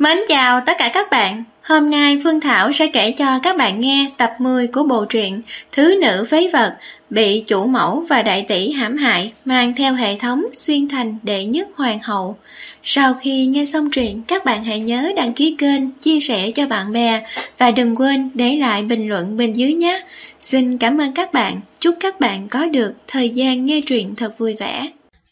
Mến chào tất cả các bạn. Hôm nay Phương Thảo sẽ kể cho các bạn nghe tập 10 của bộ truyện Thứ nữ phế vật bị chủ mẫu và đại tỷ hãm hại, mang theo hệ thống xuyên thành đệ nhất hoàng hậu. Sau khi nghe xong truyện, các bạn hãy nhớ đăng ký kênh, chia sẻ cho bạn bè và đừng quên để lại bình luận bên dưới nhé. Xin cảm ơn các bạn. Chúc các bạn có được thời gian nghe truyện thật vui vẻ.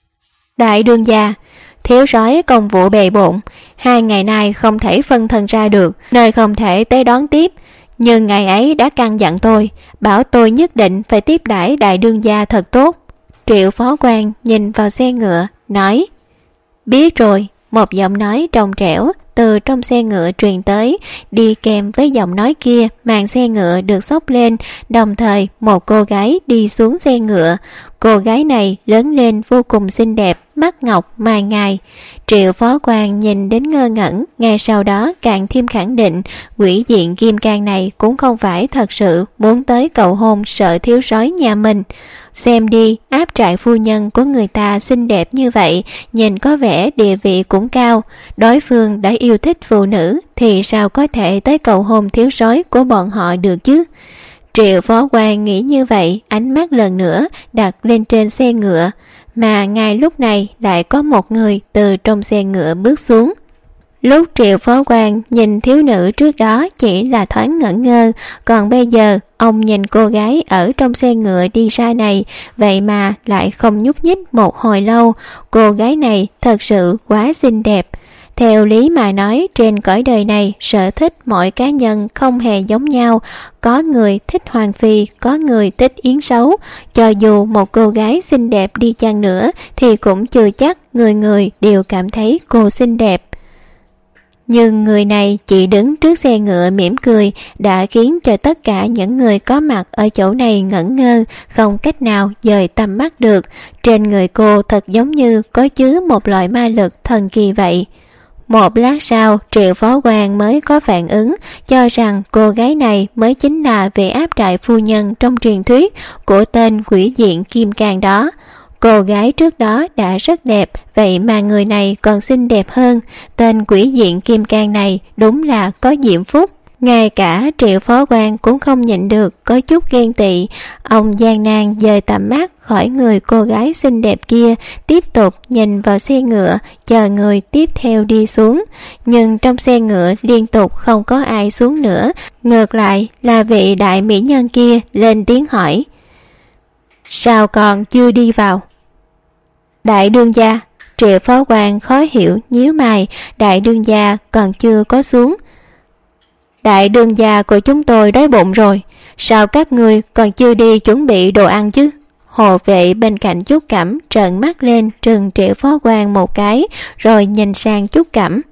Đại đương gia, thiếu soái công vụ bề bộn, 2 ngày nay không thể phân thân ra được, nơi không thể tới đón tiếp. Nhưng ngày ấy đã căn dặn tôi, bảo tôi nhất định phải tiếp đãi đại đương gia thật tốt. Triệu phó quan nhìn vào xe ngựa, nói: Biết rồi. Một giọng nói trong trẻo từ trong xe ngựa truyền tới, đi kèm với giọng nói kia, màn xe ngựa được xốc lên, đồng thời một cô gái đi xuống xe ngựa. Cô gái này lớn lên vô cùng xinh đẹp, mắt ngọc mai ngài. Triệu phó quan nhìn đến ngơ ngẩn, ngay sau đó càng thêm khẳng định quỷ diện kim cang này cũng không phải thật sự muốn tới cầu hôn sợ thiếu soái nhà mình. Xem đi, áp trại phu nhân của người ta xinh đẹp như vậy, nhìn có vẻ địa vị cũng cao. Đối phương đã yêu thích phụ nữ thì sao có thể tới cầu hôn thiếu soái của bọn họ được chứ? Triệu phó quan nghĩ như vậy, ánh mắt lần nữa đặt lên trên xe ngựa. Mà ngay lúc này lại có một người từ trong xe ngựa bước xuống. Lúc Triệu phó quan nhìn thiếu nữ trước đó chỉ là thoáng ngẩn ngơ, còn bây giờ ông nhìn cô gái ở trong xe ngựa đi xa này, vậy mà lại không nhúc nhích một hồi lâu. Cô gái này thật sự quá xinh đẹp. Theo lý mà nói, trên cõi đời này sở thích mỗi cá nhân không hề giống nhau. Có người thích hoàng phi, có người thích yến sấu. Cho dù một cô gái xinh đẹp đi chăng nữa thì cũng chưa chắc người người đều cảm thấy cô xinh đẹp. Nhưng người này chỉ đứng trước xe ngựa mỉm cười đã khiến cho tất cả những người có mặt ở chỗ này ngẩn ngơ, không cách nào dời tầm mắt được. Trên người cô thật giống như có chứa một loại ma lực thần kỳ vậy. Một lát sau, Triệu phó quan mới có phản ứng, cho rằng cô gái này mới chính là vị áp trại phu nhân trong truyền thuyết của tên quỷ diện kim cang đó. Cô gái trước đó đã rất đẹp, vậy mà người này còn xinh đẹp hơn. Tên quỷ diện kim cang này đúng là có diễm phúc. Ngay cả Triệu phó quan cũng không nhịn được, có chút ghen tị. Ông gian nan dời tầm mắt khỏi người cô gái xinh đẹp kia, tiếp tục nhìn vào xe ngựa, chờ người tiếp theo đi xuống. Nhưng trong xe ngựa liên tục không có ai xuống nữa, ngược lại là vị đại mỹ nhân kia lên tiếng hỏi: Sao còn chưa đi vào? Đại đương gia. Triệu phó quan khó hiểu nhíu mày, đại đương gia còn chưa có xuống. Đại đương gia của chúng tôi đói bụng rồi, sao các ngươi còn chưa đi chuẩn bị đồ ăn chứ? Hộ vệ bên cạnh Trúc Cẩm trợn mắt lên trừng Triệu phó quan một cái, rồi nhìn sang Trúc Cẩm.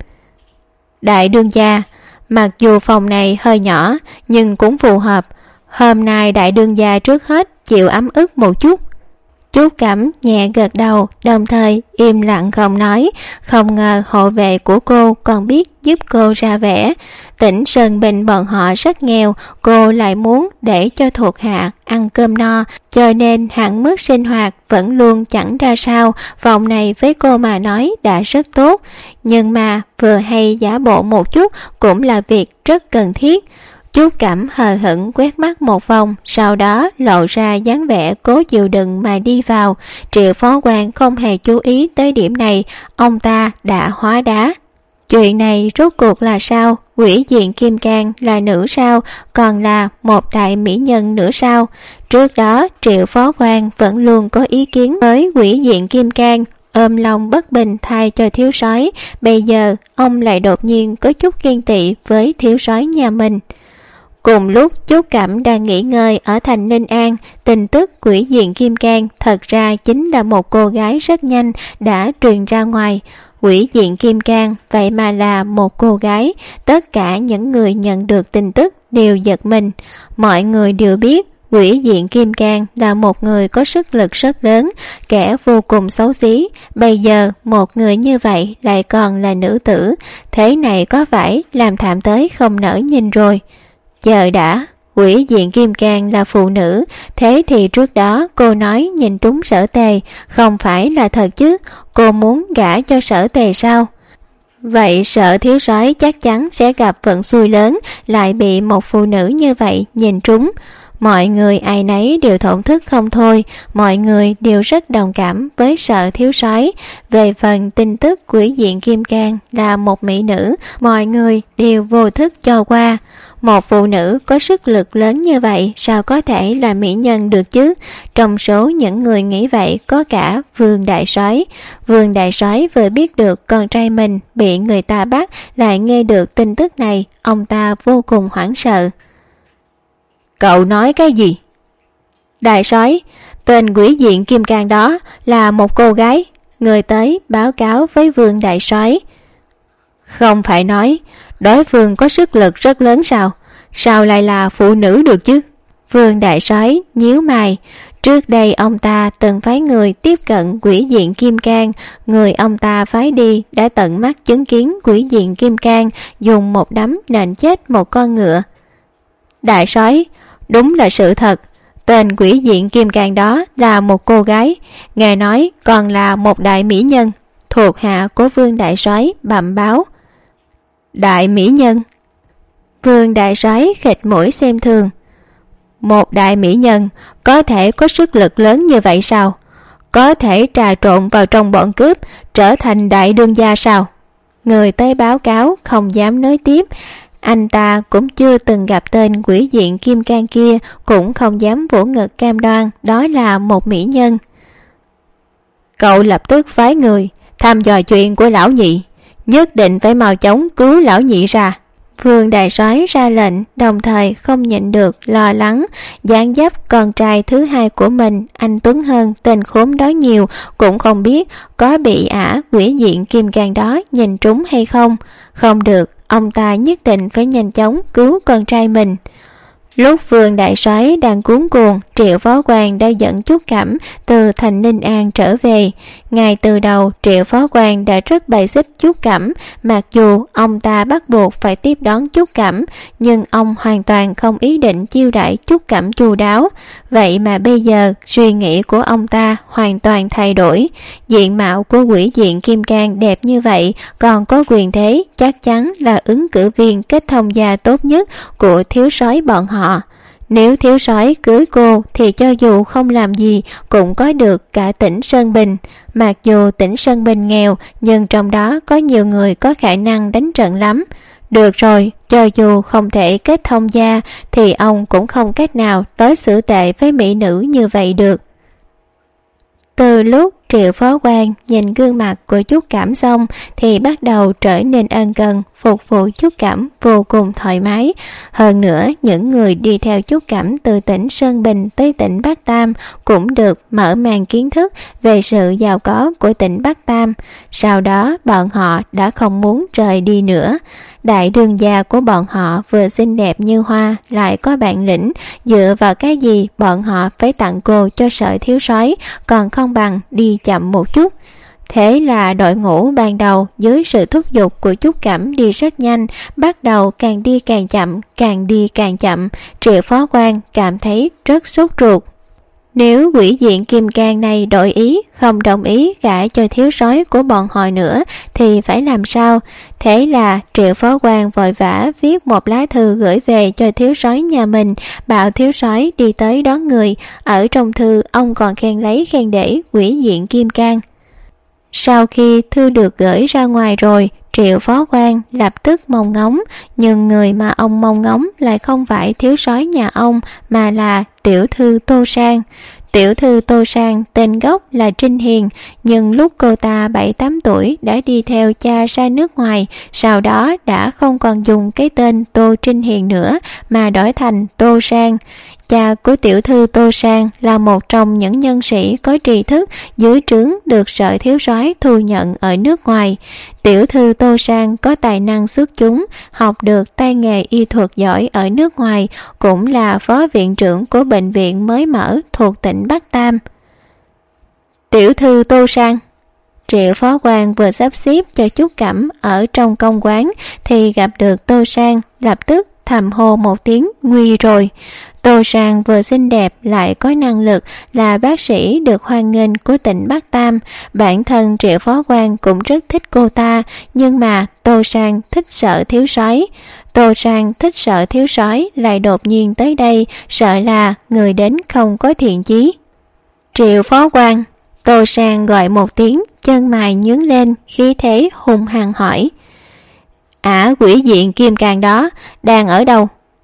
Đại đương gia, mặc dù phòng này hơi nhỏ nhưng cũng phù hợp. Hôm nay đại đương gia trước hết chịu ấm ức một chút. Trúc Cẩm nhẹ gật đầu, đồng thời im lặng không nói. Không ngờ hộ vệ của cô còn biết giúp cô ra vẻ. Tỉnh Sơn Bình bọn họ rất nghèo, cô lại muốn để cho thuộc hạ ăn cơm no, cho nên hạn mức sinh hoạt vẫn luôn chẳng ra sao. Phòng này với cô mà nói đã rất tốt, nhưng mà vừa hay giả bộ một chút cũng là việc rất cần thiết. Trúc Cẩm hờ hững quét mắt một vòng, sau đó lộ ra dáng vẻ cố chịu đựng mà đi vào. Triệu phó quan không hề chú ý tới điểm này, ông ta đã hóa đá. Chuyện này rốt cuộc là sao? Quỷ diện kim cang là nữ sao? Còn là một đại mỹ nhân nữa sao? Trước đó Triệu phó quan vẫn luôn có ý kiến với quỷ diện kim cang, ôm lòng bất bình thay cho thiếu soái. Bây giờ ông lại đột nhiên có chút ghen tị với thiếu soái nhà mình. Cùng lúc Trúc Cẩm đang nghỉ ngơi ở thành Ninh An, tin tức quỷ diện kim cang thật ra chính là một cô gái rất nhanh đã truyền ra ngoài. Quỷ diện kim cang vậy mà là một cô gái. Tất cả những người nhận được tin tức đều giật mình. Mọi người đều biết quỷ diện kim cang là một người có sức lực rất lớn, kẻ vô cùng xấu xí. Bây giờ một người như vậy lại còn là nữ tử, thế này có phải làm thảm tới không nỡ nhìn rồi. Chờ đã, quỷ diện kim cang là phụ nữ, thế thì trước đó cô nói nhìn trúng Sở Tề, không phải là thật chứ? Cô muốn gả cho Sở Tề sao? Vậy Sở thiếu soái chắc chắn sẽ gặp vận xui lớn, lại bị một phụ nữ như vậy nhìn trúng. Mọi người ai nấy đều thổn thức không thôi, mọi người đều rất đồng cảm với Sở thiếu soái. Về phần tin tức quỷ diện Kim Cang là một mỹ nữ, mọi người đều vô thức cho qua. Một phụ nữ có sức lực lớn như vậy sao có thể là mỹ nhân được chứ? Trong số những người nghĩ vậy có cả Vương đại soái. Vương đại soái vừa biết được con trai mình bị người ta bắt, lại nghe được tin tức này, ông ta vô cùng hoảng sợ. Cậu nói cái gì? Đại soái, tên quỷ diện Kim Cang đó là một cô gái. Người tới báo cáo với Vương đại soái. Không phải nói đối phương có sức lực rất lớn sao? Sao lại là phụ nữ được chứ? Vương đại soái nhíu mày. Trước đây ông ta từng phái người tiếp cận quỷ diện Kim Cang. Người ông ta phái đi đã tận mắt chứng kiến quỷ diện Kim Cang dùng một đấm nện chết một con ngựa. Đại soái, đúng là sự thật. Tên quỷ diện Kim Cang đó là một cô gái, nghe nói còn là một đại mỹ nhân. Thuộc hạ của Vương đại soái bẩm báo. Đại mỹ nhân? Vương đại soái khịt mũi xem thường. Một đại mỹ nhân có thể có sức lực lớn như vậy sao? Có thể trà trộn vào trong bọn cướp, trở thành đại đương gia sao? Người tới báo cáo không dám nói tiếp. Anh ta cũng chưa từng gặp tên quỷ diện Kim Cang kia, cũng không dám vỗ ngực cam đoan đó là một mỹ nhân. Cậu lập tức phái người thăm dò chuyện của lão nhị, nhất định phải mau chóng cứu lão nhị ra. Vương đại soái ra lệnh, đồng thời không nhịn được lo lắng. Dáng dấp con trai thứ hai của mình anh tuấn hơn tên khốn đó nhiều, cũng không biết có bị ả quỷ diện Kim Cang đó nhìn trúng hay không. Không được, ông ta nhất định phải nhanh chóng cứu con trai mình. Lúc Vương đại soái đang cuống cuồng, Triệu phó quan đã dẫn Trúc Cẩm từ thành Ninh An trở về. Ngay từ đầu, Triệu phó quan đã rất bài xích Trúc Cẩm, mặc dù ông ta bắt buộc phải tiếp đón Trúc Cẩm, nhưng ông hoàn toàn không ý định chiêu đãi Trúc Cẩm chu đáo. Vậy mà bây giờ suy nghĩ của ông ta hoàn toàn thay đổi. Diện mạo của quỷ diện Kim Cang đẹp như vậy, còn có quyền thế, chắc chắn là ứng cử viên kết thông gia tốt nhất của thiếu soái bọn họ. Nếu thiếu soái cưới cô thì cho dù không làm gì cũng có được cả tỉnh Sơn Bình. Mặc dù tỉnh Sơn Bình nghèo, nhưng trong đó có nhiều người có khả năng đánh trận lắm. Được rồi, cho dù không thể kết thông gia thì ông cũng không cách nào đối xử tệ với mỹ nữ như vậy được. Từ lúc Triệu phó quan nhìn gương mặt của Trúc Cẩm xong thì bắt đầu trở nên ân cần, phục vụ Trúc Cẩm vô cùng thoải mái. Hơn nữa, những người đi theo Trúc Cẩm từ tỉnh Sơn Bình tới tỉnh Bắc Tam cũng được mở màn kiến thức về sự giàu có của tỉnh Bắc Tam. Sau đó bọn họ đã không muốn rời đi nữa. Đại đương gia của bọn họ vừa xinh đẹp như hoa, lại có bản lĩnh, dựa vào cái gì bọn họ phải tặng cô cho Sở thiếu soái, còn không bằng đi chậm một chút. Thế là đội ngũ ban đầu dưới sự thúc giục của Trúc Cẩm đi rất nhanh, bắt đầu càng đi càng chậm, càng đi càng chậm. Triệu phó quan cảm thấy rất sốt ruột. Nếu quỷ diện Kim Cang này đổi ý, không đồng ý gả cho thiếu soái của bọn họ nữa thì phải làm sao? Thế là Triệu phó quan vội vã viết một lá thư gửi về cho thiếu soái nhà mình, bảo thiếu soái đi tới đón người. Ở trong thư ông còn khen lấy khen để quỷ diện Kim Cang. Sau khi thư được gửi ra ngoài rồi, Triệu phó quan lập tức mong ngóng, nhưng người mà ông mong ngóng lại không phải thiếu soái nhà ông mà là tiểu thư Tô Sang. Tiểu thư Tô Sang tên gốc là Trinh Hiền, nhưng lúc cô ta 7-8 tuổi đã đi theo cha ra nước ngoài, sau đó đã không còn dùng cái tên Tô Trinh Hiền nữa mà đổi thành Tô Sang. Cha của tiểu thư Tô Sang là một trong những nhân sĩ có tri thức dưới trướng được Sở thiếu soái thu nhận ở nước ngoài. Tiểu thư Tô Sang có tài năng xuất chúng, học được tay nghề y thuật giỏi ở nước ngoài, cũng là phó viện trưởng của bệnh viện mới mở thuộc tỉnh Bắc Tam. Tiểu thư Tô Sang. Triệu phó quan vừa sắp xếp cho Trúc Cẩm ở trong công quán thì gặp được Tô Sang, lập tức thầm hô một tiếng nguy rồi. Tô Sang vừa xinh đẹp lại có năng lực, là bác sĩ được hoan nghênh của tỉnh Bắc Tam. Bản thân Triệu Phó Quan cũng rất thích cô ta, nhưng mà Tô Sang thích Sở thiếu soái. Tô Sang thích Sở thiếu soái lại đột nhiên tới đây, sợ là người đến không có thiện chí. Triệu Phó Quan. Tô Sang gọi một tiếng, chân mày nhướng lên, khí thế hung hăng hỏi: Ả quỷ diện Kim Cang đó đang ở đâu?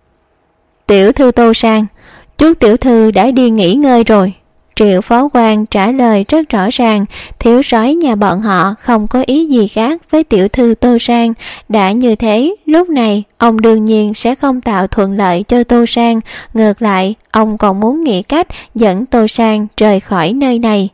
Tiểu thư Tô Sang, chút tiểu thư đã đi nghỉ ngơi rồi. Triệu Phó Quan trả lời rất rõ ràng, thiếu soái nhà bọn họ không có ý gì khác với tiểu thư Tô Sang. Đã như thế, lúc này ông đương nhiên sẽ không tạo thuận lợi cho Tô Sang, ngược lại ông còn muốn nghĩ cách dẫn Tô Sang rời khỏi nơi này.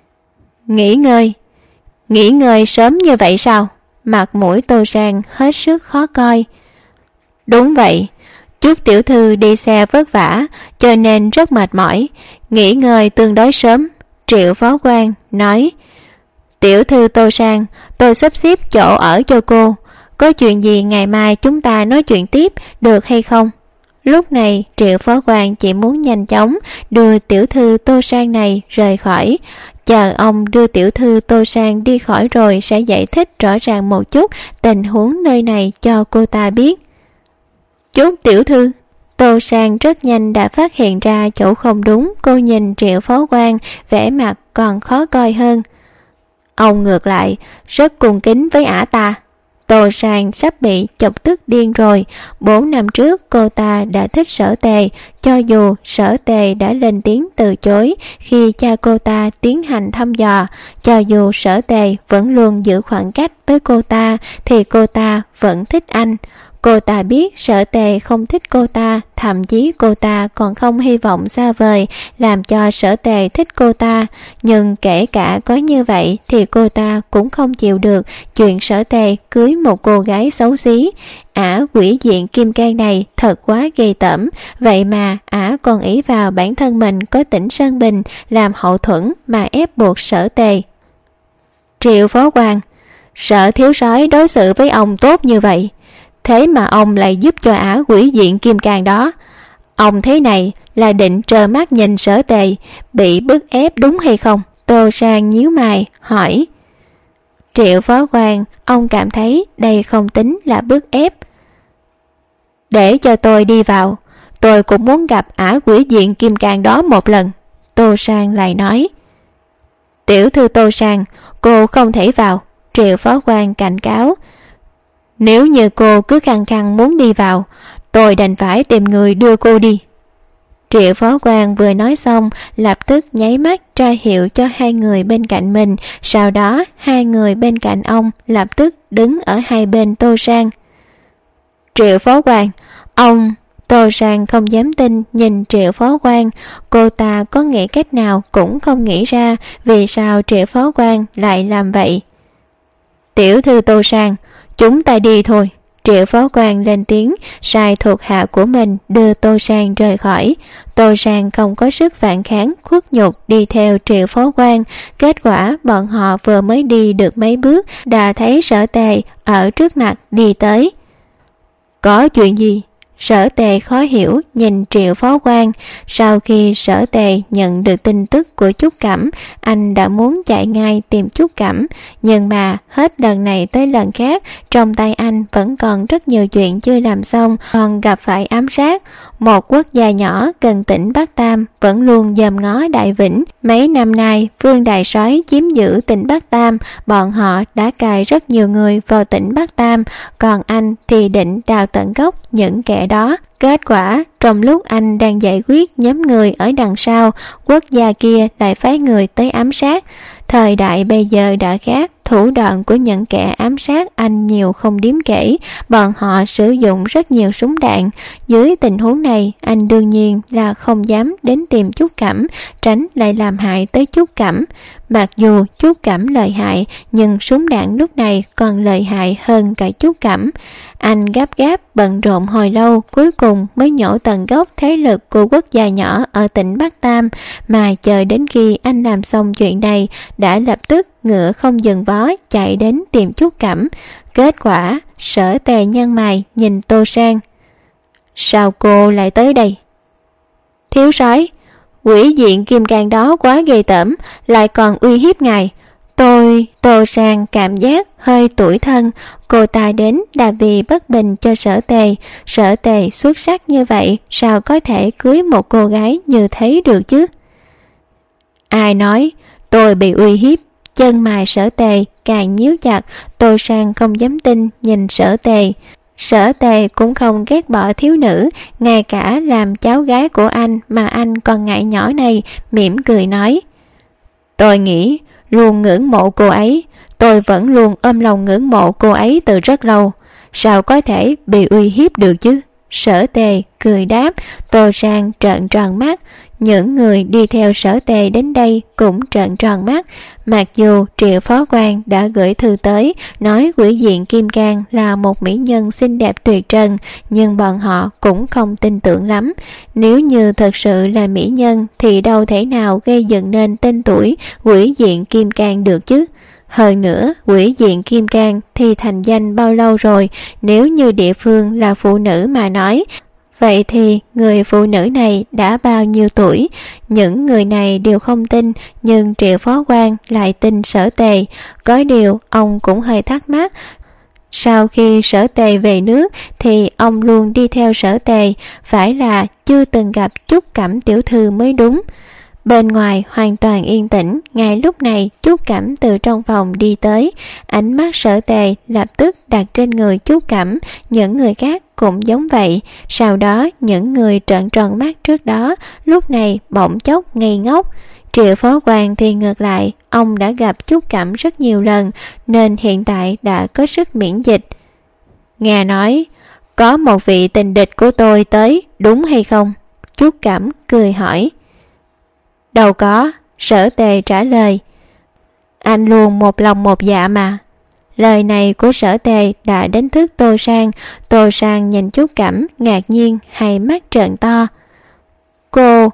Nghỉ ngơi? Nghỉ ngơi sớm như vậy sao? Mặt mũi Tô Sang hết sức khó coi. Đúng vậy, chút tiểu thư đi xe vất vả cho nên rất mệt mỏi, nghỉ ngơi tương đối sớm. Triệu Phó Quan nói: Tiểu thư Tô Sang, tôi sắp xếp chỗ ở cho cô, có chuyện gì ngày mai chúng ta nói chuyện tiếp được hay không? Lúc này Triệu Phó Quan chỉ muốn nhanh chóng đưa tiểu thư Tô Sang này rời khỏi. Chờ ông đưa tiểu thư Tô Sang đi khỏi rồi sẽ giải thích rõ ràng một chút tình huống nơi này cho cô ta biết. Chút tiểu thư. Tô Sang rất nhanh đã phát hiện ra chỗ không đúng, cô nhìn Triệu Phó Quan, vẻ mặt còn khó coi hơn. Ông ngược lại rất cung kính với ả ta. Tô Sang sắp bị chọc tức điên rồi. 4 năm trước cô ta đã thích Sở Tề, cho dù Sở Tề đã lên tiếng từ chối khi cha cô ta tiến hành thăm dò, cho dù Sở Tề vẫn luôn giữ khoảng cách với cô ta thì cô ta vẫn thích anh. Cô ta biết Sở Tề không thích cô ta, thậm chí cô ta còn không hy vọng xa vời làm cho Sở Tề thích cô ta. Nhưng kể cả có như vậy thì cô ta cũng không chịu được chuyện Sở Tề cưới một cô gái xấu xí. Ả quỷ diện Kim Cang này thật quá ghê tởm, vậy mà ả còn ỷ vào bản thân mình có tỉnh Sơn Bình làm hậu thuẫn mà ép buộc Sở Tề. Triệu Phó Quan, Sở thiếu soái đối xử với ông tốt như vậy, thế mà ông lại giúp cho ả quỷ diện Kim Cang đó. Ông thế này là định trơ mắt nhìn Sở Tề bị bức ép đúng hay không? Tô Sang nhíu mày hỏi. Triệu Phó Quan, ông cảm thấy đây không tính là bức ép. Để cho tôi đi vào, tôi cũng muốn gặp ả quỷ diện Kim Cang đó một lần. Tô Sang lại nói. Tiểu thư Tô Sang, cô không thể vào. Triệu Phó Quan cảnh cáo. Nếu như cô cứ khăng khăng muốn đi vào, tôi đành phải tìm người đưa cô đi. Triệu Phó Quan vừa nói xong lập tức nháy mắt ra hiệu cho hai người bên cạnh mình, sau đó hai người bên cạnh ông lập tức đứng ở hai bên Tô Sang. Triệu Phó Quan, ông... Tô Sang không dám tin nhìn Triệu Phó Quan, cô ta có nghĩ cách nào cũng không nghĩ ra vì sao Triệu Phó Quan lại làm vậy. Tiểu thư Tô Sang, chúng ta đi thôi. Triệu Phó Quan lên tiếng, sai thuộc hạ của mình đưa Tô Sang rời khỏi. Tô Sang không có sức phản kháng, khuất nhục đi theo Triệu Phó Quan. Kết quả bọn họ vừa mới đi được mấy bước đã thấy Sở Tề ở trước mặt đi tới. Có chuyện gì? Sở Tề khó hiểu nhìn Triệu Phó Quan. Sau khi Sở Tề nhận được tin tức của Trúc Cẩm, anh đã muốn chạy ngay tìm Trúc Cẩm, nhưng mà hết lần này tới lần khác trong tay anh vẫn còn rất nhiều chuyện chưa làm xong, còn gặp phải ám sát. Một quốc gia nhỏ gần tỉnh Bắc Tam vẫn luôn dòm ngó Đại Vĩnh. Mấy năm nay Vương Đại Soái chiếm giữ tỉnh Bắc Tam, bọn họ đã cài rất nhiều người vào tỉnh Bắc Tam, còn anh thì định đào tận gốc những kẻ đó. Kết quả trong lúc anh đang giải quyết nhóm người ở đằng sau, quốc gia kia lại phái người tới ám sát. Thời đại bây giờ đã khác, thủ đoạn của những kẻ ám sát anh nhiều không đếm kể, bọn họ sử dụng rất nhiều súng đạn. Dưới tình huống này, anh đương nhiên là không dám đến tìm Trúc Cẩm, tránh lại làm hại tới Trúc Cẩm. Mặc dù Trúc Cẩm lợi hại, nhưng súng đạn lúc này còn lợi hại hơn cả Trúc Cẩm. Anh gấp gáp bận rộn hồi lâu, cuối cùng mới nhổ tận gốc thế lực của quốc gia nhỏ ở tỉnh Bắc Tam, mà chờ đến khi anh làm xong chuyện này, đã lập tức ngựa không dừng vó chạy đến tìm Trúc Cẩm. Kết quả Sở Tề nhăn mày nhìn Tô Sang. Sao cô lại tới đây? Thiếu soái, quỷ diện kim cang đó quá ghê tởm, lại còn uy hiếp ngài. Tô Sang cảm giác hơi tủi thân. Cô ta đến là vì bất bình cho Sở Tề. Sở Tề xuất sắc như vậy, sao có thể cưới một cô gái như thế được chứ? Ai nói tôi bị uy hiếp? Chân mày Sở Tề càng nhíu chặt. Tô Sang không dám tin nhìn Sở Tề. Sở Tề cũng không ghét bỏ thiếu nữ, ngay cả làm cháu gái của anh mà anh còn ngại nhỏ này, mỉm cười nói: tôi nghĩ luôn ngưỡng mộ cô ấy, tôi vẫn luôn ôm lòng ngưỡng mộ cô ấy từ rất lâu, sao có thể bị uy hiếp được chứ? Sở Tề cười đáp. Tô Sang trợn tròn mắt. Những người đi theo Sở Tề đến đây cũng trợn tròn mắt. Mặc dù Triệu Phó Quan đã gửi thư tới nói quỷ diện kim cang là một mỹ nhân xinh đẹp tuyệt trần, nhưng bọn họ cũng không tin tưởng lắm. Nếu như thật sự là mỹ nhân thì đâu thể nào gây dựng nên tên tuổi quỷ diện kim cang được chứ. Hơn nữa, quỷ diện kim cang thì thành danh bao lâu rồi? Nếu như địa phương là phụ nữ mà nói, vậy thì người phụ nữ này đã bao nhiêu tuổi? Những người này đều không tin, nhưng Triệu Phó Quan lại tin Sở Tề. Có điều ông cũng hơi thắc mắc. Sau khi Sở Tề về nước thì ông luôn đi theo Sở Tề, phải là chưa từng gặp Trúc Cẩm tiểu thư mới đúng. Bên ngoài hoàn toàn yên tĩnh. Ngay lúc này Trúc Cẩm từ trong phòng đi tới. Ánh mắt Sở Tề lập tức đặt trên người Trúc Cẩm. Những người khác cũng giống vậy. Sau đó những người trợn tròn mắt trước đó lúc này bỗng chốc ngây ngốc. Triệu Phó Quan thì ngược lại, ông đã gặp Trúc Cẩm rất nhiều lần nên hiện tại đã có sức miễn dịch. Nghe nói có một vị tình địch của tôi tới, đúng hay không? Trúc Cẩm cười hỏi. Đâu có, Sở Tề trả lời. Anh luôn một lòng một dạ mà. Lời này của Sở Tề đã đánh thức Tô Sang. Tô Sang nhìn Trúc Cẩm ngạc nhiên, hai mắt trợn to. Cô...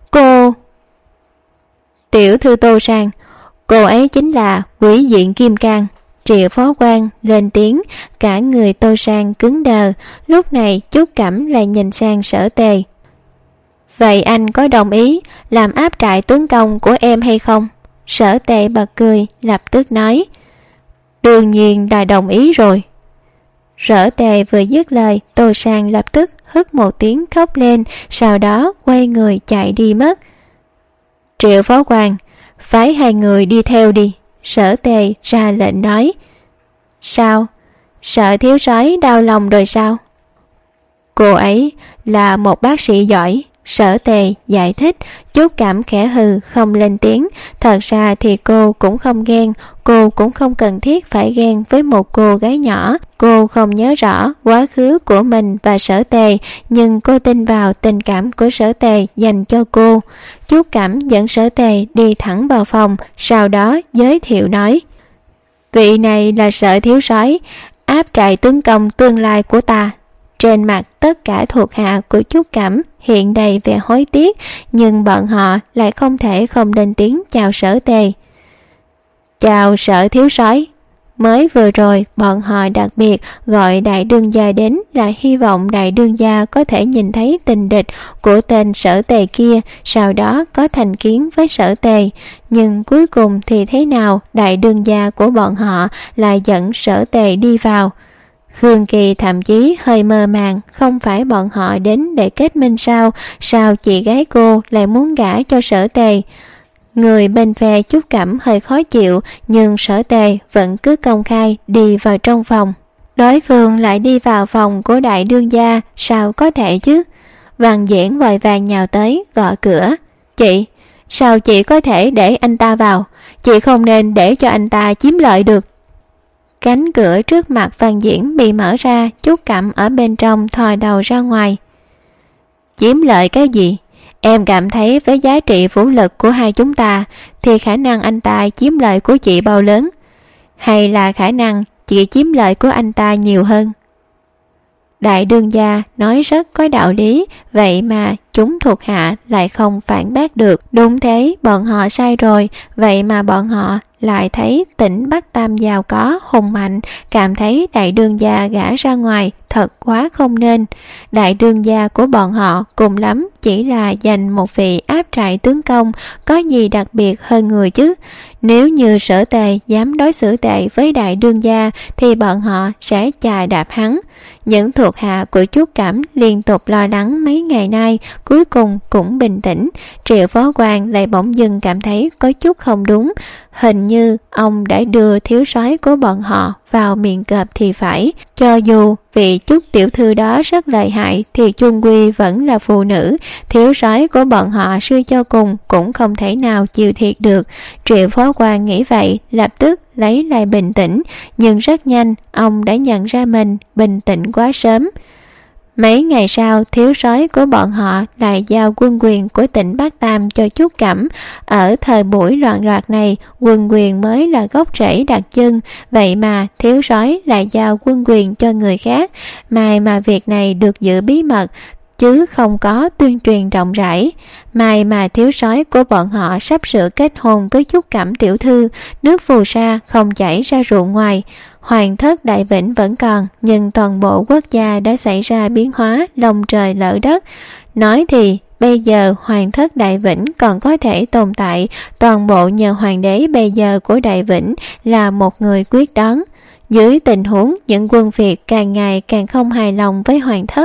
Tiểu thư Tô Sang, cô ấy chính là quỷ diện kim cang. Triệu Phó Quan lên tiếng. Cả người Tô Sang cứng đờ. Lúc này Trúc Cẩm lại nhìn sang Sở Tề. Vậy anh có đồng ý làm áp trại tướng công của em hay không? Sở Tề bật cười, lập tức nói. Đương nhiên là đồng ý rồi. Sở Tề vừa dứt lời, Tô Sang lập tức hức một tiếng khóc lên, sau đó quay người chạy đi mất. Triệu Phó Quan, phái hai người đi theo đi. Sở Tề ra lệnh nói. Sao? Sợ thiếu soái đau lòng rồi sao? Cô ấy là một bác sĩ giỏi. Sở Tề giải thích. Trúc Cẩm khẽ hừ không lên tiếng. Thật ra thì cô cũng không ghen. Cô cũng không cần thiết phải ghen với một cô gái nhỏ. Cô không nhớ rõ quá khứ của mình và Sở Tề, nhưng cô tin vào tình cảm của Sở Tề dành cho cô. Trúc Cẩm dẫn Sở Tề đi thẳng vào phòng, sau đó giới thiệu nói. Vị này là Sở thiếu soái, áp trại tướng công tương lai của ta. Trên mặt tất cả thuộc hạ của Trúc Cẩm hiện đầy vẻ hối tiếc, nhưng bọn họ lại không thể không lên tiếng chào Sở Tề. Chào Sở thiếu soái. Mới vừa rồi bọn họ đặc biệt gọi đại đương gia đến là hy vọng đại đương gia có thể nhìn thấy tình địch của tên Sở Tề kia, sau đó có thành kiến với Sở Tề. Nhưng cuối cùng thì thế nào, đại đương gia của bọn họ lại dẫn Sở Tề đi vào. Khương Kỳ thậm chí hơi mơ màng, không phải bọn họ đến để kết minh sao? Sao chị gái cô lại muốn gả cho Sở Tề? Người bên phe Trúc Cẩm hơi khó chịu, nhưng Sở Tề vẫn cứ công khai đi vào trong phòng. Đối phương lại đi vào phòng của đại đương gia, sao có thể chứ? Văn Diễn vội vàng nhào tới, gõ cửa. Chị, sao chị có thể để anh ta vào? Chị không nên để cho anh ta chiếm lợi được. Cánh cửa trước mặt Văn Diễn bị mở ra, Trúc Cẩm ở bên trong thò đầu ra ngoài. Chiếm lợi cái gì? Em cảm thấy với giá trị vũ lực của hai chúng ta thì khả năng anh ta chiếm lợi của chị bao lớn? Hay là khả năng chị chiếm lợi của anh ta nhiều hơn? Đại đương gia nói rất có đạo lý, vậy mà chúng thuộc hạ lại không phản bác được. Đúng thế, bọn họ sai rồi, vậy mà bọn họ lại thấy tỉnh Bắc Tam giàu có, hùng mạnh, cảm thấy đại đương gia gả ra ngoài thật quá không nên. Đại đương gia của bọn họ cùng lắm chỉ là giành một vị áp trại tướng công, có gì đặc biệt hơn người chứ. Nếu như Sở Tề dám đối xử tệ với đại đương gia thì bọn họ sẽ chà đạp hắn. Những thuộc hạ của Trúc Cẩm liên tục lo lắng mấy ngày nay, cuối cùng cũng bình tĩnh. Triệu Phó Quan lại bỗng dưng cảm thấy có chút không đúng. Hình như ông đã đưa thiếu soái của bọn họ vào miệng cọp thì phải. Cho dù vị Trúc tiểu thư đó rất lợi hại thì chung quy vẫn là phụ nữ. Thiếu soái của bọn họ suy cho cùng cũng không thể nào chịu thiệt được. Triệu Phó Quan nghĩ vậy, lập tức lấy lại bình tĩnh, nhưng rất nhanh ông đã nhận ra mình bình tĩnh quá sớm. Mấy ngày sau, thiếu soái của bọn họ lại giao quân quyền của tỉnh Bắc Tam cho Trúc Cẩm. Ở thời buổi loạn loạt này, quân quyền mới là gốc rễ đặc trưng, vậy mà thiếu soái lại giao quân quyền cho người khác. May mà việc này được giữ bí mật, chứ không có tuyên truyền rộng rãi. May mà thiếu soái của bọn họ sắp sửa kết hôn với Trúc Cẩm tiểu thư, nước phù sa không chảy ra ruộng ngoài. Hoàng thất Đại Vĩnh vẫn còn, nhưng toàn bộ quốc gia đã xảy ra biến hóa long trời lở đất. Nói thì bây giờ Hoàng thất Đại Vĩnh còn có thể tồn tại, toàn bộ nhờ hoàng đế bây giờ của Đại Vĩnh là một người quyết đoán. Dưới tình huống những quân Việt càng ngày càng không hài lòng với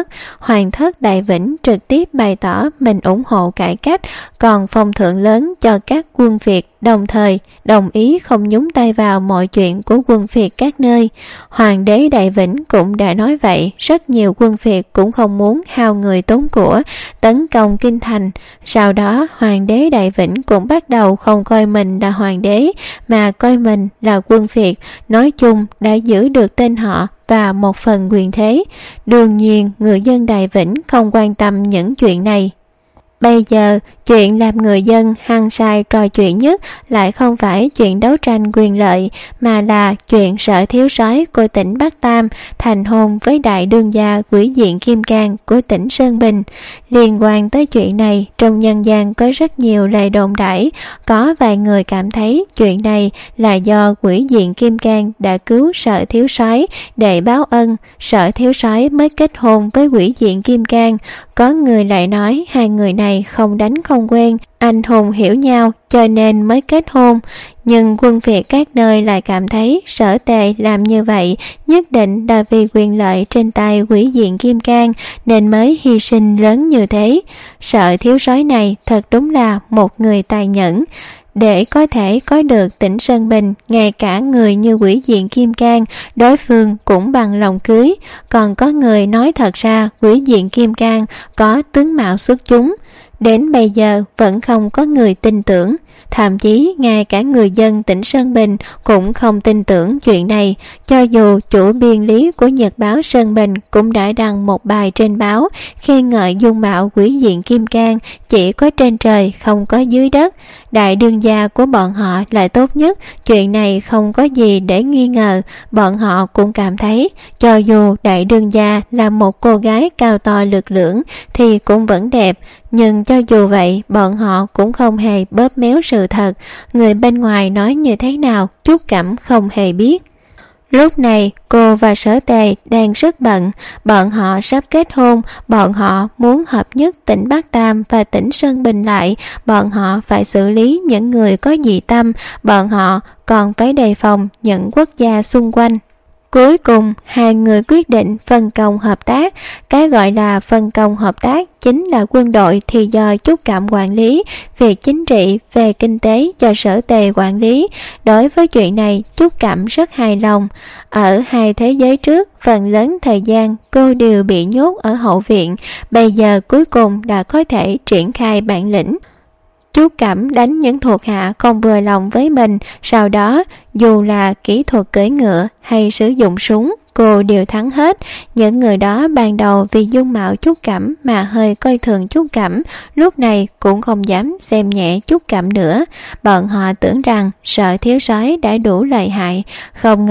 Hoàng thất Đại Vĩnh trực tiếp bày tỏ mình ủng hộ cải cách, còn phong thưởng lớn cho các quân Việt, đồng thời đồng ý không nhúng tay vào mọi chuyện của quân Việt các nơi. Hoàng đế Đại Vĩnh cũng đã nói vậy, rất nhiều quân Việt cũng không muốn hao người tốn của tấn công kinh thành. Sau đó Hoàng đế Đại Vĩnh cũng bắt đầu không coi mình là hoàng đế mà coi mình là quân Việt, nói chung đã giữ được tên họ và một phần quyền thế. Đương nhiên người dân Đại Vĩnh không quan tâm những chuyện này. Bây giờ, chuyện làm người dân hăng say trò chuyện nhất lại không phải chuyện đấu tranh quyền lợi, mà là chuyện Sở thiếu soái của tỉnh Bắc Tam thành hôn với đại đương gia Quỷ Diện Kim Cang của tỉnh Sơn Bình. Liên quan tới chuyện này, trong nhân gian có rất nhiều lời đồn đãi. Có vài người cảm thấy chuyện này là do Quỷ Diện Kim Cang đã cứu Sở thiếu soái để báo ân, Sở thiếu soái mới kết hôn với Quỷ Diện Kim Cang. Có người lại nói hai người này không đánh không quen, anh hùng hiểu nhau cho nên mới kết hôn. Nhưng quân Việt các nơi lại cảm thấy Sở Tề làm như vậy nhất định là vì quyền lợi trên tay Quỷ Diện Kim Cang nên mới hy sinh lớn như thế. Sở thiếu soái này thật đúng là một người tài nhẫn. Để có thể có được tỉnh Sơn Bình, ngay cả người như Quỷ Diện Kim Cang, đối phương cũng bằng lòng cưới. Còn có người nói thật ra Quỷ Diện Kim Cang có tướng mạo xuất chúng. Đến bây giờ vẫn không có người tin tưởng. Thậm chí ngay cả người dân tỉnh Sơn Bình cũng không tin tưởng chuyện này, cho dù chủ biên lý của nhật báo Sơn Bình cũng đã đăng một bài trên báo khen ngợi dung mạo Quỷ Diện Kim Cang chỉ có trên trời không có dưới đất. Đại đương gia của bọn họ lại tốt nhất, chuyện này không có gì để nghi ngờ. Bọn họ cũng cảm thấy cho dù đại đương gia là một cô gái cao to lực lưỡng thì cũng vẫn đẹp, nhưng cho dù vậy bọn họ cũng không hề bóp méo sự thật. Người bên ngoài nói như thế nào Trúc Cẩm không hề biết. Lúc này cô và Sở Tề đang rất bận, bọn họ sắp kết hôn, bọn họ muốn hợp nhất tỉnh Bắc Tam và tỉnh Sơn Bình lại, bọn họ phải xử lý những người có dị tâm, bọn họ còn phải đề phòng những quốc gia xung quanh. Cuối cùng, hai người quyết định phân công hợp tác. Cái gọi là phân công hợp tác chính là quân đội thì do Trúc Cẩm quản lý, việc chính trị, về kinh tế do Sở Tề quản lý. Đối với chuyện này, Trúc Cẩm rất hài lòng. Ở hai thế giới trước, phần lớn thời gian cô đều bị nhốt ở hậu viện, bây giờ cuối cùng đã có thể triển khai bản lĩnh. Trúc Cẩm đánh những thuộc hạ không vừa lòng với mình, sau đó dù là kỹ thuật cưỡi ngựa hay sử dụng súng, cô đều thắng hết. Những người đó ban đầu vì dung mạo Trúc Cẩm mà hơi coi thường Trúc Cẩm, lúc này cũng không dám xem nhẹ Trúc Cẩm nữa. Bọn họ tưởng rằng Sở thiếu soái đã đủ lợi hại, không ngờ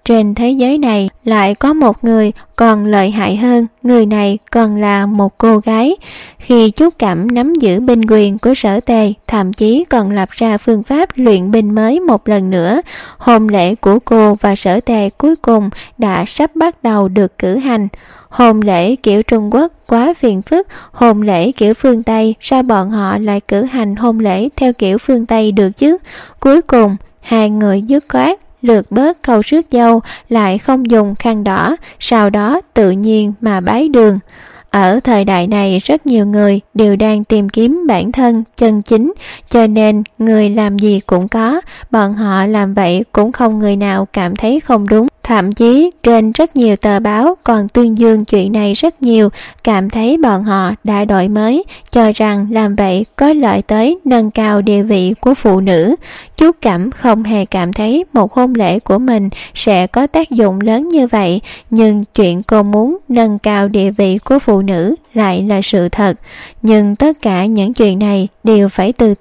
trên thế giới này lại có một người còn lợi hại hơn, người này còn là một cô gái. Khi Trúc Cẩm nắm giữ binh quyền của Sở Tề, thậm chí còn lập ra phương pháp luyện binh mới một lần nữa. Hôn lễ của cô và Sở Tề cuối cùng đã sắp bắt đầu được cử hành. Hôn lễ kiểu Trung Quốc quá phiền phức, hôn lễ kiểu phương Tây sao bọn họ lại cử hành hôn lễ theo kiểu phương Tây được chứ? Cuối cùng hai người dứt khoát lược bớt câu rước dâu, lại không dùng khăn đỏ, sau đó tự nhiên mà bái đường. Ở thời đại này rất nhiều người đều đang tìm kiếm bản thân chân chính, cho nên người làm gì cũng có, bọn họ làm vậy cũng không người nào cảm thấy không đúng. Thậm chí trên rất nhiều tờ báo còn tuyên dương chuyện này rất nhiều, cảm thấy bọn họ đã đổi mới, cho rằng làm vậy có lợi tới nâng cao địa vị của phụ nữ. Trúc Cẩm không hề cảm thấy một hôn lễ của mình sẽ có tác dụng lớn như vậy, nhưng chuyện cô muốn nâng cao địa vị của phụ nữ lại là sự thật. Nhưng tất cả những chuyện này đều phải từ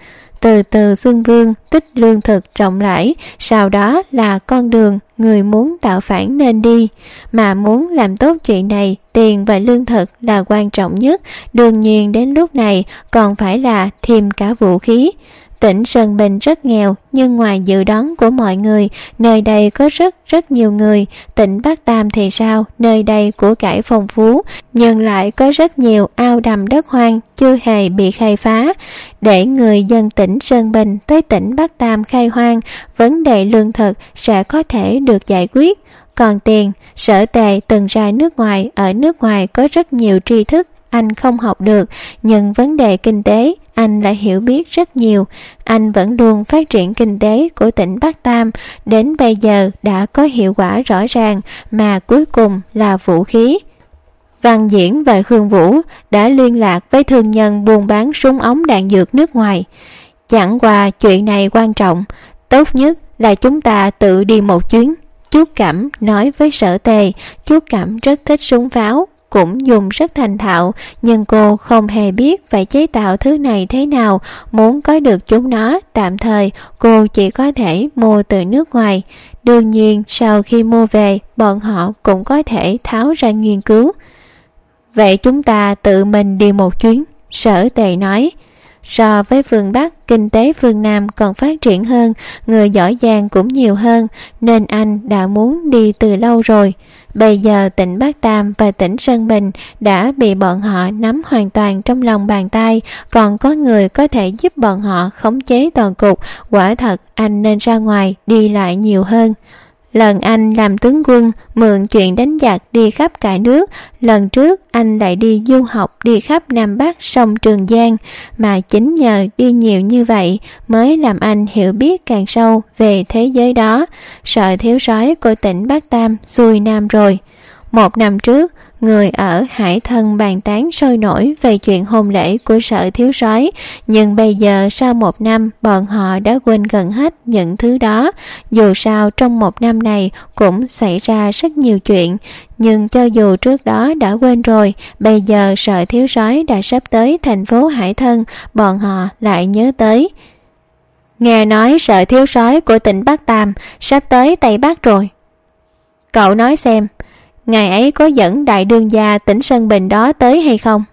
từ Xuân Vương tích lương thực rộng rãi, sau đó là con đường người muốn tạo phản nên đi. Mà muốn làm tốt chuyện này, tiền và lương thực là quan trọng nhất, đương nhiên đến lúc này còn phải là thêm cả vũ khí. Tỉnh Sơn Bình rất nghèo, nhưng ngoài dự đoán của mọi người, nơi đây có rất nhiều người. Tỉnh Bắc Tam thì sao? Nơi đây của cải phong phú, nhưng lại có rất nhiều ao đầm đất hoang chưa hề bị khai phá. Để người dân tỉnh Sơn Bình tới tỉnh Bắc Tam khai hoang, vấn đề lương thực sẽ có thể được giải quyết. Còn tiền, Sở Tề từng ra nước ngoài, ở nước ngoài có rất nhiều tri thức anh không học được, nhưng vấn đề kinh tế anh lại hiểu biết rất nhiều. Anh vẫn luôn phát triển kinh tế của tỉnh Bắc Tam, đến bây giờ đã có hiệu quả rõ ràng, mà cuối cùng là vũ khí. Văn Diễn và Khương Vũ đã liên lạc với thương nhân buôn bán súng ống đạn dược nước ngoài. Chẳng qua chuyện này quan trọng, tốt nhất là chúng ta tự đi một chuyến. Trúc Cẩm nói với Sở Tề. Trúc Cẩm rất thích súng pháo, cũng dùng rất thành thạo, nhưng cô không hề biết phải chế tạo thứ này thế nào. Muốn có được chúng nó, tạm thời cô chỉ có thể mua từ nước ngoài. Đương nhiên sau khi mua về, bọn họ cũng có thể tháo ra nghiên cứu. Vậy chúng ta tự mình đi một chuyến, Sở Tề nói. So với phương Bắc, kinh tế phương Nam còn phát triển hơn, người giỏi giang cũng nhiều hơn, nên anh đã muốn đi từ lâu rồi. Bây giờ tỉnh Bắc Tam và tỉnh Sơn Bình đã bị bọn họ nắm hoàn toàn trong lòng bàn tay, còn có người có thể giúp bọn họ khống chế toàn cục. Quả thật anh nên ra ngoài đi lại nhiều hơn. Lần anh làm tướng quân, mượn chuyện đánh giặc đi khắp cả nước. Lần trước anh lại đi du học, đi khắp Nam Bắc sông Trường Giang. Mà chính nhờ đi nhiều như vậy mới làm anh hiểu biết càng sâu về thế giới đó. Sợ thiếu soái của tỉnh Bắc Tam xuôi Nam rồi. 1 năm trước, người ở Hải Thân bàn tán sôi nổi về chuyện hôn lễ của Sở thiếu soái, nhưng bây giờ sau 1 năm bọn họ đã quên gần hết những thứ đó. Dù sao trong 1 năm này cũng xảy ra rất nhiều chuyện, nhưng cho dù trước đó đã quên rồi, bây giờ Sở thiếu soái đã sắp tới thành phố Hải Thân, bọn họ lại nhớ tới. Nghe nói Sở thiếu soái của tỉnh Bắc Tam sắp tới Tây Bắc rồi. Cậu nói xem, ngày ấy có dẫn đại đương gia tỉnh Sơn Bình đó tới hay không?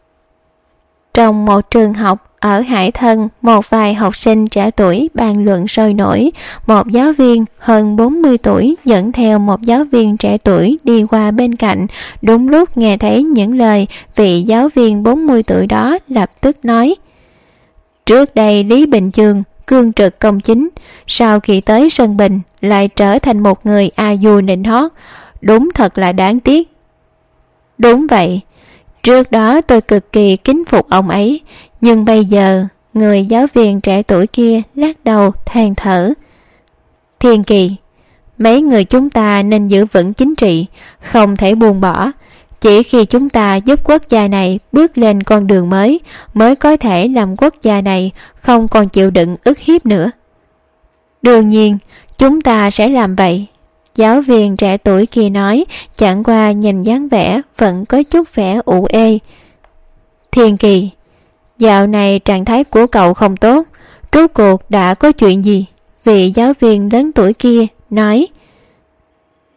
Trong một trường học ở Hải Thân, một vài học sinh trẻ tuổi bàn luận sôi nổi. Một giáo viên hơn 40 tuổi dẫn theo một giáo viên trẻ tuổi đi qua bên cạnh. Đúng lúc nghe thấy những lời vị giáo viên 40 tuổi đó, lập tức nói: Trước đây Lý Bình Chương cương trực công chính, sau khi tới Sơn Bình lại trở thành một người a du nịnh hót, đúng thật là đáng tiếc. Đúng vậy, trước đó tôi cực kỳ kính phục ông ấy, nhưng bây giờ người giáo viên trẻ tuổi kia lắc đầu than thở. Thiên Kỳ, mấy người chúng ta nên giữ vững chính trị, không thể buông bỏ. Chỉ khi chúng ta giúp quốc gia này bước lên con đường mới có thể làm quốc gia này không còn chịu đựng ức hiếp nữa. Đương nhiên chúng ta sẽ làm vậy, giáo viên trẻ tuổi kia nói, chẳng qua nhìn dáng vẻ vẫn có chút vẻ ủ ê. Thiên Kỳ, dạo này trạng thái của cậu không tốt, rốt cuộc đã có chuyện gì? Vị giáo viên lớn tuổi kia nói.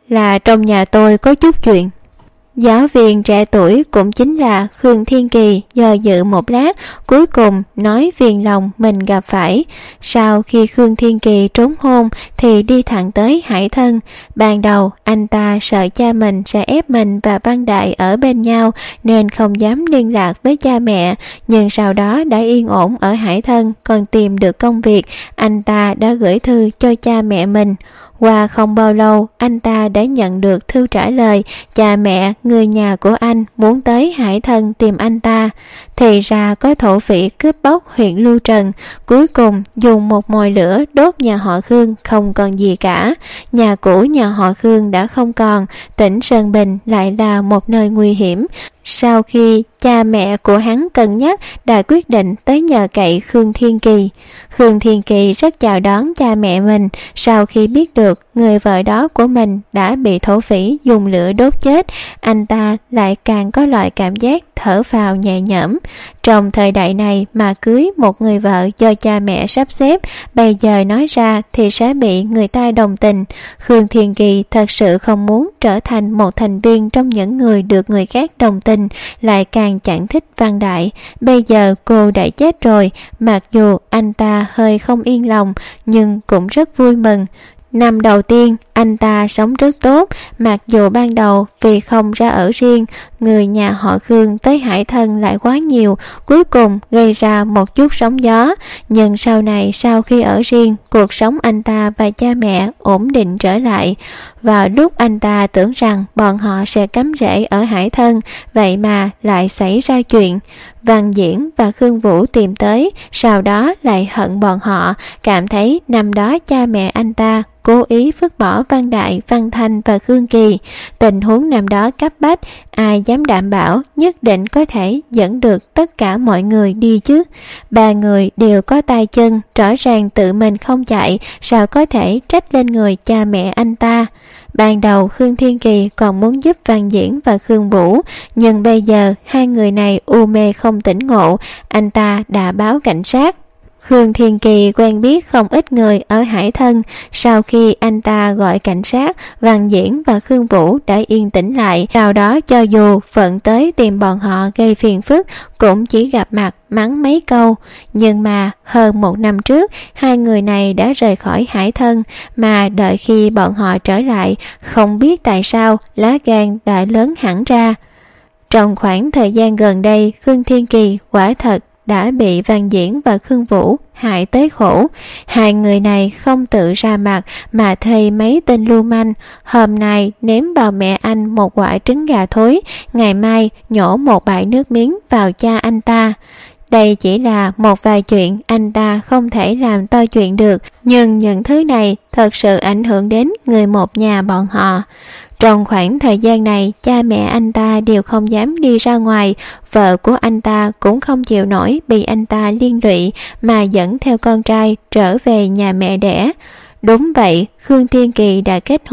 là trong nhà tôi có chút chuyện. Giáo viên trẻ tuổi cũng chính là Khương Thiên Kỳ do dự một lát, cuối cùng nói phiền lòng mình gặp phải. Sau khi Khương Thiên Kỳ trốn hôn thì đi thẳng tới Hải Thân. Ban đầu anh ta sợ cha mình sẽ ép mình và Văn Đại ở bên nhau nên không dám liên lạc với cha mẹ, nhưng sau đó đã yên ổn ở Hải Thân, còn tìm được công việc, anh ta đã gửi thư cho cha mẹ mình. Qua không bao lâu, anh ta đã nhận được thư trả lời, cha mẹ, người nhà của anh muốn tới Hải Thân tìm anh ta. Thì ra có thổ phỉ cướp bóc huyện Lưu Trần, cuối cùng dùng một mồi lửa đốt nhà họ Khương không còn gì cả. Nhà cũ nhà họ Khương đã không còn, tỉnh Sơn Bình lại là một nơi nguy hiểm. Sau khi cha mẹ của hắn cân nhắc đã quyết định tới nhờ cậy Khương Thiên Kỳ. Khương Thiên Kỳ rất chào đón cha mẹ mình. Sau khi biết được người vợ đó của mình đã bị thổ phỉ dùng lửa đốt chết, anh ta lại càng có loại cảm giác thở phào nhẹ nhõm. Trong thời đại này mà cưới một người vợ do cha mẹ sắp xếp, bây giờ nói ra thì sẽ bị người ta đồng tình. Khương Thiên Kỳ thật sự không muốn trở thành một thành viên trong những người được người khác đồng tình, lại càng chẳng thích Văn Đại. Bây giờ cô đã chết rồi, mặc dù anh ta hơi không yên lòng nhưng cũng rất vui mừng. Năm đầu tiên anh ta sống rất tốt, mặc dù ban đầu vì không ra ở riêng, người nhà họ Khương tới Hải Thân lại quá nhiều, cuối cùng gây ra một chút sóng gió. Nhưng sau này, sau khi ở riêng, cuộc sống anh ta và cha mẹ ổn định trở lại. Vào lúc anh ta tưởng rằng bọn họ sẽ cắm rễ ở Hải Thân, vậy mà lại xảy ra chuyện. Văn Diễn và Khương Vũ tìm tới, sau đó lại hận bọn họ, cảm thấy năm đó cha mẹ anh ta cố ý vứt bỏ Văn Đại, Văn Thanh và Khương Kỳ. Tình huống năm đó cấp bách, ai dám đảm bảo nhất định có thể dẫn được tất cả mọi người đi chứ? Ba người đều có tay chân, rõ ràng tự mình không chạy, sao có thể trách lên người cha mẹ anh ta? Ban đầu Khương Thiên Kỳ còn muốn giúp Văn Diễn và Khương Vũ, nhưng bây giờ hai người này u mê không tỉnh ngộ, anh ta đã báo cảnh sát. Khương Thiên Kỳ quen biết không ít người ở Hải Thân. Sau khi anh ta gọi cảnh sát, Văn Diễn và Khương Vũ đã yên tĩnh lại. Sau đó cho dù vẫn tới tìm bọn họ gây phiền phức, cũng chỉ gặp mặt mắng mấy câu. Nhưng mà hơn một năm trước, hai người này đã rời khỏi Hải Thân, mà đợi khi bọn họ trở lại, không biết tại sao lá gan đã lớn hẳn ra. Trong khoảng thời gian gần đây, Khương Thiên Kỳ quả thật đã bị Văn Diễn và Khương Vũ hại tới khổ. Hai người này không tự ra mặt mà thuê mấy tên lưu manh, hôm nay ném vào mẹ anh một quả trứng gà thối, ngày mai nhổ một bãi nước miếng vào cha anh ta. Đây chỉ là một vài chuyện anh ta không thể làm to chuyện được, nhưng những thứ này thật sự ảnh hưởng đến người một nhà bọn họ. Trong khoảng thời gian này, cha mẹ anh ta đều không dám đi ra ngoài, vợ của anh ta cũng không chịu nổi bị anh ta liên lụy mà dẫn theo con trai trở về nhà mẹ đẻ. Đúng vậy, Khương Thiên Kỳ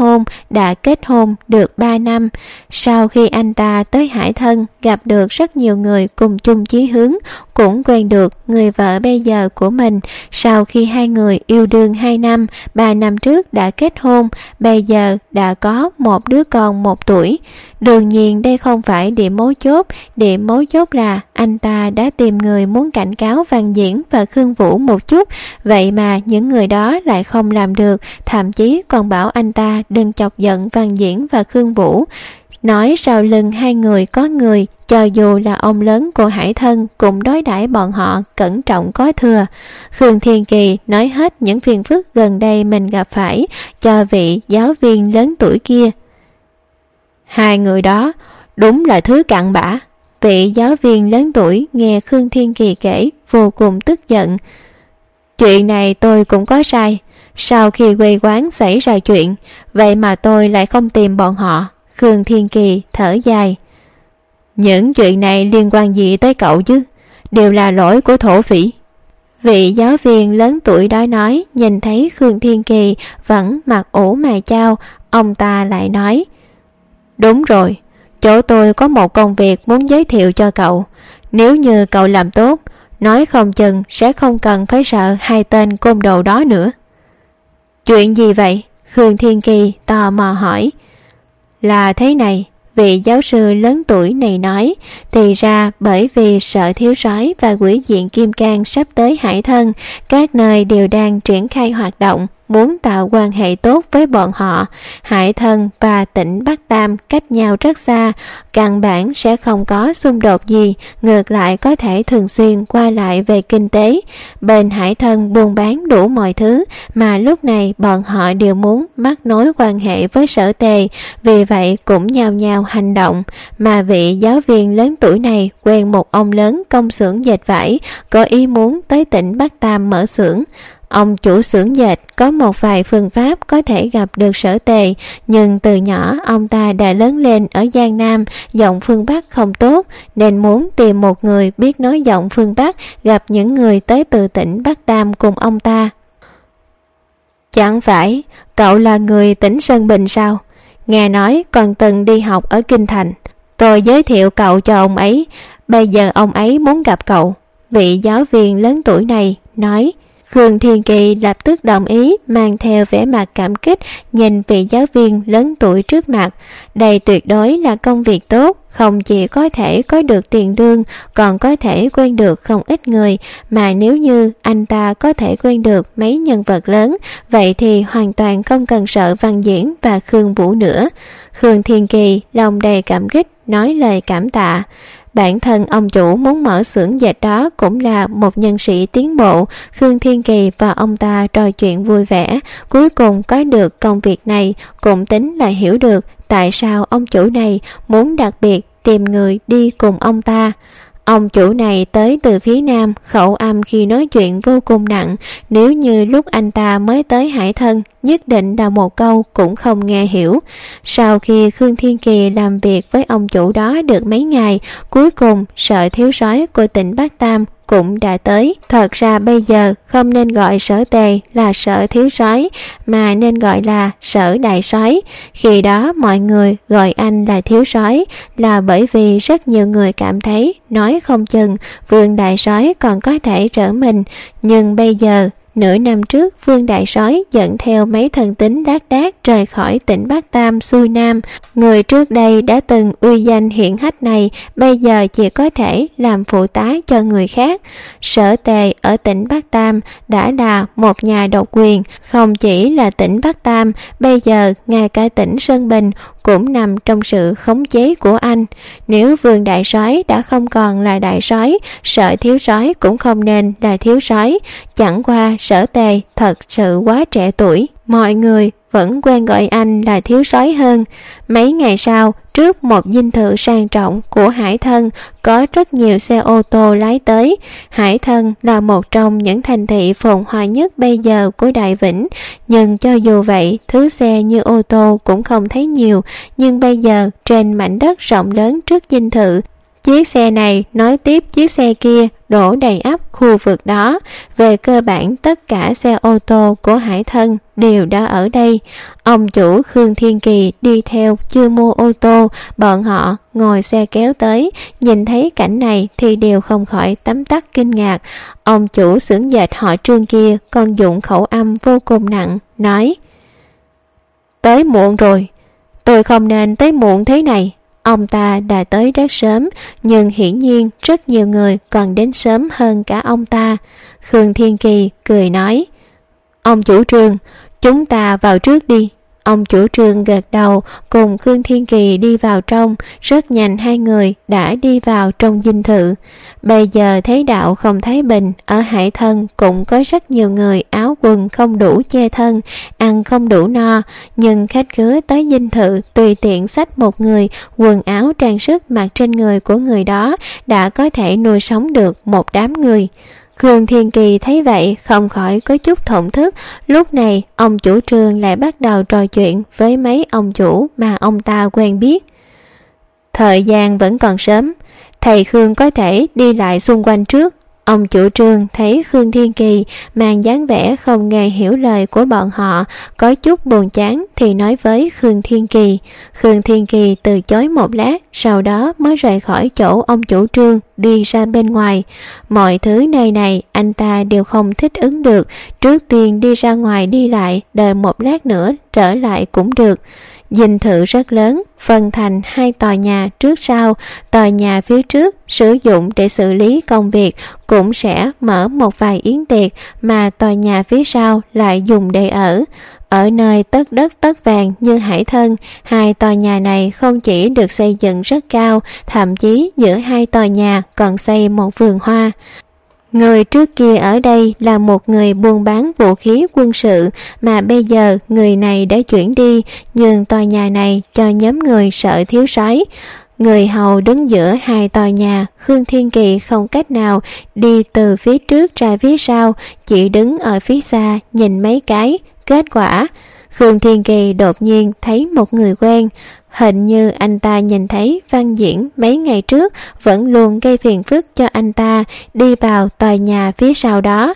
đã kết hôn được 3 năm. Sau khi anh ta tới Hải Thân, gặp được rất nhiều người cùng chung chí hướng, cũng quen được người vợ bây giờ của mình. Sau khi hai người yêu đương 2 năm, 3 năm trước đã kết hôn, bây giờ đã có một đứa con 1 tuổi. Đương nhiên đây không phải điểm mấu chốt là anh ta đã tìm người muốn cảnh cáo Văn Diễn và Khương Vũ một chút, vậy mà những người đó lại không làm được, thậm chí còn bảo anh ta đừng chọc giận Văn Diễn và Khương Vũ, nói sau lưng hai người có người, cho dù là ông lớn của Hải Thân cũng đối đãi bọn họ cẩn trọng có thừa. Khương Thiên Kỳ nói hết những phiền phức gần đây mình gặp phải cho vị giáo viên lớn tuổi kia. Hai người đó đúng là thứ cặn bã. Vị giáo viên lớn tuổi nghe Khương Thiên Kỳ kể vô cùng tức giận. Chuyện này tôi cũng có sai. Sau khi quay quán xảy ra chuyện, vậy mà tôi lại không tìm bọn họ. Khương Thiên Kỳ thở dài. Những chuyện này liên quan gì tới cậu chứ? Đều là lỗi của thổ phỉ. Vị giáo viên lớn tuổi đó nói. Nhìn thấy Khương Thiên Kỳ vẫn mặt ủ mày chao, ông ta lại nói. Đúng rồi, chỗ tôi có một công việc muốn giới thiệu cho cậu. Nếu như cậu làm tốt, nói không chừng sẽ không cần phải sợ hai tên côn đồ đó nữa. Chuyện gì vậy? Khương Thiên Kỳ tò mò hỏi. Là thế này, vị giáo sư lớn tuổi này nói, thì ra bởi vì Sở Thiếu Soái và Quỹ viện Kim Cang sắp tới Hải Thân, các nơi đều đang triển khai hoạt động, muốn tạo quan hệ tốt với bọn họ. Hải Thân và tỉnh Bắc Tam cách nhau rất xa, căn bản sẽ không có xung đột gì, ngược lại có thể thường xuyên qua lại về kinh tế. Bên Hải Thân buôn bán đủ mọi thứ, mà lúc này bọn họ đều muốn mắc nối quan hệ với Sở Tề, vì vậy cũng nhao nhao hành động. Mà vị giáo viên lớn tuổi này quen một ông lớn công xưởng dệt vải, có ý muốn tới tỉnh Bắc Tam mở xưởng. Ông chủ xưởng dệt có một vài phương pháp có thể gặp được Sở Tề, nhưng từ nhỏ ông ta đã lớn lên ở Giang Nam, giọng phương Bắc không tốt, nên muốn tìm một người biết nói giọng phương Bắc, gặp những người tới từ tỉnh Bắc Tam cùng ông ta. Chẳng phải cậu là người tỉnh Sơn Bình sao? Nghe nói còn từng đi học ở Kinh Thành. Tôi giới thiệu cậu cho ông ấy, bây giờ ông ấy muốn gặp cậu. Vị giáo viên lớn tuổi này nói. Khương Thiên Kỳ lập tức đồng ý, mang theo vẻ mặt cảm kích nhìn vị giáo viên lớn tuổi trước mặt. Đây tuyệt đối là công việc tốt, không chỉ có thể có được tiền lương, còn có thể quen được không ít người, mà nếu như anh ta có thể quen được mấy nhân vật lớn, vậy thì hoàn toàn không cần sợ Văn Diễn và Khương Vũ nữa. Khương Thiên Kỳ lòng đầy cảm kích, nói lời cảm tạ. Bản thân ông chủ muốn mở xưởng dệt đó cũng là một nhân sĩ tiến bộ. Khương Thiên Kỳ và ông ta trò chuyện vui vẻ, cuối cùng có được công việc này, cũng tính là hiểu được tại sao ông chủ này muốn đặc biệt tìm người đi cùng ông ta. Ông chủ này tới từ phía Nam, khẩu âm khi nói chuyện vô cùng nặng, nếu như lúc anh ta mới tới Hải Thân, nhất định là một câu cũng không nghe hiểu. Sau khi Khương Thiên Kỳ làm việc với ông chủ đó được mấy ngày, cuối cùng Sở Thiếu Soái của tỉnh Bắc Tam cũng đã tới. Thật ra bây giờ không nên gọi Sở Tề là Sở Thiếu Soái, mà nên gọi là Sở Đại Soái. Khi đó mọi người gọi anh là Thiếu Soái là bởi vì rất nhiều người cảm thấy nói không chừng Vương Đại Soái còn có thể trở mình. Nhưng bây giờ, nửa năm trước, Vương Đại Soái dẫn theo mấy thần tín đác đác rời khỏi tỉnh Bắc Tam xuôi Nam. Người trước đây đã từng uy danh hiển hách này bây giờ chỉ có thể làm phụ tá cho người khác. Sở Tề ở tỉnh Bắc Tam đã là một nhà độc quyền, không chỉ là tỉnh Bắc Tam, bây giờ ngay cả tỉnh Sơn Bình cũng nằm trong sự khống chế của anh. Nếu Vương Đại Soái đã không còn là đại soái, Sở Thiếu Soái cũng không nên là thiếu soái. Chẳng qua Sở Tề thật sự quá trẻ tuổi, mọi người vẫn quen gọi anh là thiếu soái hơn. Mấy ngày sau, trước một dinh thự sang trọng của Hải Thân, có rất nhiều xe ô tô lái tới. Hải Thân là một trong những thành thị phồn hoa nhất bây giờ của Đại Vĩnh, nhưng cho dù vậy, thứ xe như ô tô cũng không thấy nhiều. Nhưng bây giờ, trên mảnh đất rộng lớn trước dinh thự, chiếc xe này nối tiếp chiếc xe kia, đổ đầy ắp khu vực đó. Về cơ bản, tất cả xe ô tô của Hải Thân đều đã ở đây. Ông chủ Khương Thiên Kỳ đi theo chưa mua ô tô, bọn họ ngồi xe kéo tới, nhìn thấy cảnh này thì đều không khỏi tấm tắc kinh ngạc. Ông chủ xưởng dệt họ Trương kia còn dụng khẩu âm vô cùng nặng, nói: Tới muộn rồi, tôi không nên tới muộn thế này. Ông ta đã tới rất sớm, nhưng hiển nhiên rất nhiều người còn đến sớm hơn cả ông ta. Khương Thiên Kỳ cười nói: Ông chủ Trương, chúng ta vào trước đi. Ông chủ Trương gật đầu, cùng Khương Thiên Kỳ đi vào trong. Rất nhanh hai người đã đi vào trong dinh thự. Bây giờ thế đạo không thái bình, ở Hải Thân cũng có rất nhiều người áo quần không đủ che thân, ăn không đủ no. Nhưng khách khứa tới dinh thự tùy tiện xách một người, quần áo trang sức mặc trên người của người đó đã có thể nuôi sống được một đám người. Khương Thiên Kỳ thấy vậy không khỏi có chút thổn thức. Lúc này ông chủ Trương lại bắt đầu trò chuyện với mấy ông chủ mà ông ta quen biết. Thời gian vẫn còn sớm, thầy Khương có thể đi lại xung quanh trước. Ông chủ Trương thấy Khương Thiên Kỳ mang dáng vẻ không nghe hiểu lời của bọn họ, có chút buồn chán thì nói với Khương Thiên Kỳ. Khương Thiên Kỳ từ chối một lát, sau đó mới rời khỏi chỗ ông chủ Trương, đi ra bên ngoài. Mọi thứ nơi này anh ta đều không thích ứng được. Trước tiên đi ra ngoài đi lại, đợi một lát nữa trở lại cũng được. Dinh thự rất lớn, phân thành 2 tòa nhà trước sau. Tòa nhà phía trước sử dụng để xử lý công việc, cũng sẽ mở một vài yến tiệc, mà tòa nhà phía sau lại dùng để ở. Ở nơi tất đất tất vàng như Hải Thân, 2 tòa nhà này không chỉ được xây dựng rất cao, thậm chí giữa 2 tòa nhà còn xây một vườn hoa. Người trước kia ở đây là một người buôn bán vũ khí quân sự, mà bây giờ người này đã chuyển đi, nhưng tòa nhà này cho nhóm người sợ thiếu soái. Người hầu đứng giữa 2 tòa nhà, Khương Thiên Kỳ không cách nào đi từ phía trước ra phía sau, chỉ đứng ở phía xa nhìn mấy cái. Kết quả, Khương Thiên Kỳ đột nhiên thấy một người quen. Hình như anh ta nhìn thấy Văn Diễn mấy ngày trước vẫn luôn gây phiền phức cho anh ta đi vào tòa nhà phía sau đó.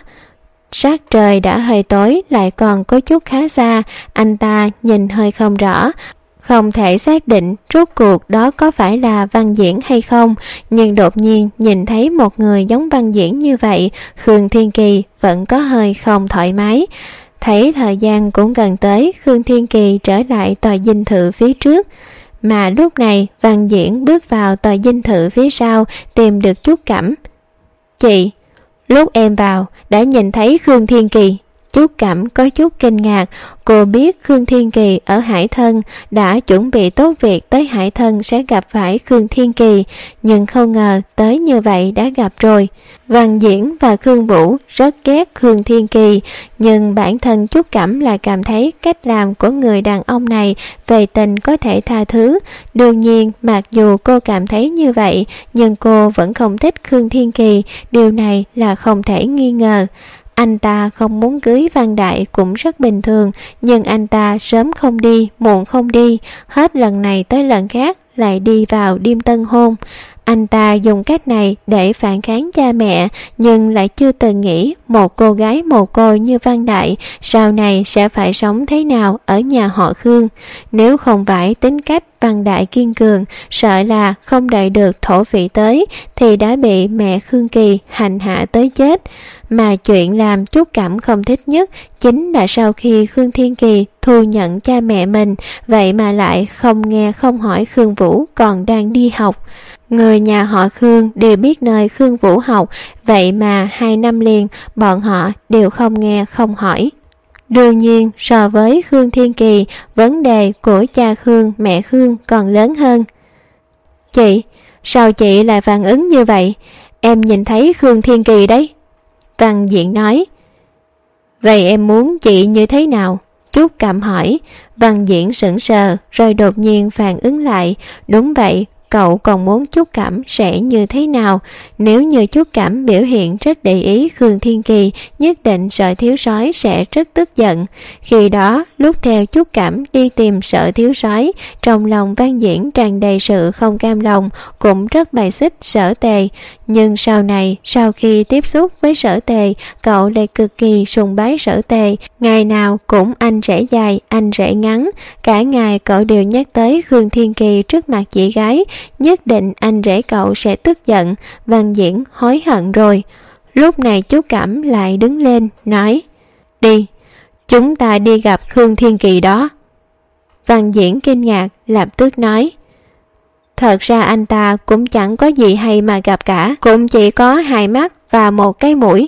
Sắc trời đã hơi tối, lại còn có chút khá xa, anh ta nhìn hơi không rõ, không thể xác định rốt cuộc đó có phải là Văn Diễn hay không, nhưng đột nhiên nhìn thấy một người giống Văn Diễn như vậy, Khương Thiên Kỳ vẫn có hơi không thoải mái. Thấy thời gian cũng gần tới, Khương Thiên Kỳ trở lại tòa dinh thự phía trước. Mà lúc này Văn Diễn bước vào tòa dinh thự phía sau, tìm được Trúc Cẩm. Chị, lúc em vào đã nhìn thấy Khương Thiên Kỳ. Trúc Cẩm có chút kinh ngạc, cô biết Khương Thiên Kỳ ở Hải Thân, đã chuẩn bị tốt việc tới Hải Thân sẽ gặp phải Khương Thiên Kỳ, nhưng không ngờ tới như vậy đã gặp rồi. Văn Diễn và Khương Vũ rất ghét Khương Thiên Kỳ, nhưng bản thân Trúc Cẩm lại cảm thấy cách làm của người đàn ông này về tình có thể tha thứ. Đương nhiên, mặc dù cô cảm thấy như vậy, nhưng cô vẫn không thích Khương Thiên Kỳ, điều này là không thể nghi ngờ. Anh ta không muốn cưới Văn Đại cũng rất bình thường, nhưng anh ta sớm không đi, muộn không đi, hết lần này tới lần khác lại đi vào đêm tân hôn. Anh ta dùng cách này để phản kháng cha mẹ, nhưng lại chưa từng nghĩ một cô gái mồ côi như Văn Đại sau này sẽ phải sống thế nào ở nhà họ Khương. Nếu không phải tính cách Văn Đại kiên cường, sợ là không đợi được thổ phỉ tới thì đã bị mẹ Khương Kỳ hành hạ tới chết. Mà chuyện làm Trúc Cẩm không thích nhất chính là sau khi Khương Thiên Kỳ thu nhận cha mẹ mình, vậy mà lại không nghe không hỏi Khương Vũ còn đang đi học. Người nhà họ Khương đều biết nơi Khương Vũ học, vậy mà 2 năm liền bọn họ đều không nghe không hỏi. Đương nhiên, so với Khương Thiên Kỳ, vấn đề của cha Khương, mẹ Khương còn lớn hơn. Chị, sao chị lại phản ứng như vậy? Em nhìn thấy Khương Thiên Kỳ đấy. Văn Diễn nói. Vậy em muốn chị như thế nào? Trúc Cẩm hỏi. Văn Diễn sững sờ, rồi đột nhiên phản ứng lại. Đúng vậy, cậu còn muốn Trúc Cẩm sẽ như thế nào? Nếu như Trúc Cẩm biểu hiện rất để ý Khương Thiên Kỳ, nhất định Sở Thiếu Soái sẽ rất tức giận. Khi đó, lúc theo Trúc Cẩm đi tìm Sở Thiếu Soái, trong lòng Văn Diễn tràn đầy sự không cam lòng, cũng rất bài xích Sở Tề. Nhưng sau này, sau khi tiếp xúc với Sở Tề, cậu lại cực kỳ sùng bái Sở Tề. Ngày nào cũng anh rể dài, anh rể ngắn. Cả ngày cậu đều nhắc tới Khương Thiên Kỳ trước mặt chị gái, nhất định anh rể cậu sẽ tức giận. Văn Diễn hối hận rồi. Lúc này Trúc Cẩm lại đứng lên, nói: Đi, chúng ta đi gặp Khương Thiên Kỳ đó. Văn Diễn kinh ngạc, lập tức nói: Thật ra anh ta cũng chẳng có gì hay mà gặp cả, cũng chỉ có 2 mắt và 1 cái mũi.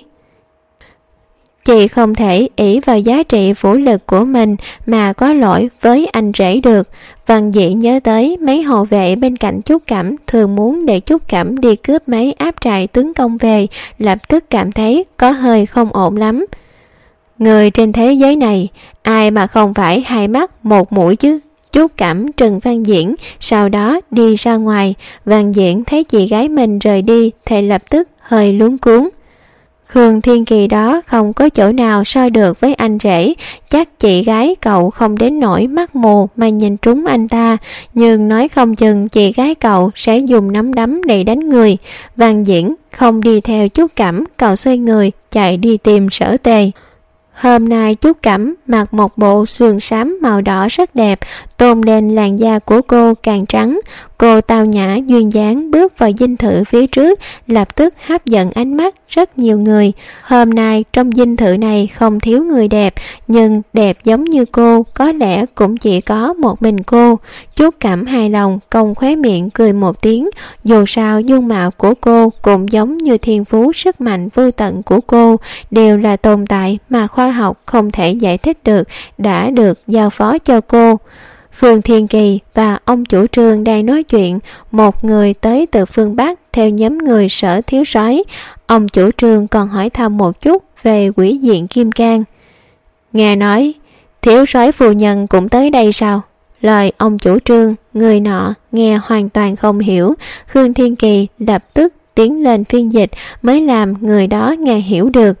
Chị không thể ỷ vào giá trị vũ lực của mình mà có lỗi với anh rể được. Văn Diễn nhớ tới mấy hộ vệ bên cạnh Trúc Cẩm thường muốn để Trúc Cẩm đi cướp mấy áp trại tướng công về, lập tức cảm thấy có hơi không ổn lắm. Người trên thế giới này, ai mà không phải 2 mắt 1 mũi chứ? Trúc Cẩm trừng Văn Diễn, sau đó đi ra ngoài. Văn Diễn thấy chị gái mình rời đi thì lập tức hơi luống cuống. Khương Thiên Kỳ đó không có chỗ nào so được với anh rể, chắc chị gái cậu không đến nỗi mắt mù mà nhìn trúng anh ta, nhưng nói không chừng chị gái cậu sẽ dùng nắm đấm để đánh người. Văn Diễn không đi theo Trúc Cẩm, cậu xoay người chạy đi tìm Sở Tề. Hôm nay Trúc Cẩm mặc một bộ sườn xám màu đỏ rất đẹp, tôn lên làn da của cô càng trắng. Cô tao nhã duyên dáng bước vào dinh thự phía trước, lập tức hấp dẫn ánh mắt rất nhiều người. Hôm nay trong dinh thự này không thiếu người đẹp, nhưng đẹp giống như cô có lẽ cũng chỉ có một mình cô. Trúc Cẩm hài lòng cong khóe miệng cười một tiếng. Dù sao dung mạo của cô cũng giống như thiên phú sức mạnh vô tận của cô, đều là tồn tại mà khoa học không thể giải thích được, đã được giao phó cho cô. Phương Thiên Kỳ và ông chủ Trương đang nói chuyện. Một người tới từ phương Bắc theo nhóm người Sở thiếu soái. Ông chủ Trương còn hỏi thăm một chút về quỷ diện Kim Cang. Nghe nói thiếu soái phu nhân cũng tới đây sao? Lời ông chủ Trương, người nọ nghe hoàn toàn không hiểu. Phương Thiên Kỳ lập tức tiến lên phiên dịch mới làm người đó nghe hiểu được.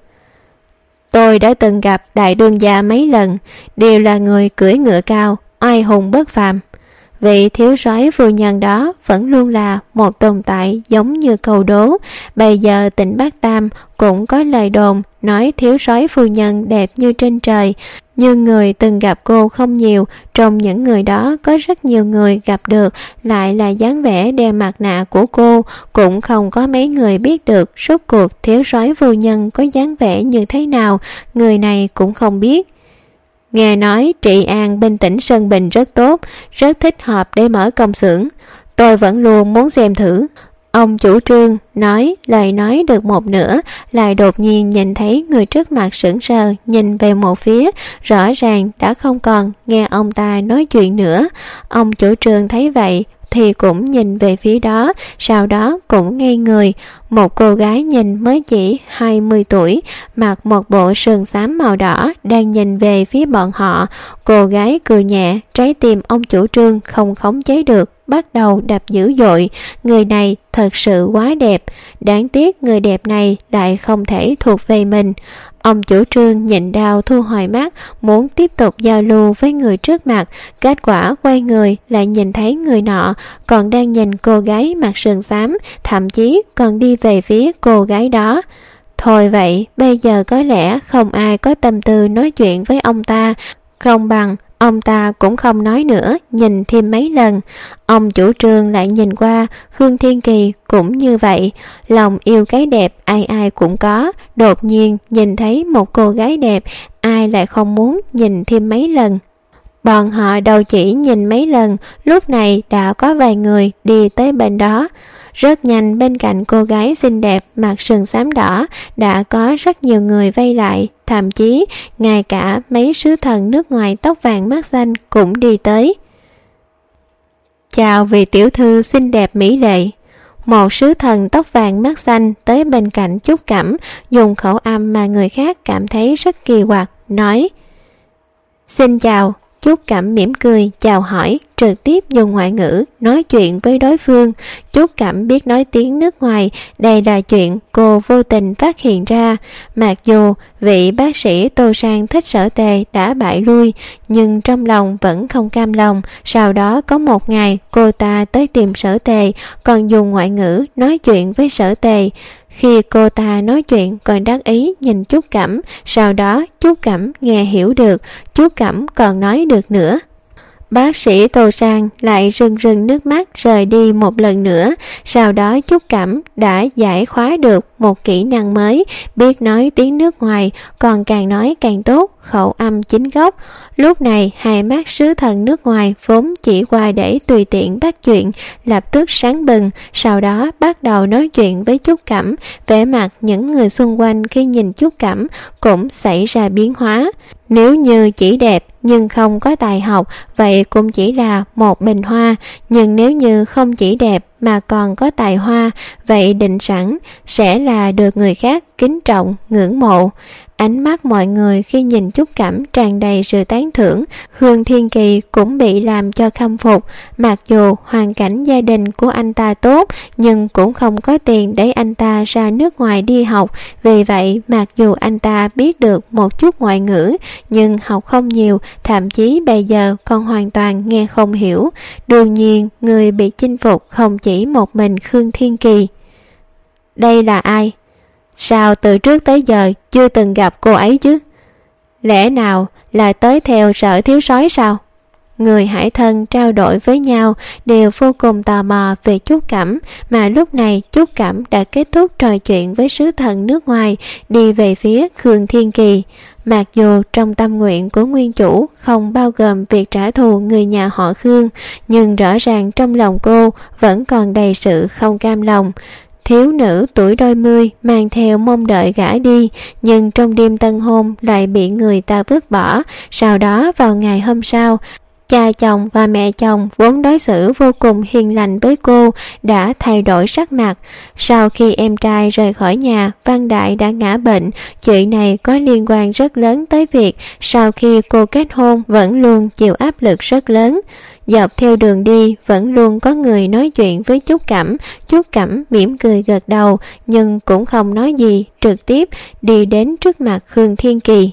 Tôi đã từng gặp đại đương gia mấy lần, đều là người cưỡi ngựa cao, oai hùng bất phàm. Vị thiếu soái phu nhân đó vẫn luôn là một tồn tại giống như câu đố. Bây giờ tỉnh Bắc Tam cũng có lời đồn nói thiếu soái phu nhân đẹp như trên trời, nhưng người từng gặp cô không nhiều. Trong những người đó có rất nhiều người gặp được lại là dáng vẻ đeo mặt nạ của cô, cũng không có mấy người biết được rốt cuộc thiếu soái phu nhân có dáng vẻ như thế nào, người này cũng không biết. Nghe nói trị an bên tỉnh Sơn Bình rất tốt, rất thích hợp để mở công xưởng. Tôi vẫn luôn muốn xem thử. Ông chủ Trương nói lời nói được một nửa, lại đột nhiên nhìn thấy người trước mặt sững sờ nhìn về một phía, rõ ràng đã không còn nghe ông ta nói chuyện nữa. Ông chủ Trương thấy vậy thì cũng nhìn về phía đó, sau đó cũng ngây người. Một cô gái nhìn mới chỉ 20 tuổi, mặc một bộ sườn xám màu đỏ, đang nhìn về phía bọn họ. Cô gái cười nhẹ, trái tim ông chủ Trương không khống chế được, bắt đầu đập dữ dội. Người này thật sự quá đẹp, đáng tiếc người đẹp này lại không thể thuộc về mình. Ông chủ Trương nhịn đau thu hồi mắt, muốn tiếp tục giao lưu với người trước mặt. Kết quả quay người lại nhìn thấy người nọ còn đang nhìn cô gái mặc sườn xám, thậm chí còn đi về phía cô gái đó. Thôi vậy, bây giờ có lẽ không ai có tâm tư nói chuyện với ông ta, không bằng ông ta cũng không nói nữa, nhìn thêm mấy lần. Ông chủ Trương lại nhìn qua, Khương Thiên Kỳ cũng như vậy. Lòng yêu cái đẹp ai ai cũng có, đột nhiên nhìn thấy một cô gái đẹp, ai lại không muốn nhìn thêm mấy lần. Bọn họ đâu chỉ nhìn mấy lần, lúc này đã có vài người đi tới bên đó. Rất nhanh bên cạnh cô gái xinh đẹp mặc sườn xám đỏ đã có rất nhiều người vây lại, thậm chí ngay cả mấy sứ thần nước ngoài tóc vàng mắt xanh cũng đi tới. Chào vị tiểu thư xinh đẹp mỹ lệ. Một sứ thần tóc vàng mắt xanh tới bên cạnh Trúc Cẩm, dùng khẩu âm mà người khác cảm thấy rất kỳ quặc, nói: Xin chào. Trúc Cẩm mỉm cười chào hỏi, trực tiếp dùng ngoại ngữ nói chuyện với đối phương. Trúc Cẩm biết nói tiếng nước ngoài, đây là chuyện cô vô tình phát hiện ra. Mặc dù vị bác sĩ Tô Sang thích Sở Tề đã bại lui, nhưng trong lòng vẫn không cam lòng. Sau đó có một ngày cô ta tới tìm Sở Tề, còn dùng ngoại ngữ nói chuyện với Sở Tề. Khi cô ta nói chuyện còn đắc ý nhìn Trúc Cẩm, sau đó Trúc Cẩm nghe hiểu được, Trúc Cẩm còn nói được nữa. Bác sĩ Tô Sang lại rưng rưng nước mắt rời đi một lần nữa. Sau đó Trúc Cẩm đã giải khóa được một kỹ năng mới, biết nói tiếng nước ngoài, còn càng nói càng tốt, khẩu âm chính gốc. Lúc này hai mắt sứ thần nước ngoài vốn chỉ qua để tùy tiện bắt chuyện, lập tức sáng bừng, sau đó bắt đầu nói chuyện với Trúc Cẩm. Vẻ mặt những người xung quanh khi nhìn Trúc Cẩm cũng xảy ra biến hóa. Nếu như chỉ đẹp nhưng không có tài học, vậy cũng chỉ là một bình hoa. Nhưng nếu như không chỉ đẹp mà còn có tài hoa, vậy định sẵn sẽ là được người khác kính trọng, ngưỡng mộ. Ánh mắt mọi người khi nhìn Trúc Cẩm tràn đầy sự tán thưởng. Khương Thiên Kỳ cũng bị làm cho khâm phục. Mặc dù hoàn cảnh gia đình của anh ta tốt, nhưng cũng không có tiền để anh ta ra nước ngoài đi học. Vì vậy mặc dù anh ta biết được một chút ngoại ngữ, nhưng học không nhiều, thậm chí bây giờ còn hoàn toàn nghe không hiểu. Đương nhiên người bị chinh phục không chỉ một mình Khương Thiên Kỳ. Đây là ai? Sao từ trước tới giờ chưa từng gặp cô ấy chứ? Lẽ nào là tới theo Sở thiếu soái sao? Người Hải Thân trao đổi với nhau đều vô cùng tò mò về Trúc Cẩm, mà lúc này Trúc Cẩm đã kết thúc trò chuyện với sứ thần nước ngoài, đi về phía Khương Thiên Kỳ. Mặc dù trong tâm nguyện của nguyên chủ không bao gồm việc trả thù người nhà họ Khương, nhưng rõ ràng trong lòng cô vẫn còn đầy sự không cam lòng. Thiếu nữ tuổi đôi mươi mang theo mong đợi gả đi, nhưng trong đêm tân hôn lại bị người ta vứt bỏ. Sau đó vào ngày hôm sau, cha chồng và mẹ chồng vốn đối xử vô cùng hiền lành với cô đã thay đổi sắc mặt. Sau khi em trai rời khỏi nhà, Văn Đại đã ngã bệnh. Chuyện này có liên quan rất lớn tới việc sau khi cô kết hôn vẫn luôn chịu áp lực rất lớn. Dọc theo đường đi vẫn luôn có người nói chuyện với Trúc Cẩm. Trúc Cẩm mỉm cười gật đầu nhưng cũng không nói gì, trực tiếp đi đến trước mặt Khương Thiên Kỳ.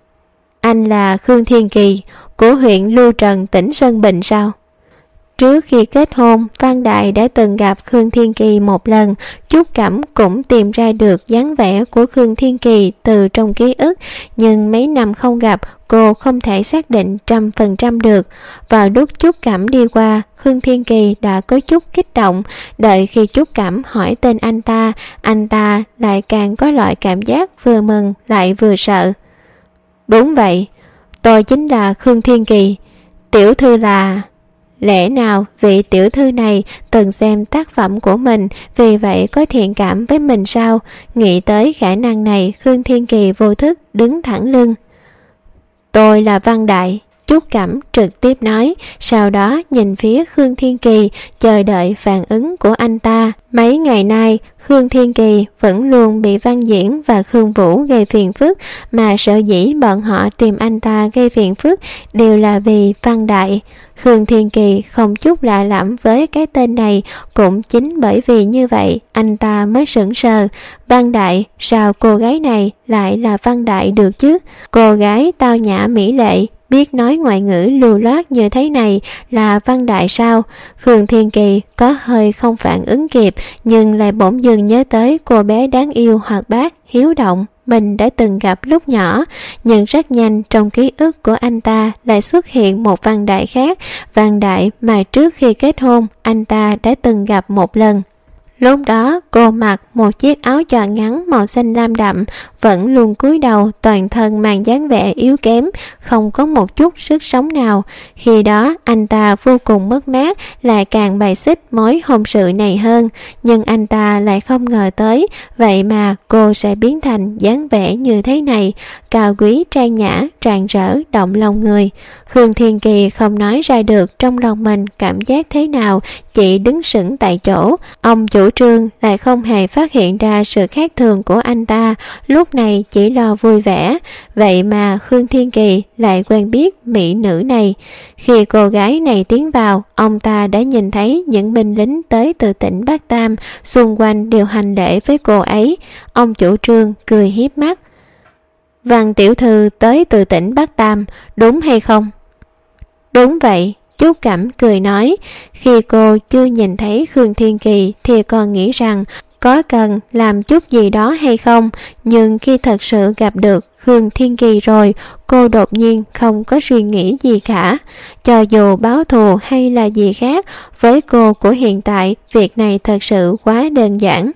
Anh là Khương Thiên Kỳ của huyện Lưu Trần, tỉnh Sơn Bình sao? Trước khi kết hôn, Văn Đại đã từng gặp Khương Thiên Kỳ một lần. Trúc Cẩm cũng tìm ra được dáng vẻ của Khương Thiên Kỳ từ trong ký ức, nhưng mấy năm không gặp, cô không thể xác định 100% được. Vào lúc Trúc Cẩm đi qua, Khương Thiên Kỳ đã có chút kích động. Đợi khi Trúc Cẩm hỏi tên anh ta lại càng có loại cảm giác vừa mừng lại vừa sợ. Đúng vậy, tôi chính là Khương Thiên Kỳ. Tiểu thư là... Lẽ nào vị tiểu thư này từng xem tác phẩm của mình, vì vậy có thiện cảm với mình sao? Nghĩ tới khả năng này, Khương Thiên Kỳ vô thức đứng thẳng lưng. Tôi là Văn Đại, Trúc Cẩm trực tiếp nói, sau đó nhìn phía Khương Thiên Kỳ, chờ đợi phản ứng của anh ta. Mấy ngày nay, Khương Thiên Kỳ vẫn luôn bị Văn Diễn và Khương Vũ gây phiền phức, mà sở dĩ bọn họ tìm anh ta gây phiền phức đều là vì Văn Đại. Khương Thiên Kỳ không chút lạ lẫm với cái tên này, cũng chính bởi vì như vậy anh ta mới sững sờ. Văn Đại, sao cô gái này lại là Văn Đại được chứ? Cô gái tao nhã mỹ lệ, biết nói ngoại ngữ lưu loát như thế này là Văn Đại sao? Khương Thiên Kỳ có hơi không phản ứng kịp, nhưng lại bỗng dưng nhớ tới cô bé đáng yêu hoạt bát, hiếu động mình đã từng gặp lúc nhỏ. Nhưng rất nhanh trong ký ức của anh ta lại xuất hiện một Văn Đại khác, Văn Đại mà trước khi kết hôn anh ta đã từng gặp một lần. Lúc đó cô mặc một chiếc áo choàng ngắn màu xanh lam đậm, vẫn luôn cúi đầu, toàn thân mang dáng vẻ yếu kém, không có một chút sức sống nào. Khi đó anh ta vô cùng mất mát, lại càng bài xích mối hôn sự này hơn. Nhưng anh ta lại không ngờ tới, vậy mà cô sẽ biến thành dáng vẻ như thế này, cao quý trang nhã, rạng rỡ, động lòng người. Khương Thiên Kỳ không nói ra được trong lòng mình cảm giác thế nào, chỉ đứng sững tại chỗ. Ông chủ trương lại không hề phát hiện ra sự khác thường của anh ta, lúc này chỉ lo vui vẻ. Vậy mà Khương Thiên Kỳ lại quen biết mỹ nữ này. Khi cô gái này tiến vào, ông ta đã nhìn thấy những binh lính tới từ tỉnh Bắc Tam, xung quanh đều hành lễ với cô ấy. Ông chủ trương cười hiếp mắt. Văn tiểu thư tới từ tỉnh Bắc Tam, đúng hay không? Đúng vậy, Trúc Cẩm cười nói. Khi cô chưa nhìn thấy Khương Thiên Kỳ thì còn nghĩ rằng có cần làm chút gì đó hay không, nhưng khi thật sự gặp được Khương Thiên Kỳ rồi, cô đột nhiên không có suy nghĩ gì cả. Cho dù báo thù hay là gì khác, với cô của hiện tại, việc này thật sự quá đơn giản.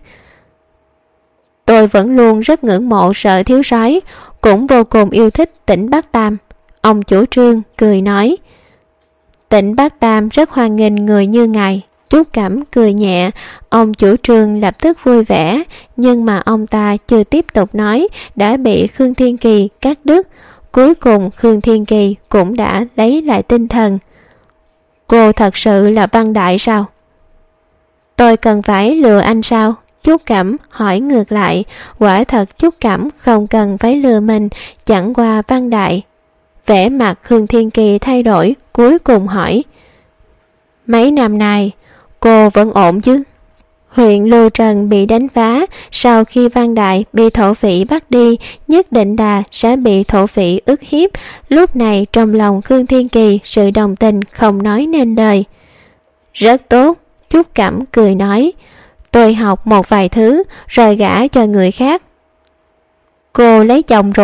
Tôi vẫn luôn rất ngưỡng mộ Sở thiếu soái, cũng vô cùng yêu thích tỉnh Bắc Tam. Ông chủ trương cười nói. Tỉnh Bắc Tam rất hoan nghênh người như ngài. Trúc Cẩm cười nhẹ. Ông chủ trương lập tức vui vẻ, nhưng mà ông ta chưa tiếp tục nói đã bị Khương Thiên Kỳ cắt đứt. Cuối cùng Khương Thiên Kỳ cũng đã lấy lại tinh thần. Cô thật sự là Văn Đại sao? Tôi cần phải lừa anh sao? Trúc Cẩm hỏi ngược lại. Quả thật Trúc Cẩm không cần phải lừa mình, chẳng qua Văn Đại. Vẻ mặt Khương Thiên Kỳ thay đổi, cuối cùng hỏi. Mấy năm nay cô vẫn ổn chứ? Huyện Lưu Trần bị đánh phá, sau khi Văn Đại bị thổ phỉ bắt đi, nhất định là sẽ bị thổ phỉ ức hiếp. Lúc này trong lòng Khương Thiên Kỳ sự đồng tình không nói nên lời. Rất tốt, Trúc Cẩm cười nói. Tôi học một vài thứ rồi gả cho người khác. Cô lấy chồng rồi?